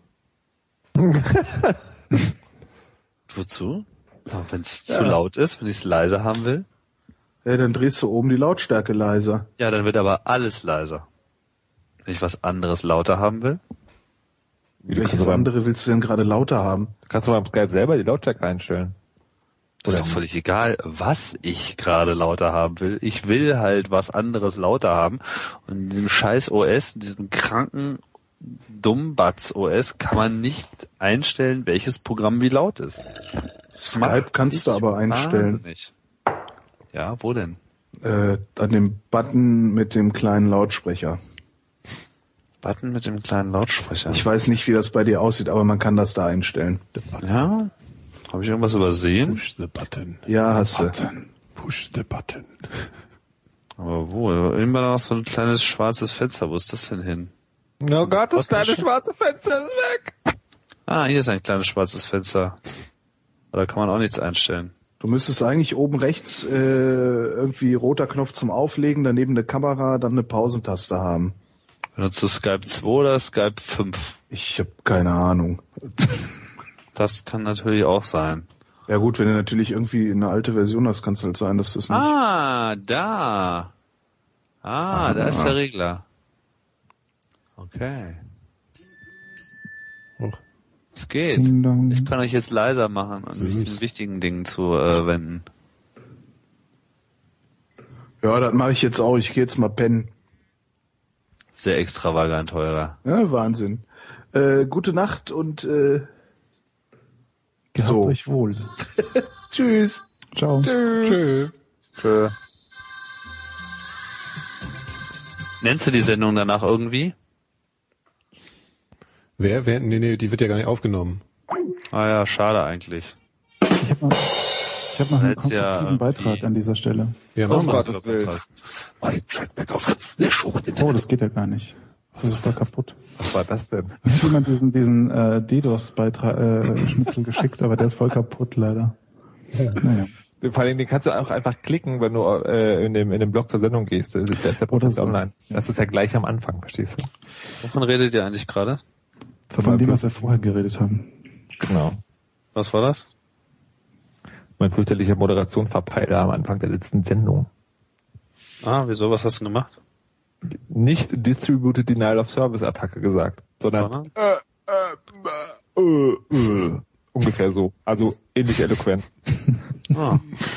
Wozu? Wenn es zu laut ist, wenn ich es leiser haben will. Ja, dann drehst du oben die Lautstärke leiser. Ja, dann wird aber alles leiser. Wenn ich was anderes lauter haben will. Welches andere willst du denn gerade lauter haben? Kannst du beim Skype selber die Lautstärke einstellen? Das ist doch völlig egal, was ich gerade lauter haben will. Ich will halt was anderes lauter haben. Und in diesem scheiß O S, in diesem kranken Dummbatz-O S kann man nicht einstellen, welches Programm wie laut ist. Skype kannst du aber einstellen. Wahnsinnig. Ja, wo denn? Äh, an dem Button mit dem kleinen Lautsprecher. Button mit dem kleinen Lautsprecher. Ich weiß nicht, wie das bei dir aussieht, aber man kann das da einstellen. Ja? Habe ich irgendwas übersehen? Push the button. Ja, hast du. Push the button. Aber wo? Immer noch so ein kleines schwarzes Fenster. Wo ist das denn hin? Oh Gott, das kleine schwarze Fenster ist weg. Ah, hier ist ein kleines schwarzes Fenster. Da kann man auch nichts einstellen. Du müsstest eigentlich oben rechts äh, irgendwie roter Knopf zum Auflegen, daneben eine Kamera, dann eine Pausentaste haben. Benutzt du Skype zwei oder Skype fünf? Ich habe keine Ahnung. Das kann natürlich auch sein. Ja gut, wenn du natürlich irgendwie eine alte Version hast, kann es halt sein, dass das nicht... Ah, da. Ah, ah, da ist der Regler. Okay. Och. Es geht. Ding dong. Ich kann euch jetzt leiser machen und mich den wichtigen Dingen zu äh, wenden. Ja, das mache ich jetzt auch. Ich gehe jetzt mal pennen. Sehr extravagant teurer. Ja, Wahnsinn. Äh, gute Nacht und äh, Gehabt so. euch wohl. Tschüss. Ciao. Tschö. Tschö. Nennst du die Sendung danach irgendwie? Wer? Wer? Nee, nee, die wird ja gar nicht aufgenommen. Ah ja, schade eigentlich. Ich habe noch, ich hab noch einen Jetzt ja konstruktiven Beitrag die- an dieser Stelle. Ja, Oh machen wir. Gottes Willen. Trackback auf Fritz, der Show mit den Oh, das geht ja gar nicht. Das ist voll kaputt. Was war das denn? Mir hat jemand diesen, diesen äh, DDoS-Beitrag äh, Schnitzel geschickt, aber der ist voll kaputt leider. Naja. Vor allem, den kannst du auch einfach klicken, wenn du äh, in dem in dem Blog zur Sendung gehst. Da ist der Podcast so. online. Das ist ja gleich am Anfang, verstehst du? Wovon redet ihr eigentlich gerade? Von dem, was wir vorher geredet haben. Genau. Was war das? Mein fürchterlicher Moderationsverpeiler am Anfang der letzten Sendung. Ah, wieso? Was hast du gemacht? Nicht Distributed Denial of Service Attacke gesagt, sondern Sondern? äh, äh, äh, äh, ungefähr so. Also ähnliche Eloquenz. Ah.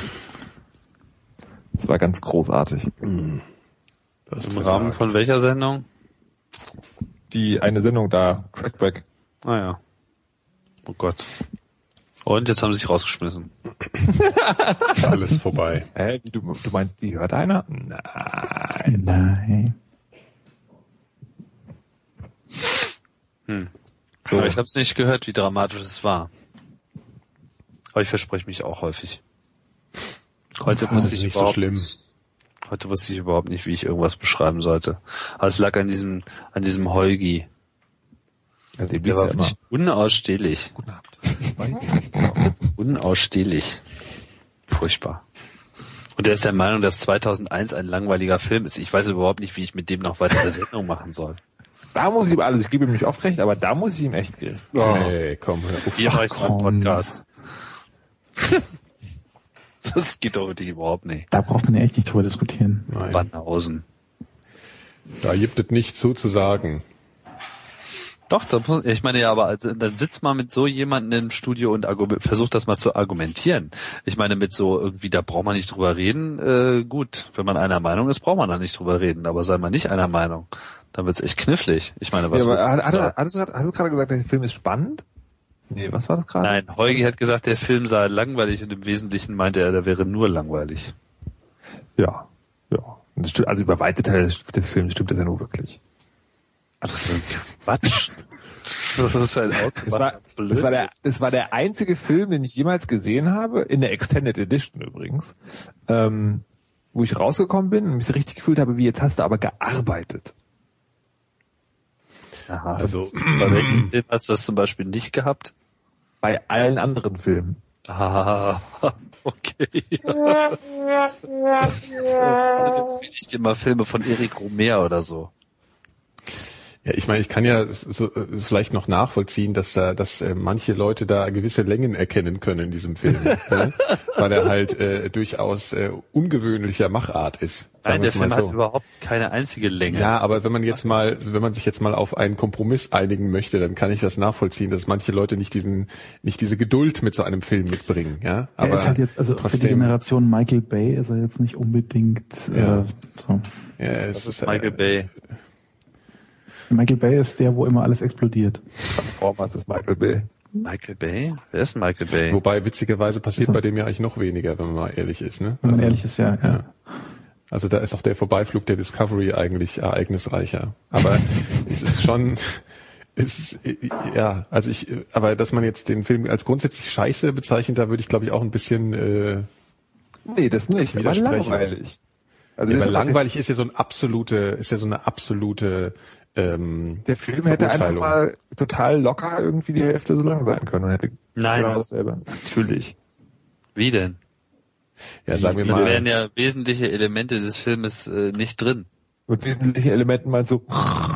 Das war ganz großartig. Das Im Rahmen von welcher Sendung? Die eine Sendung da, Trackback. Ah ja. Oh Gott. Und jetzt haben sie sich rausgeschmissen. Alles vorbei. Hä, wie, du, du meinst, die hört einer? Nein. Nein. Hm. So. Aber ich habe es nicht gehört, wie dramatisch es war. Aber ich verspreche mich auch häufig. Heute Das wusste ist ich nicht so überhaupt, schlimm. Heute wusste ich überhaupt nicht, wie ich irgendwas beschreiben sollte. Aber es lag an diesem, an diesem Heugi. Ja, den Der war ja immer. wirklich unausstehlich. Guten Abend. Unausstehlich. Furchtbar. Und der ist der Meinung, dass zweitausendeins ein langweiliger Film ist. Ich weiß überhaupt nicht, wie ich mit dem noch weiter eine Sendung machen soll. Da muss ich ihm, also ich gebe ihm nicht oft recht, aber da muss ich ihm echt gerecht. Oh. Hey, komm, hör auf. Hier mache ich mal einen komm. Podcast. Das geht doch wirklich überhaupt nicht. Da braucht man ja echt nicht drüber diskutieren. Nein. Banhausen. Da gibt es nichts so zu sagen. Doch, da muss, ich meine ja, aber also, dann sitzt mal mit so jemandem im Studio und argument, versucht das mal zu argumentieren. Ich meine, mit so irgendwie, da braucht man nicht drüber reden. Äh, gut, wenn man einer Meinung ist, braucht man da nicht drüber reden. Aber sei mal nicht einer Meinung, dann wird's echt knifflig. Ich meine, was Ja, aber willst du hat, sagen? hat, hast, du, grad- hast du gerade gesagt, der Film ist spannend? Nee, was war das gerade? Nein, Heugi hat gesagt, der Film sei langweilig und im Wesentlichen meinte er, der wäre nur langweilig. Ja, ja. Und das stimmt, also über weite Teile des, des Films stimmt das ja nur wirklich. Ach, das ist ein Quatsch. Das ist halt Das war, das, war der, das war der einzige Film, den ich jemals gesehen habe, in der Extended Edition übrigens, ähm, wo ich rausgekommen bin und mich so richtig gefühlt habe, wie jetzt hast du aber gearbeitet. Aha. Also, Bei welchem Film hast du das zum Beispiel nicht gehabt? Bei allen anderen Filmen. Ah, okay. Dann empfehle ich dir mal Filme von Eric Romer oder so. ja, ich meine, ich kann ja so, äh, vielleicht noch nachvollziehen, dass da, dass äh, manche Leute da gewisse Längen erkennen können in diesem Film, ne? Weil er halt äh, durchaus äh, ungewöhnlicher Machart ist. Nein, der wir's mal Film so. hat überhaupt keine einzige Länge. Ja, aber wenn man jetzt mal, wenn man sich jetzt mal auf einen Kompromiss einigen möchte, dann kann ich das nachvollziehen, dass manche Leute nicht diesen, nicht diese Geduld mit so einem Film mitbringen, ja. Aber er ist halt jetzt, also für die trotzdem, Generation Michael Bay ist er jetzt nicht unbedingt Ja. äh, so. ja, es Das ist Michael Bay. Michael Bay ist der, wo immer alles explodiert. Transformers ist Michael Bay. Michael Bay? Wer ist Michael Bay? Wobei witzigerweise passiert Also- bei dem ja eigentlich noch weniger, wenn man mal ehrlich ist, ne? Wenn man Also, ehrlich ist, ja, ja. ja. Also da ist auch der Vorbeiflug der Discovery eigentlich ereignisreicher. Aber es ist schon, Es ist, ja, also ich, aber dass man jetzt den Film als grundsätzlich scheiße bezeichnet, da würde ich glaube ich auch ein bisschen äh, nee, das nicht, aber langweilig. Also ja, aber langweilig ist ja so ein absolute, ist ja so eine absolute ähm, der Film hätte einfach mal total locker irgendwie die Hälfte so lang sein können und hätte Nein, genau dasselbe. Natürlich. Wie denn? Ja, sagen wir da mal. Da wären ja wesentliche Elemente des Filmes äh, nicht drin. Mit wesentlichen Elementen meinst du?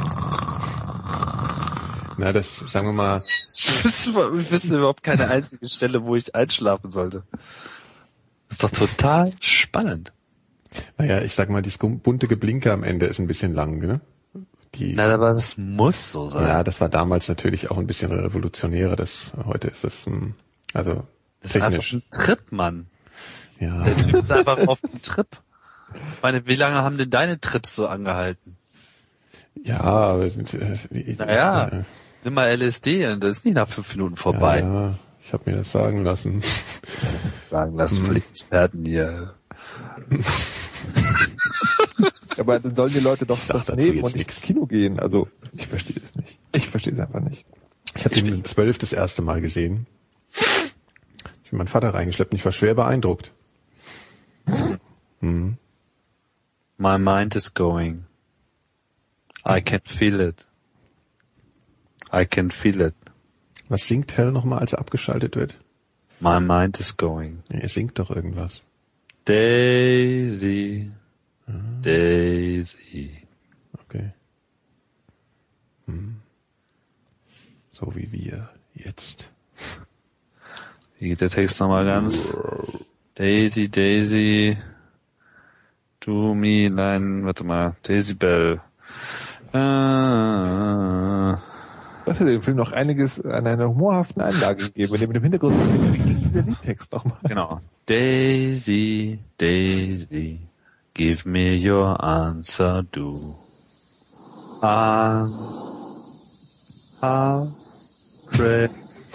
Na, das, sagen wir mal. Ich wüsste, ich wüsste überhaupt keine einzige Stelle, wo ich einschlafen sollte. Das ist doch total spannend. Naja, ich sag mal, dieses bunte Geblinke am Ende ist ein bisschen lang, ne? Die, Na, aber das muss so sein. Ja, das war damals natürlich auch ein bisschen revolutionärer. Das, heute ist das, also, das technisch. ist einfach ein Trip, Mann. Ja. Der Typ ist einfach auf dem Trip. Ich meine, wie lange haben denn deine Trips so angehalten? Ja, aber, äh, naja, äh, nimm mal L S D und das ist nicht nach fünf Minuten vorbei. Ja, ja, ich habe mir das sagen lassen. Sagen lassen von den Experten hier. Aber dann sollen die Leute doch das nehmen und nicht ins Kino gehen. Also, ich verstehe es nicht. Ich verstehe es einfach nicht. Ich habe den zwölf das erste Mal gesehen. Ich habe meinen Vater reingeschleppt und ich war schwer beeindruckt. Mhm. My mind is going. I can feel it. I can feel it. Was singt Hell nochmal, als er abgeschaltet wird? My mind is going. Ja, er singt doch irgendwas. Daisy, mhm. Daisy. Okay. Hm. So wie wir jetzt. Wie geht der Text nochmal ganz? Daisy, Daisy, do me line, warte mal, Daisy Bell. Ah. Das hätte dem Film noch einiges an einer humorhaften Einlage gegeben, indem im Hintergrund dieser Liedtext nochmal. Genau. Daisy, Daisy, give me your answer, do. I'm afraid.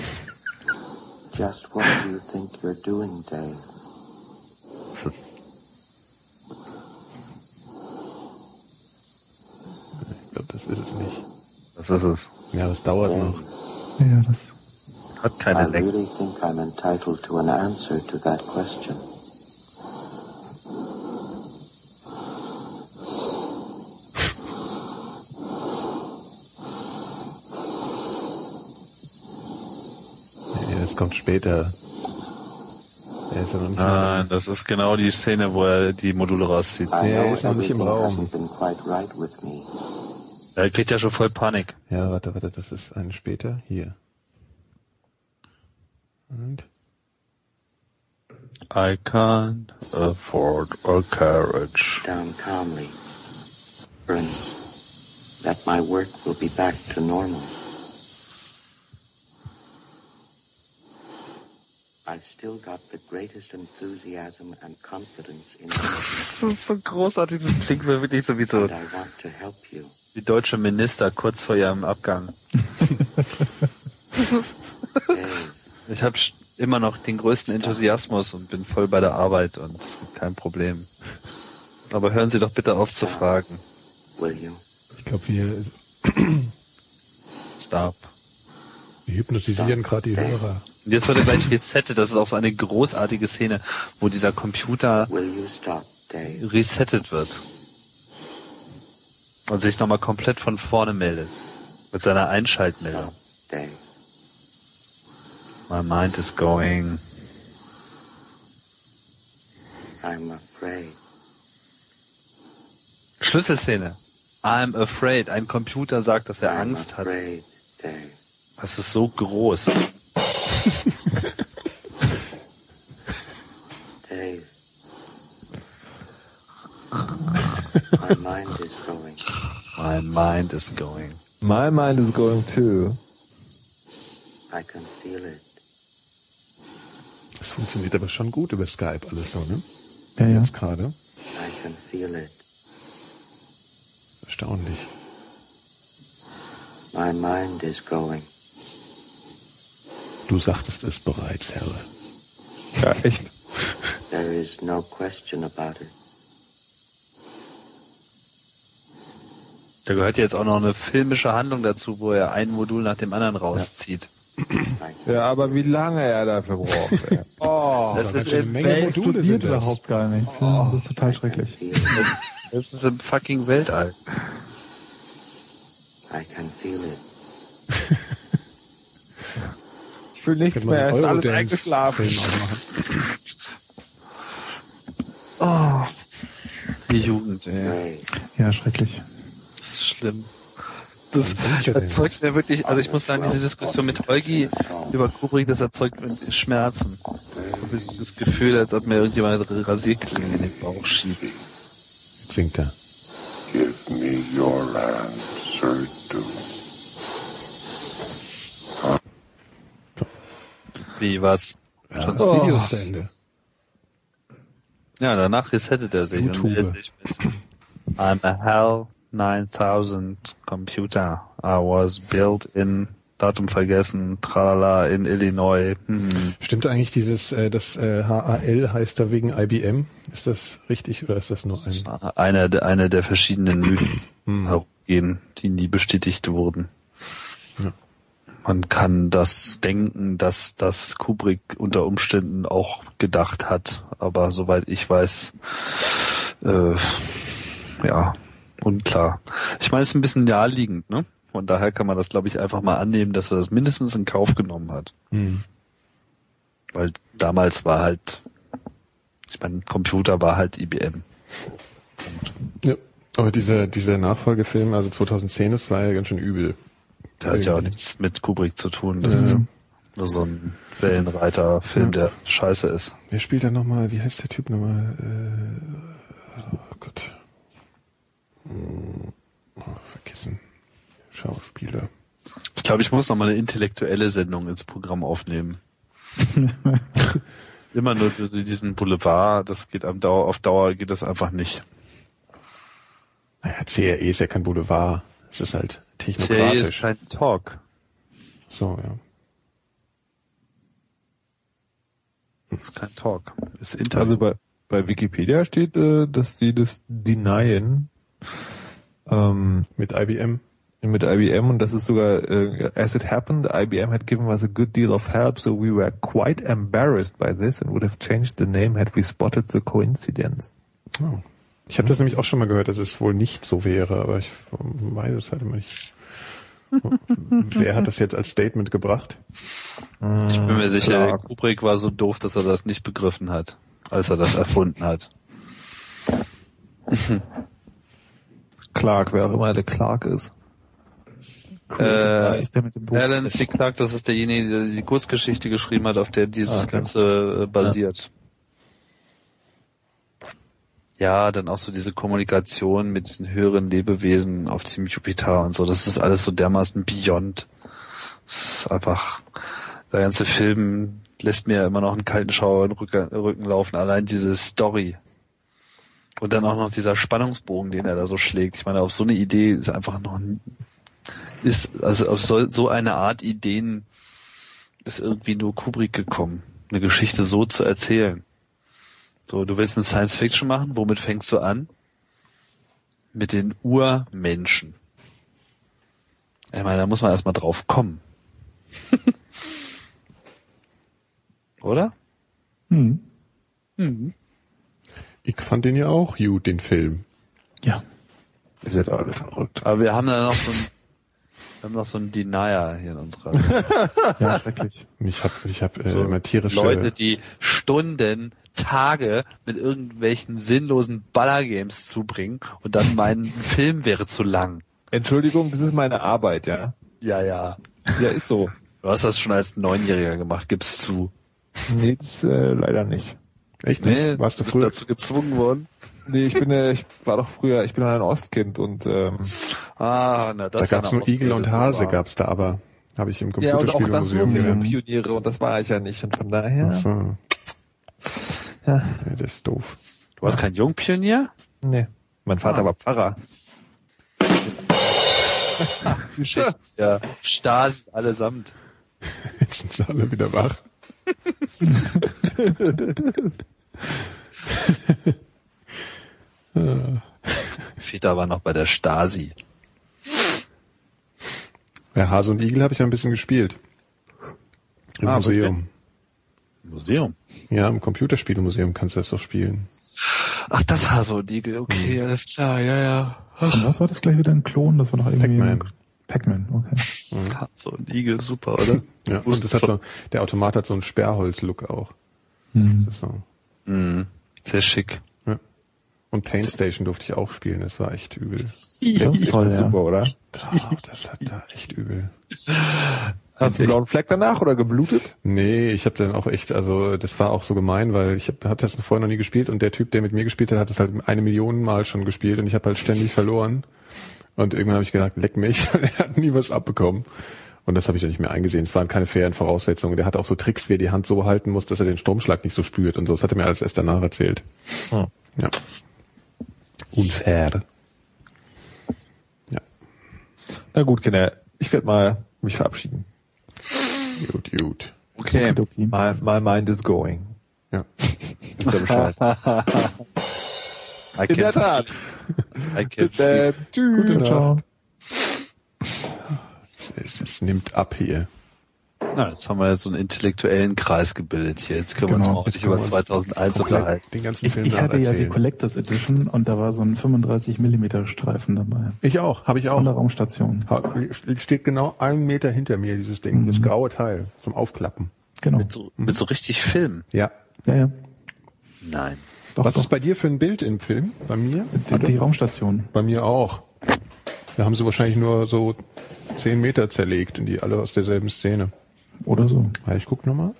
Just what do you think you're doing, Dave? Ich glaube, das ist es nicht. Das ist es. Ja, das dauert Dave. noch. Ja, das hat keine I Länge. really think I'm entitled to an answer to that question. Nee, das kommt später. Er ist ja noch nicht Nein, das ist genau die Szene, wo er die Module rauszieht. Nee, er ist noch nicht im Raum. Er kriegt ja schon voll Panik. Ja, warte, warte, das ist eine später. Hier. Und? I can't afford a carriage. Down calmly. Burn. That my work will be back to normal. I've still got the greatest enthusiasm and confidence in Das ist so großartig, das klingt mir wirklich so wie so and I want to help you. die deutsche Minister kurz vor ihrem Abgang. Ich habe immer noch den größten Enthusiasmus und bin voll bei der Arbeit und es gibt kein Problem. Aber hören Sie doch bitte auf zu fragen. Will you? Ich glaube, wir, Stop. wir hypnotisieren gerade die Hörer. Und jetzt wird er gleich resettet. Das ist auch so eine großartige Szene, wo dieser Computer Will you stop, Dave? resettet wird. Und sich nochmal komplett von vorne meldet. Mit seiner Einschaltmeldung. Dave. My mind is going. I'm afraid. Schlüsselszene. I'm afraid. Ein Computer sagt, dass er I'm Angst hat. afraid, Dave. Das ist so groß. Dave. My mind is going. My mind is going. My mind is going too. I can feel it. Das funktioniert aber schon gut über Skype alles so, ne? Ja, ja. Jetzt gerade. I can feel it. Erstaunlich. My mind is going. Du sagtest es bereits, Herr. Ja, echt. There is no question about it. Da gehört jetzt auch noch eine filmische Handlung dazu, wo er ein Modul nach dem anderen rauszieht. Ja, aber wie lange er dafür braucht. Ey. Oh, das, das ist im Menge Module sind überhaupt gar nichts. Ja, das ist total schrecklich. Das ist im fucking Weltall. I can feel it. Ich fühle nichts mehr, es ist alles eingeschlafen. Oh, die Jugend, ey. Ja, schrecklich. Das ist schlimm. Das erzeugt mir wirklich, also ich muss sagen, diese Diskussion mit Holgi über Kubrick, das erzeugt mir Schmerzen. Ich habe das Gefühl, als ob mir irgendjemand eine Rasierklinge in den Bauch schiebt. Singt er. Give me your answer to. Wie, was? Ja, Schon das Video ist zu Ende. Ja, danach resettet er sich YouTube. und meldet sich mit I'm a HAL nine thousand computer. I was built in, Datum vergessen, tralala, in Illinois. Hm. Stimmt eigentlich dieses, äh, das äh, H A L heißt da wegen I B M? Ist das richtig oder ist das nur ein? Einer der, eine der verschiedenen Mythen herumgehen, die nie bestätigt wurden. Ja. Man kann das denken, dass das Kubrick unter Umständen auch gedacht hat, aber soweit ich weiß, äh, ja, unklar. Ich meine, es ist ein bisschen naheliegend, ne? Von daher kann man das, glaube ich, einfach mal annehmen, dass er das mindestens in Kauf genommen hat. Mhm. Weil damals war halt, ich meine, Computer war halt I B M. Ja, aber dieser, dieser Nachfolgefilm, also zweitausendzehn, das war ja ganz schön übel. Der hat ja auch nichts mit Kubrick zu tun. Das ja. ist nur so ein Wellenreiter-Film, ja. der scheiße ist. Wer spielt da nochmal, wie heißt der Typ nochmal? Äh, oh Gott. Oh, vergessen. Schauspieler. Ich glaube, ich muss noch mal eine intellektuelle Sendung ins Programm aufnehmen. Immer nur diesen Boulevard, das geht am Dauer, auf Dauer geht das einfach nicht. Naja, C R E ist ja kein Boulevard. Es ist halt technokratisch. C R E ist kein Talk. So, ja. Das ist kein Talk. Das ist Interview. Also bei, bei Wikipedia steht, äh, dass sie das denyen ähm, mit I B M. Mit I B M und das ist sogar, äh, as it happened, I B M had given us a good deal of help, so we were quite embarrassed by this and would have changed the name had we spotted the coincidence. Oh. Ich habe das nämlich auch schon mal gehört, dass es wohl nicht so wäre, aber ich weiß es halt immer nicht. Wer hat das jetzt als Statement gebracht? Ich bin mir sicher, Clark. Kubrick war so doof, dass er das nicht begriffen hat, als er das erfunden hat. Clark, wer auch immer der Clark ist. Äh, ist der mit dem Buch Alan C. Clark, das ist derjenige, der die Kurzgeschichte geschrieben hat, auf der dieses ah, okay. Ganze äh, basiert. Ja. ja, dann auch so diese Kommunikation mit diesen höheren Lebewesen auf dem Jupiter und so, das ist alles so dermaßen beyond. Das ist einfach, der ganze Film lässt mir immer noch einen kalten Schauer in den Rücken, Rücken laufen, allein diese Story. Und dann auch noch dieser Spannungsbogen, den er da so schlägt. Ich meine, auf so eine Idee ist einfach noch ein ist, also auf so, so eine Art Ideen ist irgendwie nur Kubrick gekommen, eine Geschichte so zu erzählen. So, du willst eine Science Fiction machen, womit fängst du an? Mit den Urmenschen. Ich meine, da muss man erstmal drauf kommen. Oder? Hm. Mhm. Ich fand den ja auch gut, den Film. Ja. Ihr seid alle verrückt. Aber wir haben da noch so ein Wir haben noch so einen Denier hier in unserer. Ja, schrecklich. Ich habe ich hab, äh, so immer tierische Leute, die Stunden, Tage mit irgendwelchen sinnlosen Ballergames zubringen und dann meinen Film wäre zu lang. Entschuldigung, das ist meine Arbeit, ja? Ja, ja. Ja, ist so. Du hast das schon als Neunjähriger gemacht, gib's zu. Nee, das äh, leider nicht. Echt nicht? Nee, Warst du, du früher bist dazu gezwungen worden? Nee, ich bin äh, ich war doch früher, ich bin ein Ostkind und ähm, ah, na, das da gab's nur Igel und Hase, gab's da aber. Habe ich im Computerspielmuseum gelernt. Pioniere und das war ich ja nicht und von daher. Ach so. Ja. Ja, das ist doof. Du warst kein Jungpionier? Nee. Mein Vater Ah. war Pfarrer. Ja, Stasi allesamt. Jetzt sind sie alle wieder wach. Väter war noch bei der Stasi. Ja, Hase und Igel habe ich ja ein bisschen gespielt. Im Ah, Museum. Museum? Ja, im Computerspielemuseum kannst du das doch spielen. Ach, das Hase und Igel, okay, Mhm. alles klar, ja, ja. Und was war das gleich wieder ein Klon? Das war doch irgendwie Pac-Man. Pac-Man, okay. Mhm. Hase und Igel, super, oder? Ja, und das hat so, der Automat hat so einen Sperrholz-Look auch. Mhm. Das ist so. Mhm. Sehr schick. Ja. Und Pain Station durfte ich auch spielen, das war echt übel. Das ist toll, ja. Super, oder? Oh, das hat da echt übel. Hast du einen blauen Fleck danach oder geblutet? Nee, ich habe dann auch echt, also das war auch so gemein, weil ich habe hab das vorher noch nie gespielt und der Typ, der mit mir gespielt hat, hat das halt eine Million Mal schon gespielt und ich habe halt ständig verloren. Und irgendwann habe ich gesagt, leck mich, er hat nie was abbekommen. Und das habe ich dann nicht mehr eingesehen. Es waren keine fairen Voraussetzungen. Der hat auch so Tricks, wie er die Hand so halten muss, dass er den Stromschlag nicht so spürt und so. Das hat er mir alles erst danach erzählt. Hm. Ja. Unfair. Ja. Na gut, Kinder, ich werde mal mich verabschieden. Gut, gut. Okay, Okay. my, my mind is going. Ja. Wisst ihr Bescheid? I In der Tat. I can Bis dann. Tschüss. Gute Nacht. Es, es nimmt ab hier. Na, jetzt haben wir ja so einen intellektuellen Kreis gebildet hier. Jetzt können wir uns Genau. mal auch Jetzt nicht können über wir uns zweitausendeins unterhalten. Den ganzen Ich, Film ich hatte ja die nacherzählen. Collectors Edition und da war so ein fünfunddreißig Millimeter Streifen dabei. Ich auch, habe ich Von der auch. Raumstation. Ha- Steht genau einen Meter hinter mir, dieses Ding. Mhm. Das graue Teil zum Aufklappen. Genau. Mit so, mit so richtig Film. Ja. Ja, ja. Nein. Doch, Was doch. ist bei dir für ein Bild im Film? Bei mir? Die, die Raumstation. Bei mir auch. Da haben sie wahrscheinlich nur so zehn Meter zerlegt und die alle aus derselben Szene. Oder so. Ja, ich guck nochmal.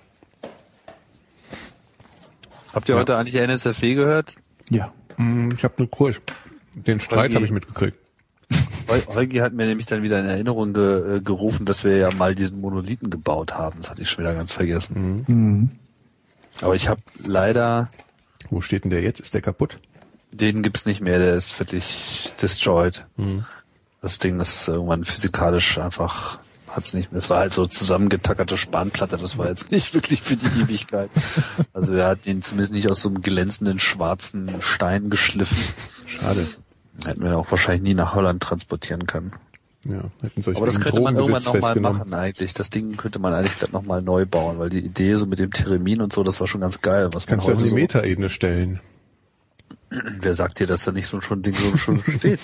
Habt ihr Ja. heute eigentlich N S F W gehört? Ja. Hm, Ich habe nur kurz. Den Streit Holgi. habe ich mitgekriegt. Hol- Holgi hat mir nämlich dann wieder in Erinnerung ge, äh, gerufen, dass wir ja mal diesen Monolithen gebaut haben. Das hatte ich schon wieder ganz vergessen. Mhm. Aber ich habe leider, Wo steht denn der jetzt? Ist der kaputt? den gibt's nicht mehr, der ist wirklich destroyed. Mhm. Das Ding, das ist irgendwann physikalisch einfach, hat's nicht mehr. Es war halt so zusammengetackerte Spanplatte, das war jetzt nicht wirklich für die Ewigkeit. Also er hat den zumindest nicht aus so einem glänzenden schwarzen Stein geschliffen. Schade. Hätten wir auch wahrscheinlich nie nach Holland transportieren können. Ja, hätten sie euch Aber das wegen könnte man irgendwann Drogenbesitz nochmal festgenommen. machen eigentlich. Das Ding könnte man eigentlich glatt nochmal neu bauen, weil die Idee so mit dem Theremin und so, das war schon ganz geil. Was man Kannst du auf heute die so, Metaebene stellen. wer sagt dir, dass da nicht so schon ein Ding so schon steht?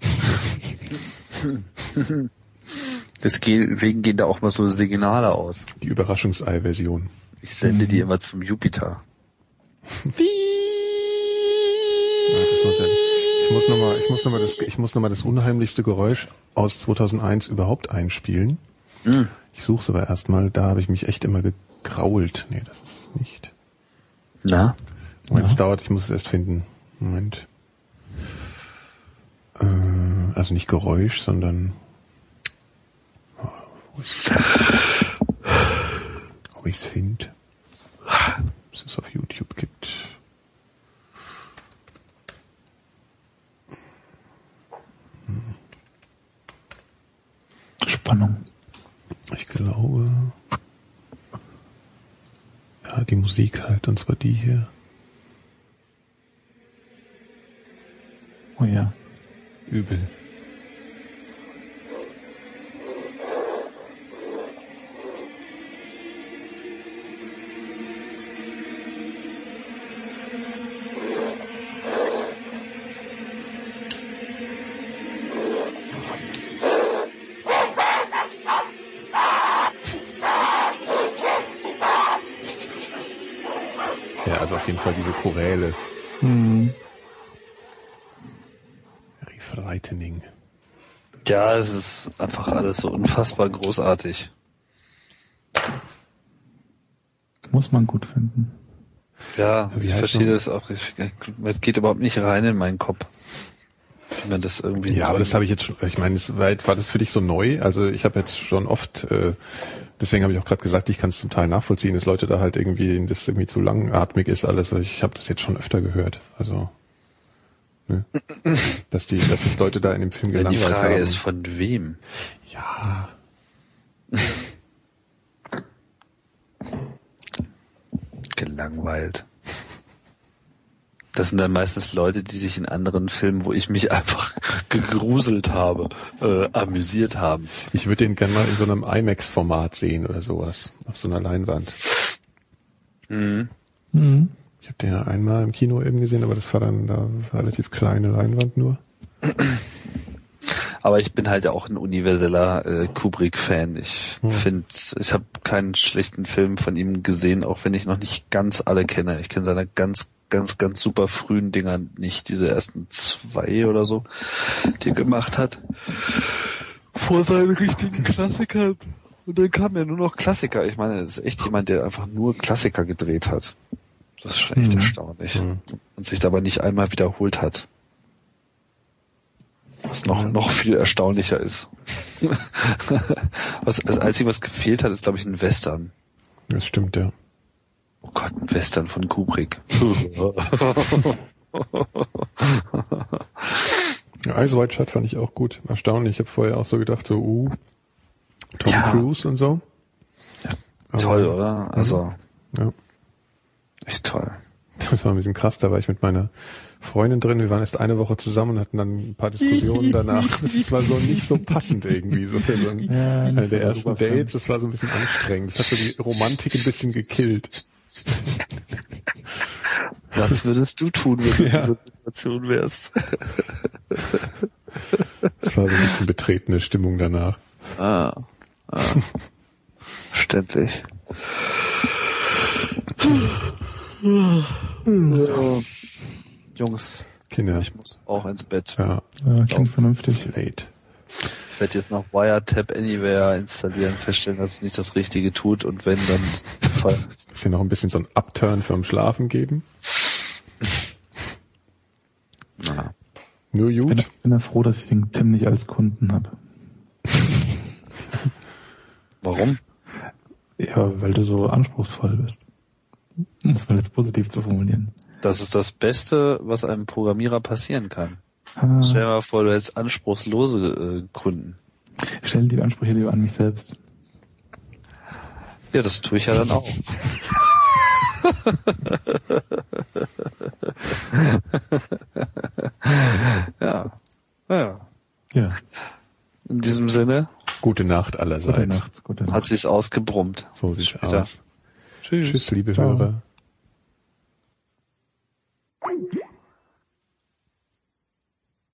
Ne? Deswegen gehen da auch mal so Signale aus. Die Überraschungsei-Version. Ich sende die immer zum Jupiter. Ja, das muss ja, ich muss nochmal, ich muss noch mal das, ich muss noch mal das unheimlichste Geräusch aus zweitausendeins überhaupt einspielen. Mhm. Ich suche es aber erstmal, da habe ich mich echt immer gegrault. Nee, das ist es nicht. Na? Moment, Ja. es dauert, ich muss es erst finden. Moment. Äh, also nicht Geräusch, sondern oh, wo ist ob ich es finde. Was es auf YouTube gibt. Spannung. Ich glaube, ja, die Musik halt, und zwar die hier. Oh ja. Übel. Ja, also auf jeden Fall diese Choräle. Hm. Very frightening. Ja, es ist einfach alles so unfassbar großartig. Muss man gut finden. Ja, Wie ich heißt verstehe noch? das auch. Ich, es geht überhaupt nicht rein in meinen Kopf. Wie man das irgendwie. Ja, aber das habe ich jetzt schon, ich meine, es war, war das für dich so neu? Also ich habe jetzt schon oft, äh, deswegen habe ich auch gerade gesagt, ich kann es zum Teil nachvollziehen, dass Leute da halt irgendwie, das irgendwie zu langatmig ist alles. Also ich habe das jetzt schon öfter gehört. Also, ne? dass die, dass sich Leute da in dem Film Wenn die gelangweilt Frage haben. ist, von wem? Ja. Gelangweilt. Das sind dann meistens Leute, die sich in anderen Filmen, wo ich mich einfach gegruselt habe, äh, amüsiert haben. Ich würde den gerne mal in so einem IMAX-Format sehen oder sowas. Auf so einer Leinwand. Mhm. Mhm. Ich habe den ja einmal im Kino eben gesehen, aber das war dann da relativ kleine Leinwand nur. Aber ich bin halt auch ein universeller äh, Kubrick-Fan. Ich Hm. finde, ich habe keinen schlechten Film von ihm gesehen, auch wenn ich noch nicht ganz alle kenne. Ich kenne seine ganz, ganz, ganz super frühen Dinger nicht, diese ersten zwei oder so, die er gemacht hat. Vor seinen richtigen Klassikern. Und dann kamen ja nur noch Klassiker. Ich meine, das ist echt jemand, der einfach nur Klassiker gedreht hat. Das ist schon echt Mhm. erstaunlich. Mhm. Und sich dabei nicht einmal wiederholt hat. Was noch, noch viel erstaunlicher ist. was, das Einzige, was gefehlt hat, ist, glaube ich, ein Western. Das stimmt, ja. Oh Gott, ein Western von Kubrick. Ja, Eyes Wide Shut fand ich auch gut. Erstaunlich. Ich habe vorher auch so gedacht, so, uh, Tom Ja. Cruise und so. Ja, Aber- toll, oder? Also, Ja. echt toll. Das war ein bisschen krass, da war ich mit meiner Freundin drin, wir waren erst eine Woche zusammen und hatten dann ein paar Diskussionen danach. Das war so nicht so passend irgendwie, so für so ein, Ja, nicht eine so der der ersten Superfan. Dates, das war so ein bisschen anstrengend. Das hat so die Romantik ein bisschen gekillt. Was würdest du tun, wenn du in Ja. dieser Situation wärst? Das war so ein bisschen betretene Stimmung danach. Ah, ah. Verständlich. So. Jungs, Kinder. ich muss auch ins Bett. Ja. Ja, klingt vernünftig. Late. Ich werde jetzt noch Wiretap Anywhere installieren, feststellen, dass es nicht das Richtige tut und wenn, dann voll. Dass wir noch ein bisschen so ein Upturn fürs Schlafen geben. Na. Nur Ich bin, gut. bin ja froh, dass ich den Tim nicht als Kunden habe. Warum? Ja, weil du so anspruchsvoll bist. Muss man jetzt positiv zu formulieren. Das ist das Beste, was einem Programmierer passieren kann. Ah, Stell dir mal vor, du hättest anspruchslose äh, Kunden. ich stelle die Ansprüche lieber an mich selbst. Ja, das tue ich ja dann auch. ja. Ja. Ja. In diesem Sinne Gute Nacht allerseits. Gute Nacht. Gute Nacht. hat sich's ausgebrummt. So sieht's Später. aus. Tschüss. Tschüss, liebe Ciao. Hörer.